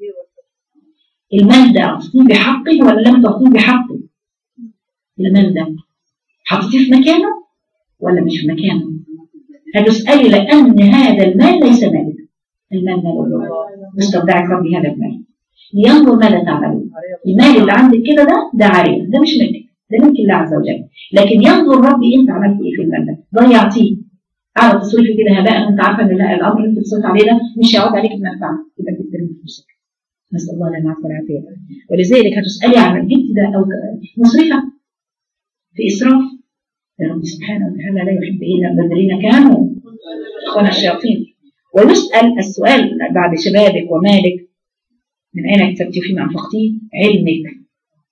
المال ده أعطيه بحقه ولا لم تعطيه بحقه؟ المال ده حطيه في مكانه ولا مش في مكانه؟ هتسألي لأن هذا المال ليس مالك. المال مال مستودعك ربي هذا المال لينظر ماذا تعملون. المال اللي عندك كده ده ده عارية، ده مش ملك، ده ملك الله عز وجل. لكن ينظر ربي انت عملت ايه في المال ده. ضيعتيه على تصريفي كده هباء. انت عارفه ان لا الامر اللي انت بتصرف عليه ده مش هيعود عليك بمنفعه، يبقى بترمي فلوسك. نسال الله لنا والعافيه. ولذلك هتسالي عن البنت ده او مصرفه في اسراف. رب سبحانه وتعالى لا يحب الا الذين كانوا اخوان الشياطين. ويسال السؤال بعد شبابك ومالك من اين اكتسبتي فيما انفقتيه؟ علمك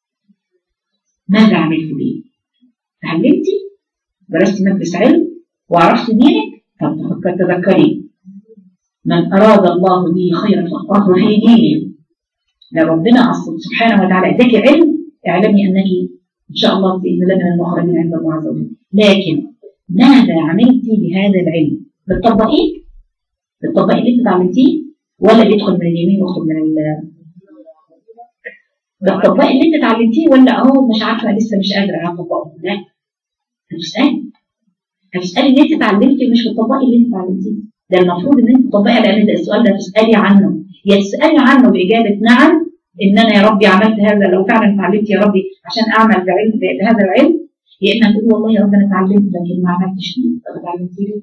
ماذا عملت به؟ تعلمتي؟ درستي مدرسة علم وعرفتي دينك؟ طب تذكري من أراد الله به خيرا فقهه في دينه لو ربنا سبحانه وتعالى اداك علم اعلمي انك ان شاء الله باذن الله من المخرجين عند الله عز وجل. لكن ماذا عملت بهذا العلم؟ بتطبقيه؟ بتطبقي اللي انت اتعلمتيه ولا بيدخل من اليمين ويخرج من ال بتطبقي اللي انت اتعلمتيه ولا اهو مش عارفه لسه مش قادره اطبقه؟ لا، هتسالي هتسالي اللي انت اتعلمتي ومش بتطبقي اللي انت اتعلمتيه. ده المفروض ان انت تطبقي، لان ده السؤال ده تسالي عنه، يا تسالي عنه باجابه نعم ان انا يا ربي عملت هذا لو فعلا اتعلمت يا ربي عشان اعمل بعلم بهذا العلم، يا اما تقول والله يا رب انا اتعلمت لكن ما عملتش فيه. طب اتعلمتي ليه؟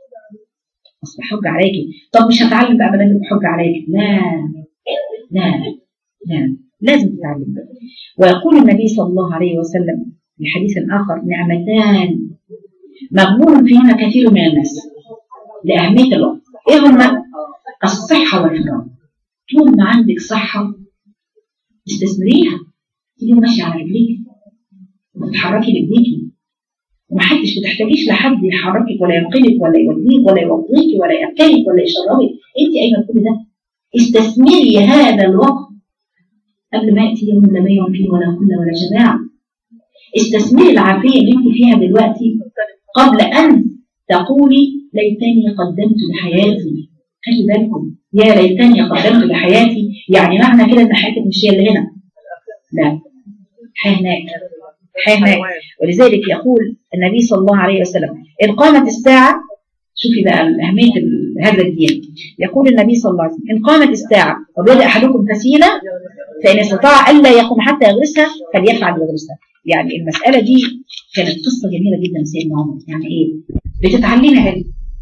اصل حج عليكي. طب مش هتعلم بقى بدل حج عليكي. لا لا لا، لازم تتعلم. ويقول النبي صلى الله عليه وسلم في حديث اخر: نعمتان مغبون فيهما كثير من الناس لاهميه الوقت. ايه هما؟ الصحه والفراغ. طول ما عندك صحه استثمريها، تيجي ماشيه على رجليك وتتحركي بايديكي ومحدش بتحتاجيش لحد يحركك ولا ينقلك ولا يوديك ولا يوضيك ولا ياكلك ولا يشربك، انت قايمه كل ده. استثمري هذا الوقت قبل ما ياتي يوم لا بيع فيه ولا خلة ولا شفاعة. استثمري العافيه اللي انت فيها دلوقتي قبل ان تقولي ليتني قدمت لحياتي. خلي بالكم، يا ليتني قدمت لحياتي يعني معنى كده ان حياتك مش هي اللي هنا، لا، حي هناك، حي هناك. ولذلك يقول النبي صلى الله عليه وسلم: إن قامت الساعة، شوفي بقى أهمية هذا الدين، يقول النبي صلى الله عليه وسلم: إن قامت الساعة وبدأ أحدكم فسيلة فإن استطاع ألا يقوم حتى يغرسها فليفعل يغرسها. يعني المسألة دي كانت قصة جميلة جدا سيدنا عمر. يعني إيه؟ بتتعلمي علم،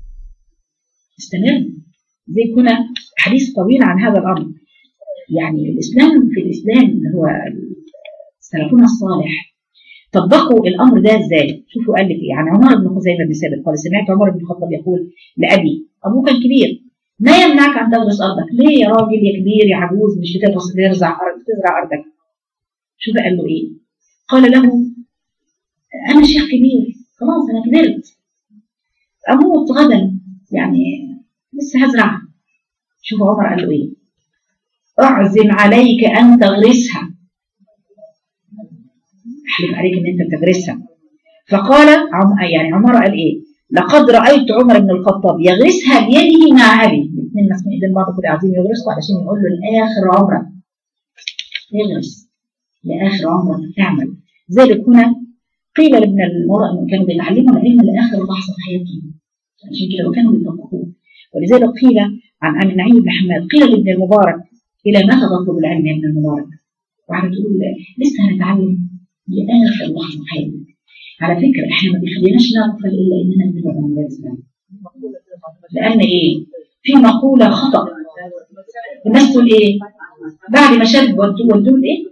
استمر. زي كنا حديث طويل عن هذا الأمر. يعني الإسلام، في الإسلام اللي هو سلفنا الصالح طبقوا الأمر ده إزاي؟ شوفوا قال لك إيه. يعني عمر بن خزيمة بن ثابت قال: سمعت عمر بن الخطاب يقول لأبي، أبوه كان كبير: ما يمنعك أن تغرس أرضك؟ ليه يا راجل يا كبير يا عجوز مش بتزرع أرض تزرع أرضك؟ شوف قال له إيه؟ قال له: أنا شيخ كبير، خلاص أنا كبرت، أموت غدا، يعني لسه هزرعها. شوف عمر قال له إيه؟ أعزم عليك أن تغرسها، أحلف عليك إن أنت تغرسها. فقال عم يعني عمر قال إيه؟ لقد رأيت عمر بن الخطاب يغرسها بيده مع أبي. الاثنين ماسكين إيدين بعض كده عايزين يغرسوا علشان يقول له لآخر عمرك يغرس، لآخر عمرك تعمل. ذلك هنا قيل لابن المرأة كانوا بيتعلموا العلم لآخر لحظة في حياتهم، عشان كده وكانوا بيطبقوه. ولذلك قيل عن عن نعيم بن حماد: قيل لابن المبارك: إلى متى تطلب العلم يا ابن المبارك؟ وعلى تقول لسه هنتعلم لآخر لحظة في حياتك. على فكرة احنا ما بيخليناش نغفل إلا إننا نتبع عن الإسلام. لأن إيه؟ في مقولة خطأ الناس تقول إيه؟ بعد ما شاب ودوه ودوه إيه؟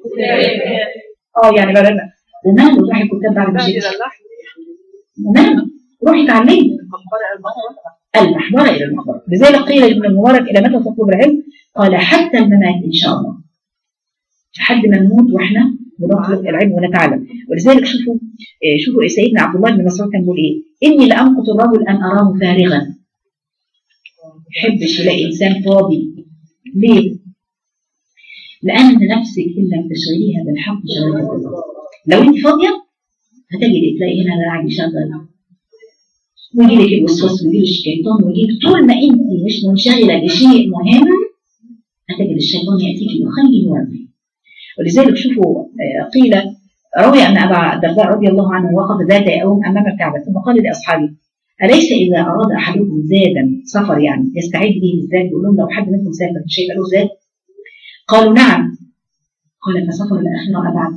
آه يعني بقى وماله روحي كتاب بعد ما شاب وماله روحي تعلمي المحبرة إلى المحبرة. لذلك قيل ابن المبارك: إلى متى تطلب العلم؟ قال: حتى الممات إن شاء الله، لحد ما نموت وإحنا بنطلب العلم ونتعلم. ولذلك شوفوا شوفوا سيدنا عبد الله بن مسعود كان بيقول إيه؟ إني لأمقت الرجل أن أراه فارغا. ما يحبش يلاقي إنسان فاضي. ليه؟ لأن نفسك إن لم تشغليها بالحق شغلتها بالله. لو أنت فاضية هتجي تلاقي هنا لاعب يشغل ويجي لك الوسواس ويجي لك الشيطان ويجي لك. طول ما أنت مش منشغلة بشيء مهم هتجد الشيطان يأتيك يخلي يوري. ولذلك شوفوا قيل روي أن أبا الدرداء رضي الله عنه وقف ذات يوم أمام الكعبة ثم قال لأصحابه: أليس إذا أراد أحدكم زادا سفر يعني يستعد به بالزاد؟ يقول لهم لو حد منكم سافر مش هيبقى له زاد؟ قالوا: نعم. قال: فسفر الآخرة أبعد،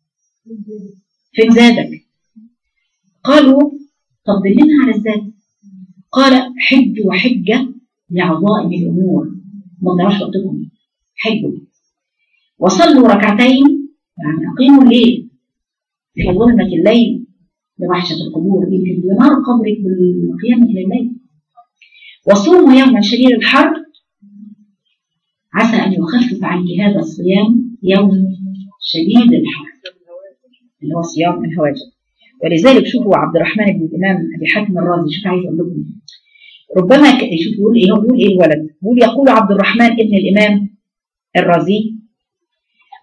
فين زادك؟ قالوا: طب دلنا على الزاد. قال: حج وحجة لعظائم الأمور، ما تضيعوش وقتكم، حجوا وصلوا ركعتين، يعني أقيموا الليل في ظلمة الليل لوحشة القبور، يمكن بنار قبرك بالقيام إلى الليل. وصوموا يوما شديد الحر عسى أن يخفف عنك هذا الصيام يوم شديد الحر اللي هو صيام الهواجر. ولذلك شوفوا عبد الرحمن بن الإمام أبي حاتم الرازي، شوف عايز أقول لكم ربما شوفوا يقول إيه، يقول إيه الولد، يقول يقول عبد الرحمن ابن الإمام الرازي: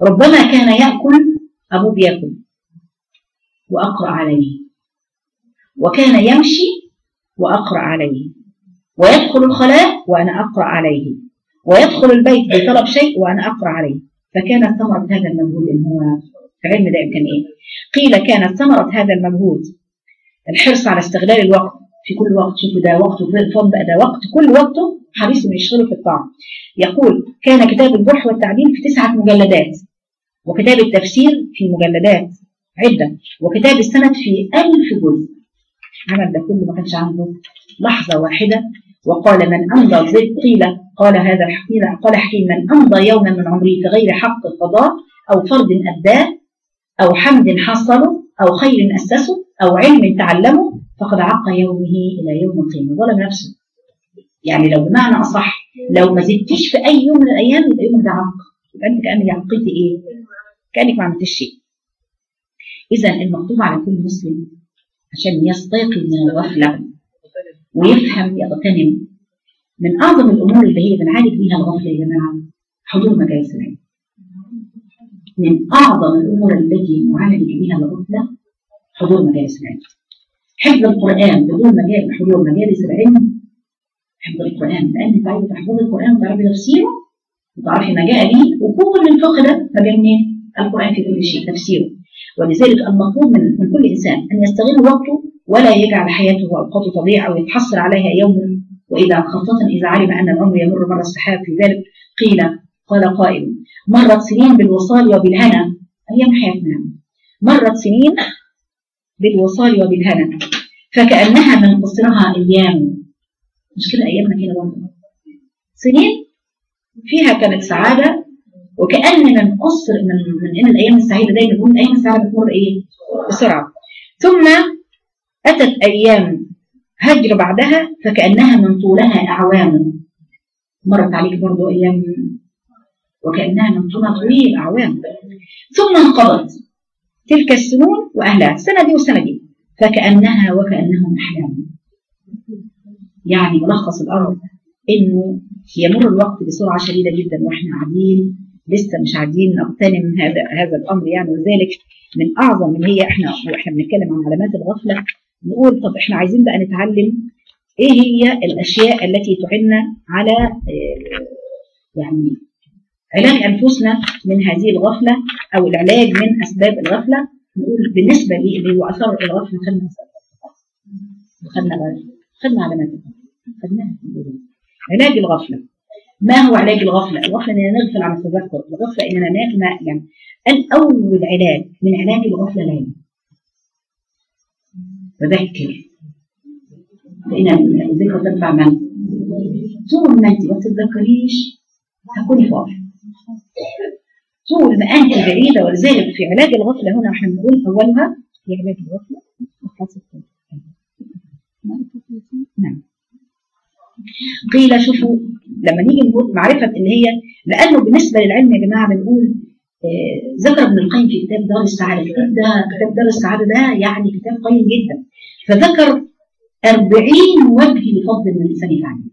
ربما كان يأكل، أبوه بيأكل وأقرأ عليه، وكان يمشي وأقرأ عليه، ويدخل الخلاء وأنا أقرأ عليه، ويدخل البيت بطلب شيء وأنا أقرأ عليه. فكانت ثمرة هذا المجهود إن هو في العلم ده كان إيه؟ قيل كانت ثمرة هذا المجهود الحرص على استغلال الوقت في كل وقت. شوفوا ده وقته فضل بقى، ده وقت كل وقته حريص إنه يشتغل في الطاعة. يقول كان كتاب الجرح والتعديل في تسعة مجلدات، وكتاب التفسير في مجلدات عدة، وكتاب السند في ألف جزء. عمل ده كله ما كانش عنده لحظة واحدة. وقال من أمضى قيل قال هذا الحكيم قال حكيم من أمضى يوما من عمره في غير حق القضاء أو فرض أداه أو حمد حصله أو خير أسسه أو علم تعلمه فقد عق يومه إلى يوم القيامة، ظلم نفسه. يعني لو بمعنى أصح لو ما زدتيش في أي يوم من الأيام يبقى يومك ده عق، يبقى أنت كأنك عقيتي إيه؟ كأنك ما عملتش شيء. إذا المطلوب على كل مسلم عشان يستيقظ من الغفلة ويفهم يغتنم من أعظم الأمور اللي هي بنعالج بيها الغفلة يا جماعة حضور مجالس العلم. من أعظم الأمور التي نعالج بيها الغفلة حضور مجالس العلم. حفظ القرآن بدون مجال حضور مجالس العلم. حفظ القرآن لأن أنت عايزة تحفظ القرآن وتعرفي تفسيره وتعرفي ما جاء به، وكل الفقه ده مجال منين؟ القرآن في كل شيء تفسيره. ولذلك المطلوب من, من كل إنسان أن يستغل وقته ولا يجعل حياته وأوقاته تضيع أو يتحصر عليها يوم، وإذا خاصة إذا علم أن العمر يمر مر السحاب. في ذلك قيل قال قائل مرت سنين بالوصال وبالهنا، أيام حياتنا مرت سنين بالوصال وبالهنا فكأنها من قصرها أيام. مش كده أيامنا كده برضه سنين فيها كانت سعادة، وكأن من قصر من من إن الأيام السعيدة دايما نقول الأيام السعيدة بتمر إيه؟ بسرعة. ثم أتت أيام هجر بعدها فكأنها من طولها أعوام. مرت عليك برضو أيام وكأنها من طولها طويل أعوام. ثم انقضت تلك السنون وأهلها السنة دي والسنة دي فكأنها وكأنهم أحلام. يعني ملخص الأمر إنه يمر الوقت بسرعة شديدة جدا وإحنا قاعدين لسه مش عارفين نغتنم هذا هذا الأمر. يعني وذلك من أعظم من هي إحنا وإحنا بنتكلم عن علامات الغفلة نقول طب إحنا عايزين بقى نتعلم إيه هي الأشياء التي تعيننا على يعني علاج أنفسنا من هذه الغفلة أو العلاج من أسباب الغفلة. نقول بالنسبة لي اللي هو أثر الغفلة خدنا خدنا خدنا علامات خدناها. علاج الغفلة ما هو علاج الغفلة؟ الغفلة إننا نغفل عن التذكر، الغفلة إننا نأمن. يعني الأول علاج من علاج الغفلة العلم. فذكر فإن الذكر تنفع من؟ طول ما أنت ما تتذكريش هتكوني فاضية، طول ما أنت بعيدة. ولذلك في علاج الغفلة هنا احنا بنقول أولها في علاج الغفلة نعم. قيل شوفوا لما نيجي نقول معرفة اللي هي لأنه بالنسبة للعلم يا جماعة بنقول آه ذكر ابن القيم في كتاب دار السعادة. الكتاب ده كتاب دار السعادة ده يعني كتاب قيم جدا. فذكر أربعين وجه لفضل من الإنسان يتعلم،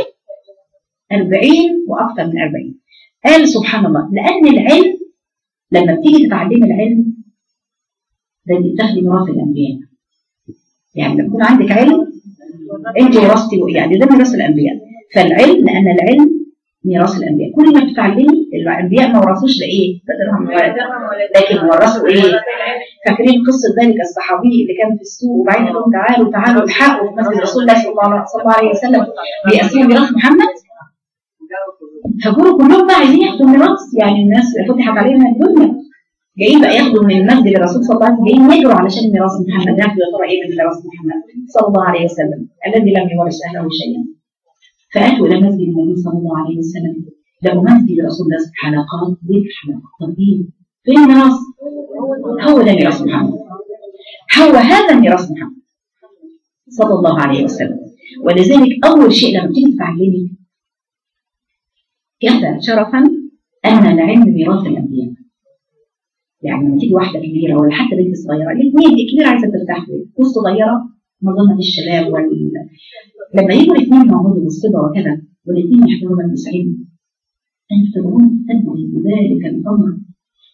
أربعين وأكثر من أربعين. قال سبحان الله لأن العلم لما بتيجي تتعلم العلم ده بتاخدي ميراث الأنبياء. يعني لما يكون عندك علم انت ورثتي، يعني ده ميراث الأنبياء. فالعلم لأن العلم ميراث الأنبياء. كل ما بتتعلمي الأنبياء ما ورثوش لإيه؟ لكن ورثوا إيه؟ فاكرين قصة ذلك الصحابي اللي كان في السوق وبعدين قالوا تعالوا تعالوا الحقوا في مسجد رسول الله صلى الله عليه وسلم بيقسموا ميراث محمد. فكانوا كلهم بقى عايزين ياخدوا ميراث. يعني الناس فتحت عليهم الدنيا جايين بقى ياخدوا من مسجد الرسول صلى الله عليه وسلم، جايين يجروا علشان ميراث محمد. ياخدوا يا ترى ايه من ميراث محمد صلى الله عليه وسلم الذي لم يورث اهله شيئا. فاتوا الى مسجد النبي صلى الله عليه وسلم لقوا مسجد رسول الله حلقات ذكر حلقات تنظيم. فين الميراث؟ هو ده ميراث محمد، هو هذا ميراث محمد صلى الله عليه وسلم. ولذلك اول شيء لما تيجي تتعلمي كفى شرفا ان العلم ميراث الانبياء. يعني لما تيجي واحده كبيره ولا حتى بنت صغيره، الاثنين الكبيره عايزه ترتاح فيه والصغيره مظنه الشباب وال... لما يجوا الاثنين يقعدوا بالصبا وكذا والاثنين يحضروا مجلس علم انت تدعون تدعي بذلك الامر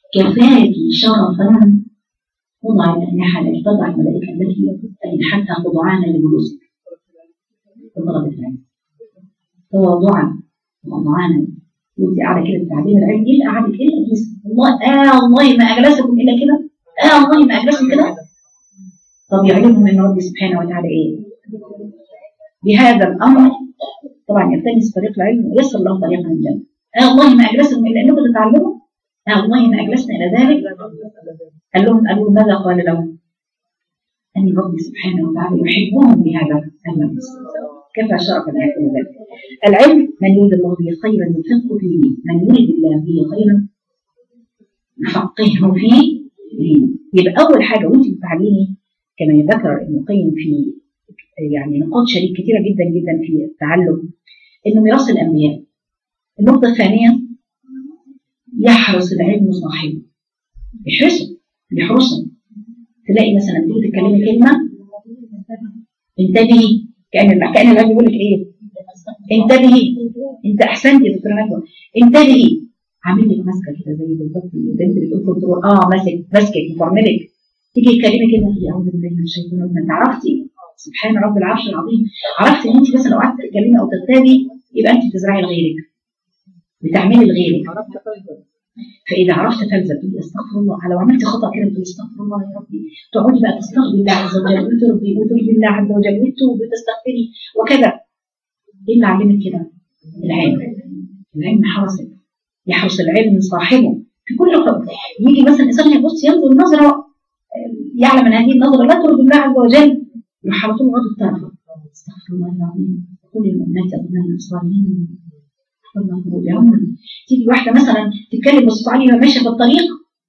كفاك شرفا وضع الأجنحة التي تضع الملائكة التي حتى خضعان لجلوسك بطلب العلم تواضعا وخضعانا وانت قاعده كده بتعلمي العلم. ايه اللي قعدك؟ ايه اللي اجلسك؟ والله اه والله ما اجلسكم الا كده، اه والله ما اجلسكم كده. طب يعلمهم ان ربي سبحانه وتعالى ايه؟ بهذا الامر طبعا يلتمس طريق العلم ويسر له طريقا الجنه. اه والله ما اجلسكم الا انكم تتعلموا، اه والله ما اجلسنا الى ذلك. قال لهم قالوا ماذا قال لهم؟ ان ربي سبحانه وتعالى يحبهم بهذا المجلس. كفى شرفا ان يكون ذلك. العلم من يريد الله به خيرا يفقهه فيه، من يريد الله به خيرا يفقهه فيه. يبقى اول حاجه وانت بتتعلمي كما ذكر ابن القيم في يعني نقاط شريك كثيره جدا جدا في التعلم انه ميراث الانبياء. النقطه الثانيه يحرص العلم صاحبه، يحرسه يحرسه. تلاقي مثلا تيجي تتكلمي كلمه انتبهي، كان كان العلم يقول لك ايه؟ انتبهي، انت احسنتي يا دكتوره نجوى، انتبهي. عامل لك ماسكه كده زي بالظبط البنت بتقول كنترول، اه ماسك ماسكك مفرملك. تيجي تكلمي كلمه تقولي اعوذ بالله من الشيطان الرجيم. انت عرفتي سبحان رب العرش العظيم، عرفتي ان انت مثلا لو قعدت تتكلمي او تغتابي يبقى انت بتزرعي لغيرك، بتعملي لغيرك. فاذا عرفت فلزم تقولي استغفر الله. لو عملتي خطا كده تقولي استغفر الله يا ربي، تقعدي بقى تستغفري الله عز وجل وترضي وترضي الله عز وجل وتوبي وتستغفري وكذا. ايه اللي علمك كده؟ العلم. العلم حرسك، يحرس العلم صاحبه في كل خطوه. يجي مثلا انسان يبص ينظر نظره يعلم ان هذه النظره لا ترضي الله عز وجل، يروح على طول غض الطرف. استغفر الله العظيم. كل المؤمنات يغضن ابصارهن ويحفظن فروجهن. تيجي واحده مثلا تتكلم بصوت عالي وهي ماشيه في الطريق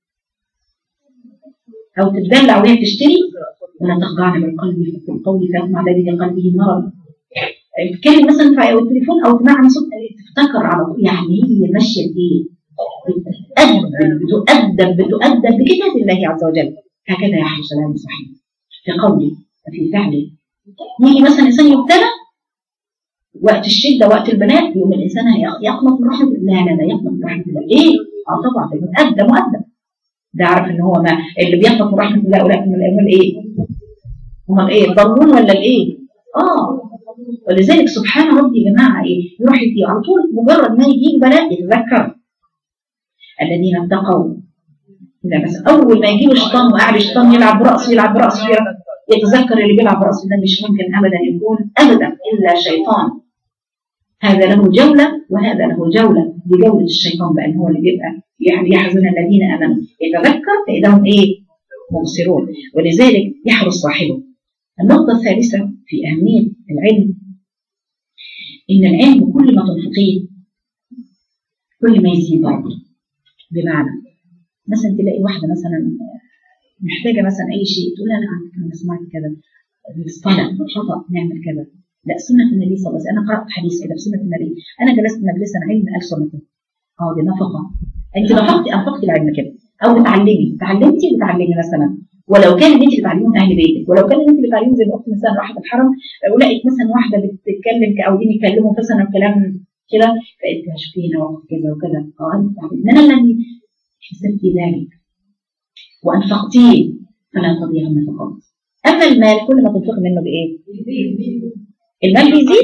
او تتدلع وهي بتشتري، ولا تخضعن بالقلب في القول فيطمع الذي في قلبه مرض. تتكلم مثلا في التليفون او تسمع صوت تفتكر على طول يعني هي ماشيه بايه؟ بتؤدب بتؤدب بتؤدب بكتاب الله عز وجل. هكذا يحرص العلم صحيح في قوله وفي فعله. يجي مثلا انسان يبتلى وقت الشده وقت البلاء، يوم الانسان يقنط من رحمه الله. لا لا لا يقنط من رحمه الله. ليه؟ اه طبعا ده مؤدب مؤدب. ده عارف ان هو ما اللي بيقنط من رحمه الله اولئك من الامم الايه؟ هم الايه؟ الضالون ولا الايه؟ اه ولذلك سبحان ربي يا جماعه ايه؟ يروح على طول مجرد ما يجيب بلاء يتذكر الذين اتقوا. إذا بس أول ما يجيب الشيطان وقاعد الشيطان يلعب برأسه يلعب برأسه يتذكر اللي بيلعب برأسه ده مش ممكن أبدا يكون أبدا إلا شيطان. هذا له جولة وهذا له جولة. دي جولة الشيطان بأن هو اللي بيبقى يعني يحزن الذين آمنوا يتذكر فإذا هم إيه؟ مبصرون. ولذلك يحرص صاحبه. النقطة الثالثة في أهمية العلم إن العلم كل ما تنفقيه كل ما يزيد برضه. بمعنى مثلا تلاقي واحدة مثلا محتاجة مثلا أي شيء تقول لها أنا سمعت كذا الصلاة خطأ نعمل كذا. لا سنة النبي صلى الله عليه وسلم. أنا قرأت حديث كده بسنة النبي. أنا جلست مجلسا علم ألف سنة. أه دي نفقة. أنت نفقتي أنفقتي العلم كده أو بتعلمي تعلمتي بتعلمي مثلا. ولو كان أنت بتعلمين أهل بيتك ولو كان أنت بتعلمين زي ما قلت مثلا راحت الحرم ولقيت مثلا واحدة بتتكلم كأودين يكلموا مثلا الكلام كده فقلت شوفي هنا وقت كذا وكذا. أه أنت تعلمين. أنا الذي حسبت ذلك وأنفقتيه فلا تضيع النفقات. أما المال كل ما تنفق منه بإيه؟ المال بيزيد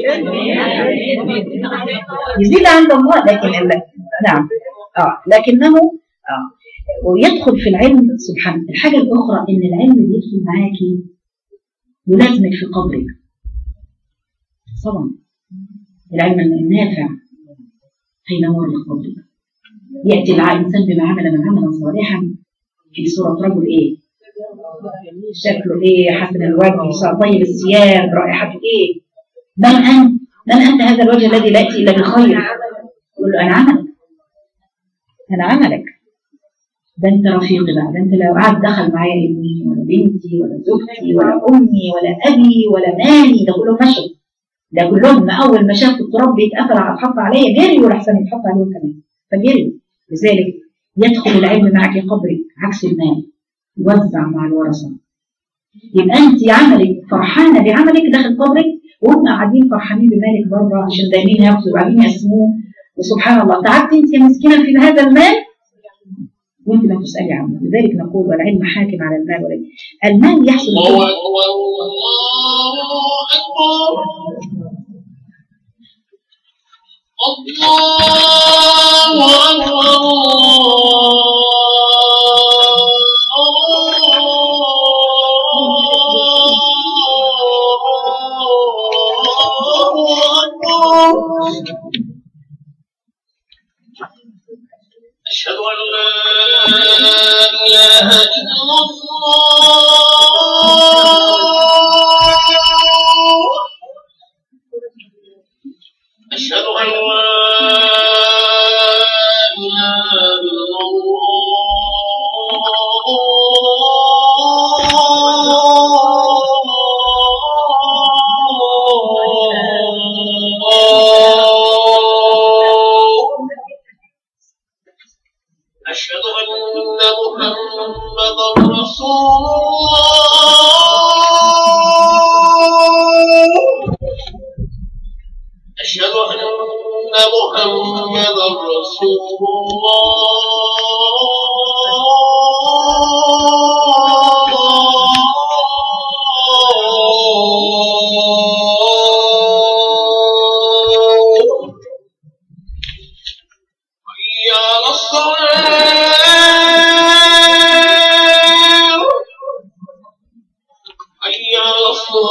يزيد عند الله لكن نعم آه لكنه آه ويدخل في العلم سبحانه. الحاجة الأخرى إن العلم بيدخل معاكي يلازمك في قبرك. طبعا العلم النافع هينور لك قبرك. يأتي الإنسان بما عمل من عملا صالحا في صورة رجل إيه؟ شكله إيه؟ حسن الوجه طيب الثياب رائحته إيه؟ من أنت؟ من أنت هذا الوجه الذي لا يأتي إلا بالخير؟ يقول له أنا عملك أنا عملك. ده أنت رفيقي بقى. ده أنت لو قعد دخل معايا ابني ولا بنتي ولا زوجتي ولا أمي ولا أبي ولا مالي ده كلهم مشوا. ده كلهم أول ما شافوا التراب بيتقفل اتحط عليا جري ولا أحسن يتحط عليهم كمان فجري. لذلك يدخل العلم معك قبرك عكس المال يوزع مع الورثة. يبقى أنت عملك فرحانة بعملك داخل قبرك وهم قاعدين فرحانين بمالك بره عشان دايمين ياخدوا وقاعدين يقسموه. وسبحان الله تعبت أنت يا مسكينة في هذا المال وانت لا تسألي عنه. لذلك نقول والعلم حاكم على المال والعلم. المال يحصل الله أكبر الله أكبر الله أكبر. أشهد أن لا إله إلا الله. أشهد أن لا إله إلا أشهد أن محمدا رسول الله. أشهد أن محمدا رسول الله. حي على الصلاة حي على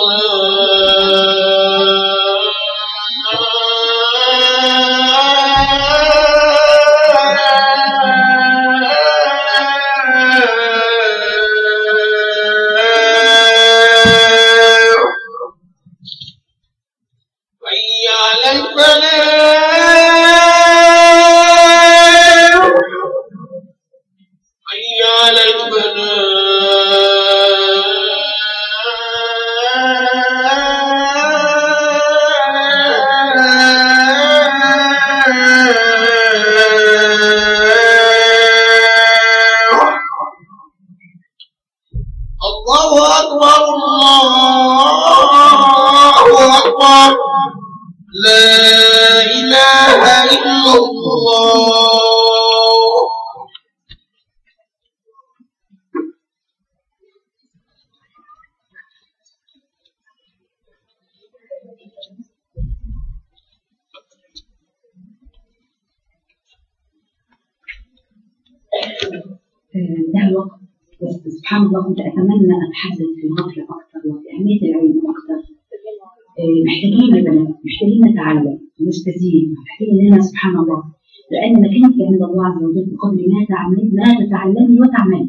الصلاة حي على الفلاح حي على الله أكبر الله أكبر. لا إله إلا الله. ده الوقت. بس سبحان الله كنت أتمنى أتحدث في الغفلة أكثر وفي أهمية العلم أكثر. محتاجين يا بنات، محتاجين نتعلم ونستزيد، محتاجين إننا سبحان الله، لأن مكانك عند الله عز وجل بقدر ما تعملي ما تتعلمي وتعملي،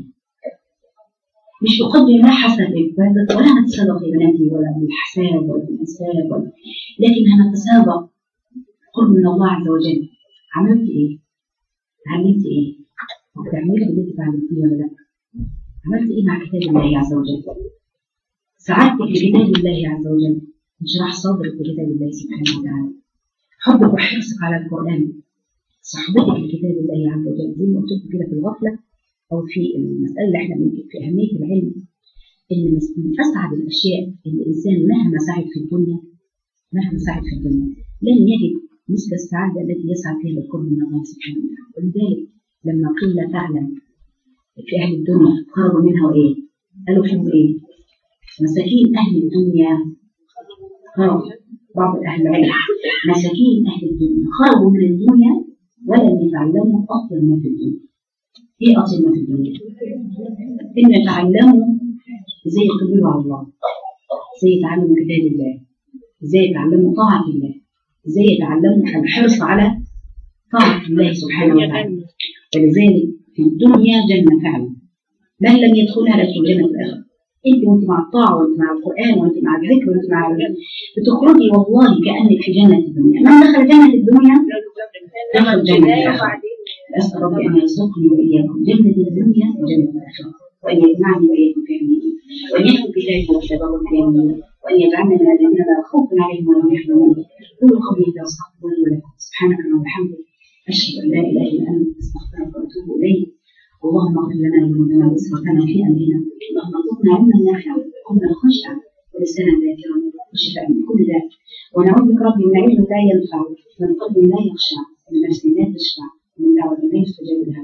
مش بقدر ما حسبك ولا نتسابق يا بناتي ولا بالحساب ولا بالحساب ولا، لكن هنتسابق قرب من الله عز وجل. عملت إيه؟ علمت إيه؟ وبتعملي اللي أنت تعلمتيه ولا لأ؟ عملت إيه مع كتاب الله عز وجل؟ سعادتك لكتاب الله عز وجل، انشراح صدرك بكتاب الله سبحانه وتعالى، حبك وحرصك على القرآن، صحبتك لكتاب الله عز وجل. زي ما قلت لكم كده في الغفلة أو في المسألة اللي احنا بنجيب في أهمية العلم، إن من أسعد الأشياء اللي الإنسان مهما سعد في الدنيا مهما سعد في الدنيا لن يجد مثل السعادة التي يسعد فيها بالقرب من الله سبحانه وتعالى. ولذلك لما قيل تعلم في أهل الدنيا خرجوا منها وإيه؟ قالوا فيهم إيه؟ مساكين أهل الدنيا خرجوا. بعض أهل العلم مساكين أهل الدنيا خرجوا من الدنيا ولم يتعلموا أطيب ما في الدنيا. إيه أطيب ما في الدنيا؟ إن يتعلموا إزاي يقبلوا على الله، إزاي يتعلموا كتاب الله، إزاي يتعلموا طاعة الله، إزاي يتعلموا الحرص على طاعة الله سبحانه وتعالى. ولذلك في الدنيا جنة فعلا، من لم يدخلها لا يدخل جنة الآخرة. أنت وأنت مع الطاعة وأنت مع القرآن وأنت مع الذكر وأنت مع الجنة بتخرجي والله كأنك في جنة الدنيا. من دخل جنة الدنيا دخل جنة الآخرة. أسأل ربي أن يرزقني وإياكم جنة الدنيا وجنة الآخرة، وأن يجمعني وإياكم في علمه، وأن يكتب بذلك وكتابه الكريمين، وأن يجعلنا من الذين لا خوف عليهم ولا هم يحزنون. قولوا قولي فأستغفر لي ولكم. سبحانك اللهم وبحمدك أشهد أن لا إله إلا أنت أستغفرك وأتوب إليك. اللهم اغفر لنا ذنوبنا وإسرافنا في أمرنا، اللهم ارزقنا علما نافعا وقلبا خاشعا ولسانا ذاكرا وشفاء من كل داء، ونعوذ بك ربي من علم لا ينفع ومن قلب لا يخشع ومن نفس لا تشفع ومن دعوة لا يستجاب لها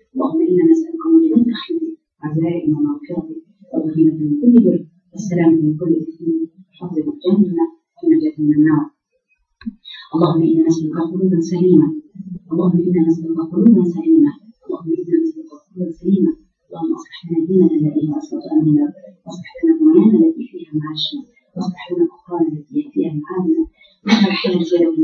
اللهم إنا نسألك موجبات رحمتك وعزائم ومغفرتك والغنيمة من كل بر والسلام من كل إثم وحفظ الجنة ونجاة من النار. اللهم إنا نسألك قلوبا سليمة اللهم إنا نسألك قلوبا سليمة اللهم إنا نسألك قلوبا سليمة اللهم أصلح لنا ديننا الذي هو عصمة أمرنا واصلح لنا دنيانا التي فيها معاشنا واصلح لنا أخرانا التي فيها معادنا واجعل الحياة زيادة